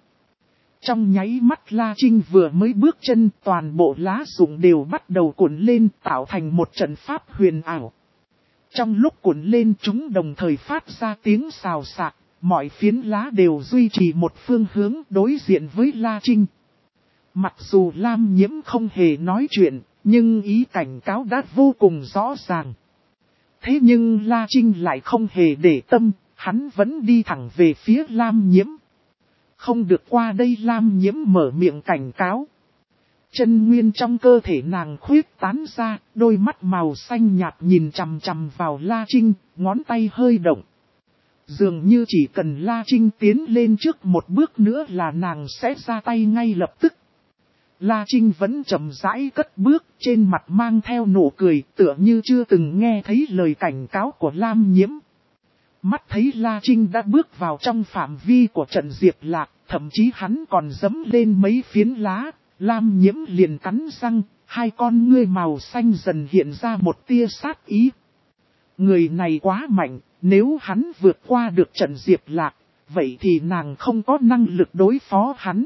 Trong nháy mắt La Trinh vừa mới bước chân, toàn bộ lá rụng đều bắt đầu cuộn lên tạo thành một trận pháp huyền ảo. Trong lúc cuộn lên chúng đồng thời phát ra tiếng xào xạc, mọi phiến lá đều duy trì một phương hướng đối diện với La Trinh. Mặc dù Lam Nhiễm không hề nói chuyện, nhưng ý cảnh cáo đã vô cùng rõ ràng. Thế nhưng La Trinh lại không hề để tâm, hắn vẫn đi thẳng về phía Lam Nhiễm. Không được qua đây, Lam Nhiễm mở miệng cảnh cáo. Chân nguyên trong cơ thể nàng khuyết tán ra, đôi mắt màu xanh nhạt nhìn chằm chằm vào La Trinh, ngón tay hơi động. Dường như chỉ cần La Trinh tiến lên trước một bước nữa là nàng sẽ ra tay ngay lập tức. La Trinh vẫn chậm rãi cất bước, trên mặt mang theo nụ cười, tựa như chưa từng nghe thấy lời cảnh cáo của Lam Nhiễm. Mắt thấy La Trinh đã bước vào trong phạm vi của trận diệp lạc, thậm chí hắn còn dẫm lên mấy phiến lá, Lam Nhiễm liền cắn răng, hai con ngươi màu xanh dần hiện ra một tia sát ý. Người này quá mạnh, nếu hắn vượt qua được trận diệp lạc, vậy thì nàng không có năng lực đối phó hắn.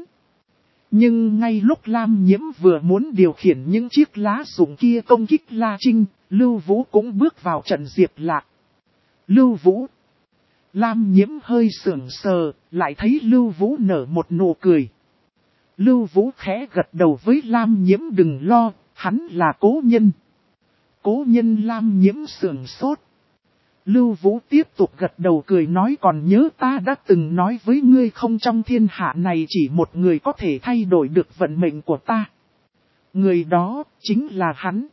Nhưng ngay lúc Lam Nhiễm vừa muốn điều khiển những chiếc lá rụng kia công kích La Trinh, Lưu Vũ cũng bước vào trận diệp lạc. Lưu Vũ. Lam Nhiễm hơi sưởng sờ, lại thấy Lưu Vũ nở một nụ cười. Lưu Vũ khẽ gật đầu với Lam Nhiễm, đừng lo, hắn là Cố Nhân. Cố Nhân. Lam Nhiễm sưởng sốt. Lưu Vũ tiếp tục gật đầu cười nói, còn nhớ ta đã từng nói với ngươi không, trong thiên hạ này chỉ một người có thể thay đổi được vận mệnh của ta. Người đó chính là hắn.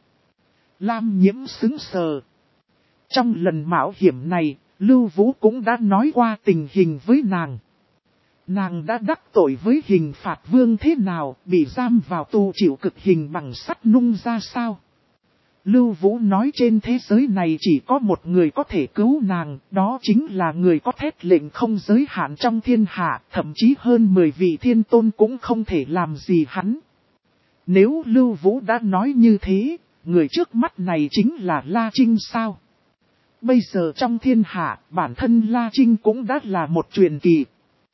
Lam Nhiễm sững sờ. Trong lần mạo hiểm này, Lưu Vũ cũng đã nói qua tình hình với nàng. Nàng đã đắc tội với hình phạt vương thế nào, bị giam vào tù chịu cực hình bằng sắt nung ra sao. Lưu Vũ nói trên thế giới này chỉ có một người có thể cứu nàng, đó chính là người có thét lệnh không giới hạn trong thiên hạ, thậm chí hơn mười vị thiên tôn cũng không thể làm gì hắn. Nếu Lưu Vũ đã nói như thế, người trước mắt này chính là La Trinh sao? Bây giờ trong thiên hạ, bản thân La Trinh cũng đã là một truyền kỳ.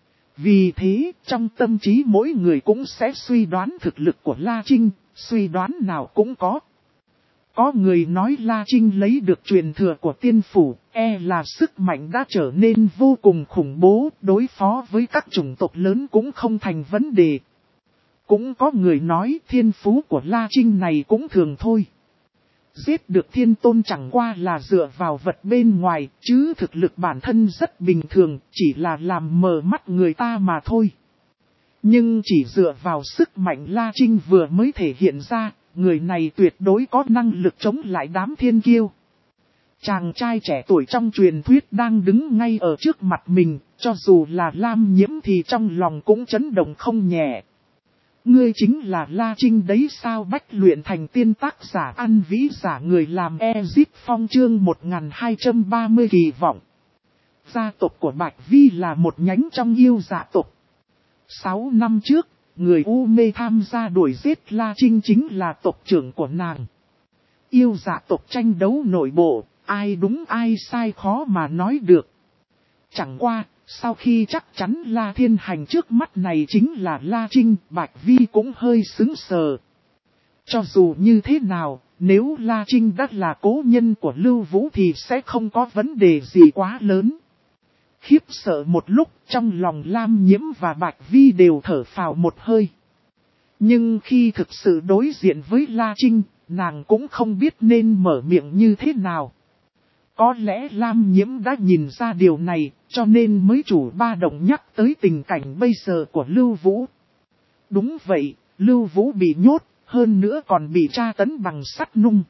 Vì thế, trong tâm trí mỗi người cũng sẽ suy đoán thực lực của La Trinh, suy đoán nào cũng có. Có người nói La Trinh lấy được truyền thừa của tiên phủ, e là sức mạnh đã trở nên vô cùng khủng bố, đối phó với các chủng tộc lớn cũng không thành vấn đề. Cũng có người nói thiên phú của La Trinh này cũng thường thôi. Giết được thiên tôn chẳng qua là dựa vào vật bên ngoài, chứ thực lực bản thân rất bình thường, chỉ là làm mờ mắt người ta mà thôi. Nhưng chỉ dựa vào sức mạnh La Trinh vừa mới thể hiện ra, người này tuyệt đối có năng lực chống lại đám thiên kiêu. Chàng trai trẻ tuổi trong truyền thuyết đang đứng ngay ở trước mặt mình, cho dù là Lam Nhiễm thì trong lòng cũng chấn động không nhẹ. Ngươi chính là La Trinh đấy sao? Bách luyện thành tiên, tác giả An Vĩ, giả người làm Ezip Phong, chương một nghìn hai trăm ba mươi kỳ vọng. Gia tộc của Bạch Vi là một nhánh trong yêu dạ tộc. Sáu năm trước, người U Mê tham gia đuổi giết La Trinh chính là tộc trưởng của nàng. Yêu dạ tộc tranh đấu nội bộ, ai đúng ai sai khó mà nói được. Chẳng qua, sau khi chắc chắn La Thiên Hành trước mắt này chính là La Trinh, Bạch Vi cũng hơi sững sờ. Cho dù như thế nào, nếu La Trinh đã là cố nhân của Lưu Vũ thì sẽ không có vấn đề gì quá lớn. Khiếp sợ một lúc, trong lòng Lam Nhiễm và Bạch Vi đều thở phào một hơi. Nhưng khi thực sự đối diện với La Trinh, nàng cũng không biết nên mở miệng như thế nào. Có lẽ Lam Nhiễm đã nhìn ra điều này, cho nên mới chủ ba động nhắc tới tình cảnh bây giờ của Lưu Vũ. Đúng vậy, Lưu Vũ bị nhốt, hơn nữa còn bị tra tấn bằng sắt nung.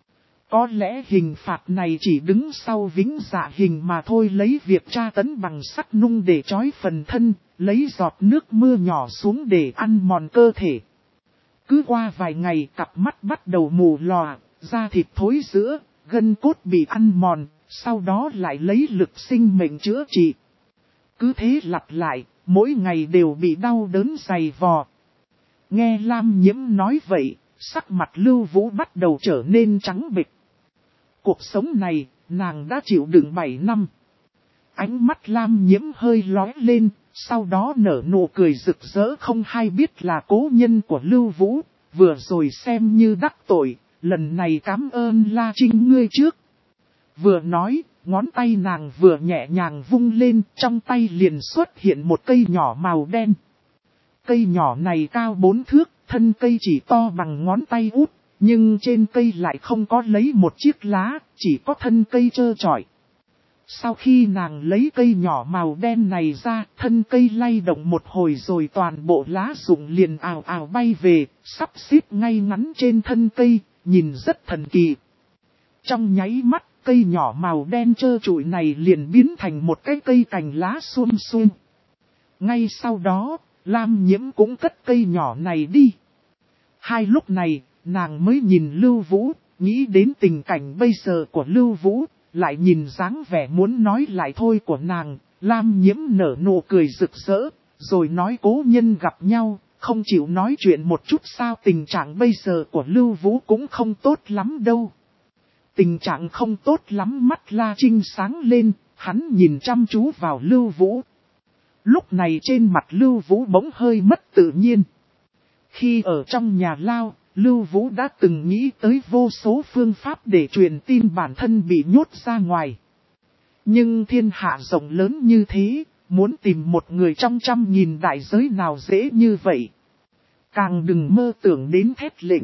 Có lẽ hình phạt này chỉ đứng sau vĩnh dạ hình mà thôi, lấy việc tra tấn bằng sắt nung để trói phần thân, lấy giọt nước mưa nhỏ xuống để ăn mòn cơ thể. Cứ qua vài ngày cặp mắt bắt đầu mù lòa, da thịt thối rữa, gân cốt bị ăn mòn, sau đó lại lấy lực sinh mệnh chữa trị. Cứ thế lặp lại, mỗi ngày đều bị đau đớn dày vò. Nghe Lam Nhiễm nói vậy, sắc mặt Lưu Vũ bắt đầu trở nên trắng bệch. Cuộc sống này, nàng đã chịu đựng bảy năm. Ánh mắt Lam Nhiễm hơi lóe lên, sau đó nở nụ cười rực rỡ không hay biết là cố nhân của Lưu Vũ, vừa rồi xem như đắc tội, lần này cảm ơn La Trinh ngươi trước. Vừa nói, ngón tay nàng vừa nhẹ nhàng vung lên, trong tay liền xuất hiện một cây nhỏ màu đen. Cây nhỏ này cao bốn thước, thân cây chỉ to bằng ngón tay út, nhưng trên cây lại không có lấy một chiếc lá, chỉ có thân cây trơ trọi. Sau khi nàng lấy cây nhỏ màu đen này ra, thân cây lay động một hồi rồi toàn bộ lá rụng liền ào ào bay về, sắp xếp ngay ngắn trên thân cây, nhìn rất thần kỳ. Trong nháy mắt, cây nhỏ màu đen trơ trụi này liền biến thành một cái cây cành lá xum xuê. Ngay sau đó, Lam Nhiễm cũng cất cây nhỏ này đi. Hai lúc này, nàng mới nhìn Lưu Vũ, nghĩ đến tình cảnh bây giờ của Lưu Vũ, lại nhìn dáng vẻ muốn nói lại thôi của nàng, Lam Nhiễm nở nụ cười rực rỡ, rồi nói cố nhân gặp nhau, không chịu nói chuyện một chút sao. Tình trạng bây giờ của Lưu Vũ cũng không tốt lắm đâu. Tình trạng không tốt lắm, mắt La Trinh sáng lên, hắn nhìn chăm chú vào Lưu Vũ. Lúc này trên mặt Lưu Vũ bỗng hơi mất tự nhiên. Khi ở trong nhà lao, Lưu Vũ đã từng nghĩ tới vô số phương pháp để truyền tin bản thân bị nhốt ra ngoài. Nhưng thiên hạ rộng lớn như thế, muốn tìm một người trong trăm nghìn đại giới nào dễ như vậy. Càng đừng mơ tưởng đến thét lệnh.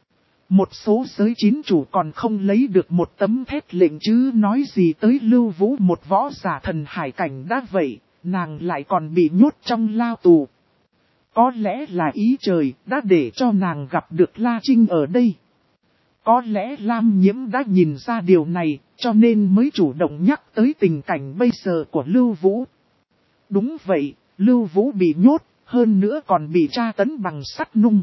Một số giới chính chủ còn không lấy được một tấm thét lệnh chứ nói gì tới Lưu Vũ, một võ giả thần hải cảnh đã vậy, nàng lại còn bị nhốt trong lao tù. Có lẽ là ý trời đã để cho nàng gặp được La Trinh ở đây. Có lẽ Lam Nhiễm đã nhìn ra điều này, cho nên mới chủ động nhắc tới tình cảnh bây giờ của Lưu Vũ. Đúng vậy, Lưu Vũ bị nhốt, hơn nữa còn bị tra tấn bằng sắt nung.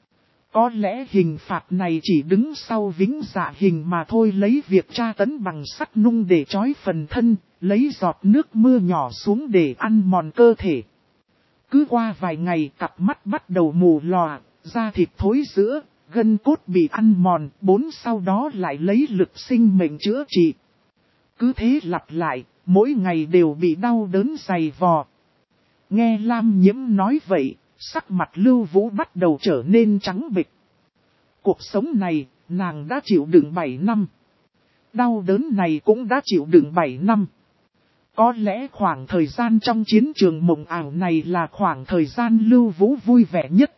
Có lẽ hình phạt này chỉ đứng sau vĩnh dạ hình mà thôi, lấy việc tra tấn bằng sắt nung để trói phần thân, lấy giọt nước mưa nhỏ xuống để ăn mòn cơ thể. Cứ qua vài ngày cặp mắt bắt đầu mù lòa, da thịt thối rữa, gân cốt bị ăn mòn, bốn sau đó lại lấy lực sinh mệnh chữa trị. Cứ thế lặp lại, mỗi ngày đều bị đau đớn dày vò. Nghe Lam Nhiễm nói vậy, sắc mặt Lưu Vũ bắt đầu trở nên trắng bệch. Cuộc sống này, nàng đã chịu đựng bảy năm. Đau đớn này cũng đã chịu đựng bảy năm. Có lẽ khoảng thời gian trong chiến trường mộng ảo này là khoảng thời gian Lưu Vũ vui vẻ nhất.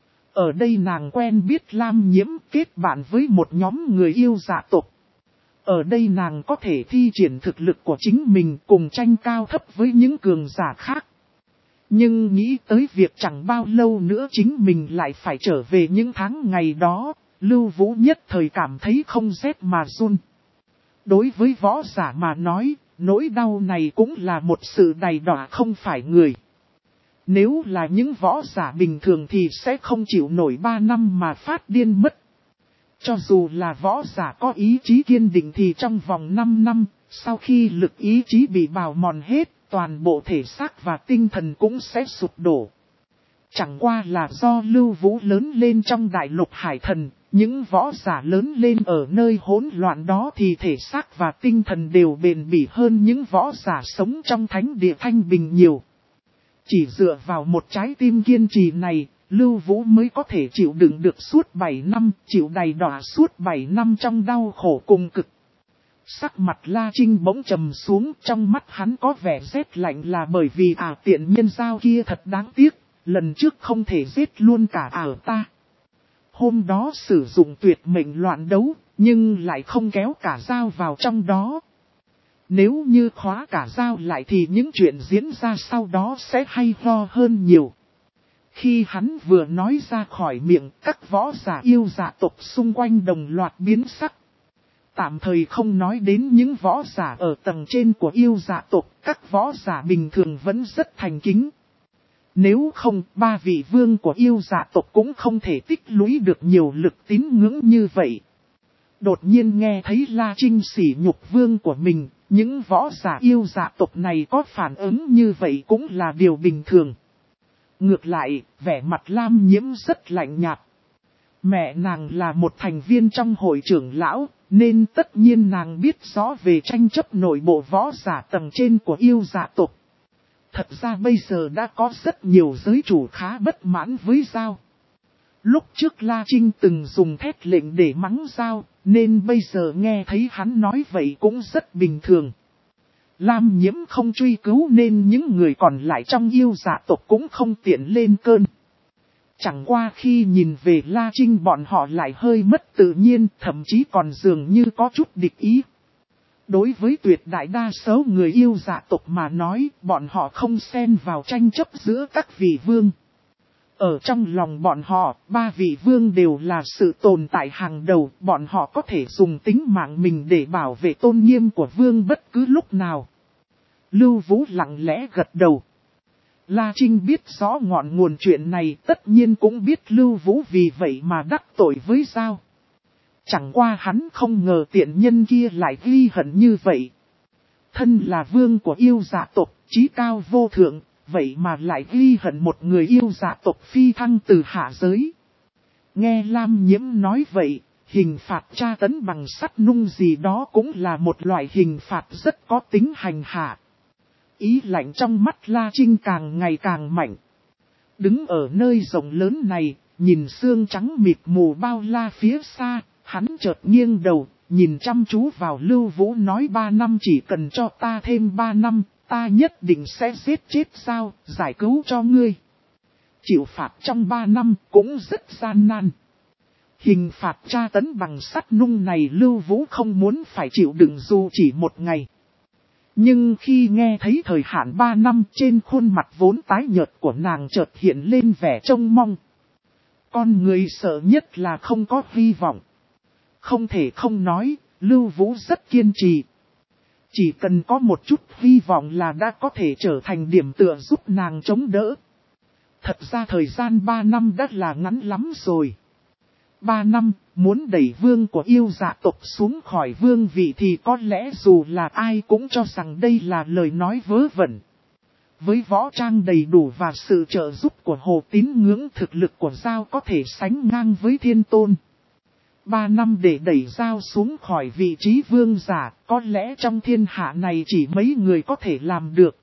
Ở đây nàng quen biết Lam Nhiễm, kết bạn với một nhóm người yêu dạ tộc. Ở đây nàng có thể thi triển thực lực của chính mình cùng tranh cao thấp với những cường giả khác. Nhưng nghĩ tới việc chẳng bao lâu nữa chính mình lại phải trở về những tháng ngày đó, Lưu Vũ nhất thời cảm thấy không rét mà run. Đối với võ giả mà nói, nỗi đau này cũng là một sự đầy đọa không phải người. Nếu là những võ giả bình thường thì sẽ không chịu nổi ba năm mà phát điên mất. Cho dù là võ giả có ý chí kiên định thì trong vòng năm năm, sau khi lực ý chí bị bào mòn hết, toàn bộ thể xác và tinh thần cũng sẽ sụp đổ. Chẳng qua là do Lưu Vũ lớn lên trong đại lục hải thần, những võ giả lớn lên ở nơi hỗn loạn đó thì thể xác và tinh thần đều bền bỉ hơn những võ giả sống trong thánh địa thanh bình nhiều. Chỉ dựa vào một trái tim kiên trì này, Lưu Vũ mới có thể chịu đựng được suốt bảy năm, chịu đầy đọa suốt bảy năm trong đau khổ cùng cực. Sắc mặt La Trinh bỗng trầm xuống, trong mắt hắn có vẻ rét lạnh là bởi vì ả tiện nhân giao kia thật đáng tiếc, lần trước không thể giết luôn cả ả ta. Hôm đó sử dụng tuyệt mệnh loạn đấu, nhưng lại không kéo cả dao vào trong đó. Nếu như khóa cả dao lại thì những chuyện diễn ra sau đó sẽ hay ho hơn nhiều. Khi hắn vừa nói ra khỏi miệng, các võ giả yêu dạ tộc xung quanh đồng loạt biến sắc. Tạm thời không nói đến những võ giả ở tầng trên của yêu dạ tộc, các võ giả bình thường vẫn rất thành kính. Nếu không, ba vị vương của yêu dạ tộc cũng không thể tích lũy được nhiều lực tín ngưỡng như vậy. Đột nhiên nghe thấy La Trinh sỉ nhục vương của mình, những võ giả yêu dạ tộc này có phản ứng như vậy cũng là điều bình thường. Ngược lại, vẻ mặt Lam Nhiễm rất lạnh nhạt. Mẹ nàng là một thành viên trong hội trưởng lão, nên tất nhiên nàng biết rõ về tranh chấp nội bộ võ giả tầng trên của yêu dạ tộc. Thật ra bây giờ đã có rất nhiều giới chủ khá bất mãn với Giao. Lúc trước La Trinh từng dùng thét lệnh để mắng Giao, nên bây giờ nghe thấy hắn nói vậy cũng rất bình thường. Lam Nhiễm không truy cứu nên những người còn lại trong yêu dạ tộc cũng không tiện lên cơn. Chẳng qua khi nhìn về La Trinh bọn họ lại hơi mất tự nhiên, thậm chí còn dường như có chút địch ý. Đối với tuyệt đại đa số người yêu dạ tộc mà nói, bọn họ không xen vào tranh chấp giữa các vị vương. Ở trong lòng bọn họ, ba vị vương đều là sự tồn tại hàng đầu, bọn họ có thể dùng tính mạng mình để bảo vệ tôn nghiêm của vương bất cứ lúc nào. Lưu Vũ lặng lẽ gật đầu. La Trinh biết rõ ngọn nguồn chuyện này, tất nhiên cũng biết Lưu Vũ vì vậy mà đắc tội với Giao. Chẳng qua hắn không ngờ tiện nhân kia lại ghi hận như vậy. Thân là vương của yêu dạ tộc, chí cao vô thượng, vậy mà lại ghi hận một người yêu dạ tộc phi thăng từ hạ giới. Nghe Lam Nhiễm nói vậy, hình phạt tra tấn bằng sắt nung gì đó cũng là một loại hình phạt rất có tính hành hạ. Ý lạnh trong mắt La Trinh càng ngày càng mạnh. Đứng ở nơi rộng lớn này, nhìn sương trắng mịt mù bao la phía xa, hắn chợt nghiêng đầu, nhìn chăm chú vào Lưu Vũ nói ba năm chỉ cần cho ta thêm ba năm, ta nhất định sẽ giết chết Giao, giải cứu cho ngươi. Chịu phạt trong ba năm cũng rất gian nan. Hình phạt tra tấn bằng sắt nung này Lưu Vũ không muốn phải chịu đựng dù chỉ một ngày. Nhưng khi nghe thấy thời hạn ba năm trên khuôn mặt vốn tái nhợt của nàng chợt hiện lên vẻ trông mong. Con người sợ nhất là không có hy vọng. Không thể không nói, Lưu Vũ rất kiên trì. Chỉ cần có một chút hy vọng là đã có thể trở thành điểm tựa giúp nàng chống đỡ. Thật ra thời gian ba năm đã là ngắn lắm rồi. Ba năm, muốn đẩy vương của yêu dạ tộc xuống khỏi vương vị thì có lẽ dù là ai cũng cho rằng đây là lời nói vớ vẩn. Với võ trang đầy đủ và sự trợ giúp của Hồ Tín Ngưỡng, thực lực của Giao có thể sánh ngang với Thiên Tôn. Ba năm để đẩy Giao xuống khỏi vị trí vương giả, có lẽ trong thiên hạ này chỉ mấy người có thể làm được.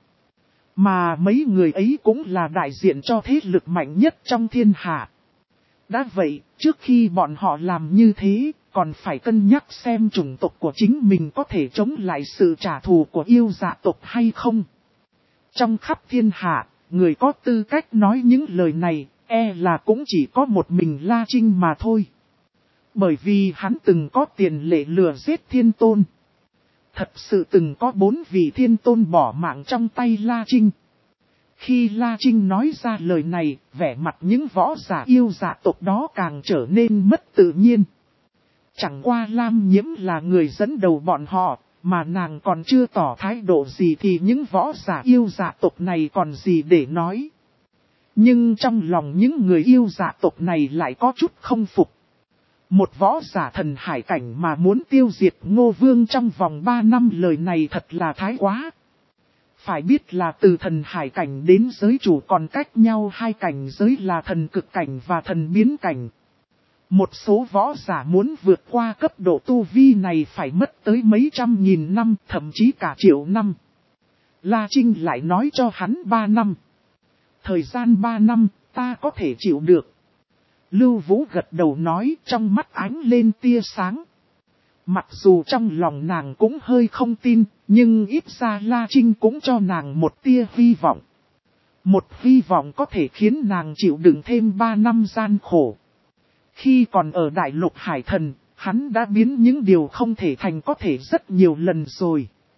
Mà mấy người ấy cũng là đại diện cho thế lực mạnh nhất trong thiên hạ. Đã vậy, trước khi bọn họ làm như thế, còn phải cân nhắc xem chủng tộc của chính mình có thể chống lại sự trả thù của yêu dạ tộc hay không. Trong khắp thiên hạ, người có tư cách nói những lời này, e là cũng chỉ có một mình La Trinh mà thôi. Bởi vì hắn từng có tiền lệ lừa giết Thiên Tôn. Thật sự từng có bốn vị Thiên Tôn bỏ mạng trong tay La Trinh. Khi La Trinh nói ra lời này, vẻ mặt những võ giả yêu dạ tộc đó càng trở nên mất tự nhiên. Chẳng qua Lam Nhiễm là người dẫn đầu bọn họ, mà nàng còn chưa tỏ thái độ gì thì những võ giả yêu dạ tộc này còn gì để nói. Nhưng trong lòng những người yêu dạ tộc này lại có chút không phục. Một võ giả thần hải cảnh mà muốn tiêu diệt Ngô Vương trong vòng ba năm, lời này thật là thái quá. Phải biết là từ thần hải cảnh đến giới chủ còn cách nhau hai cảnh giới là thần cực cảnh và thần biến cảnh. Một số võ giả muốn vượt qua cấp độ tu vi này phải mất tới mấy trăm nghìn năm, thậm chí cả triệu năm. La Trinh lại nói cho hắn ba năm. Thời gian ba năm, ta có thể chịu được. Lưu Vũ gật đầu nói, trong mắt ánh lên tia sáng. Mặc dù trong lòng nàng cũng hơi không tin, nhưng ít ra La Trinh cũng cho nàng một tia hy vọng. Một hy vọng có thể khiến nàng chịu đựng thêm ba năm gian khổ. Khi còn ở Đại Lục Hải Thần, hắn đã biến những điều không thể thành có thể rất nhiều lần rồi.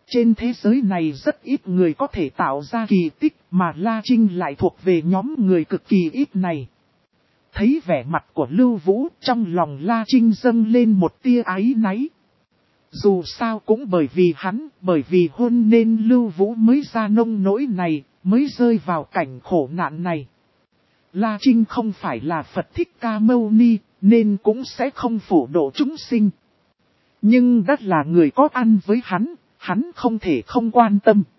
Trên thế giới này rất ít người có thể tạo ra kỳ tích mà La Trinh lại thuộc về nhóm người cực kỳ ít này. Thấy vẻ mặt của Lưu Vũ trong lòng La Trinh dâng lên một tia áy náy. Dù sao cũng bởi vì hắn, bởi vì hôn nên Lưu Vũ mới ra nông nỗi này, mới rơi vào cảnh khổ nạn này. La Trinh không phải là Phật Thích Ca Mâu Ni, nên cũng sẽ không phổ độ chúng sinh. Nhưng đã là người có ăn với hắn, hắn không thể không quan tâm.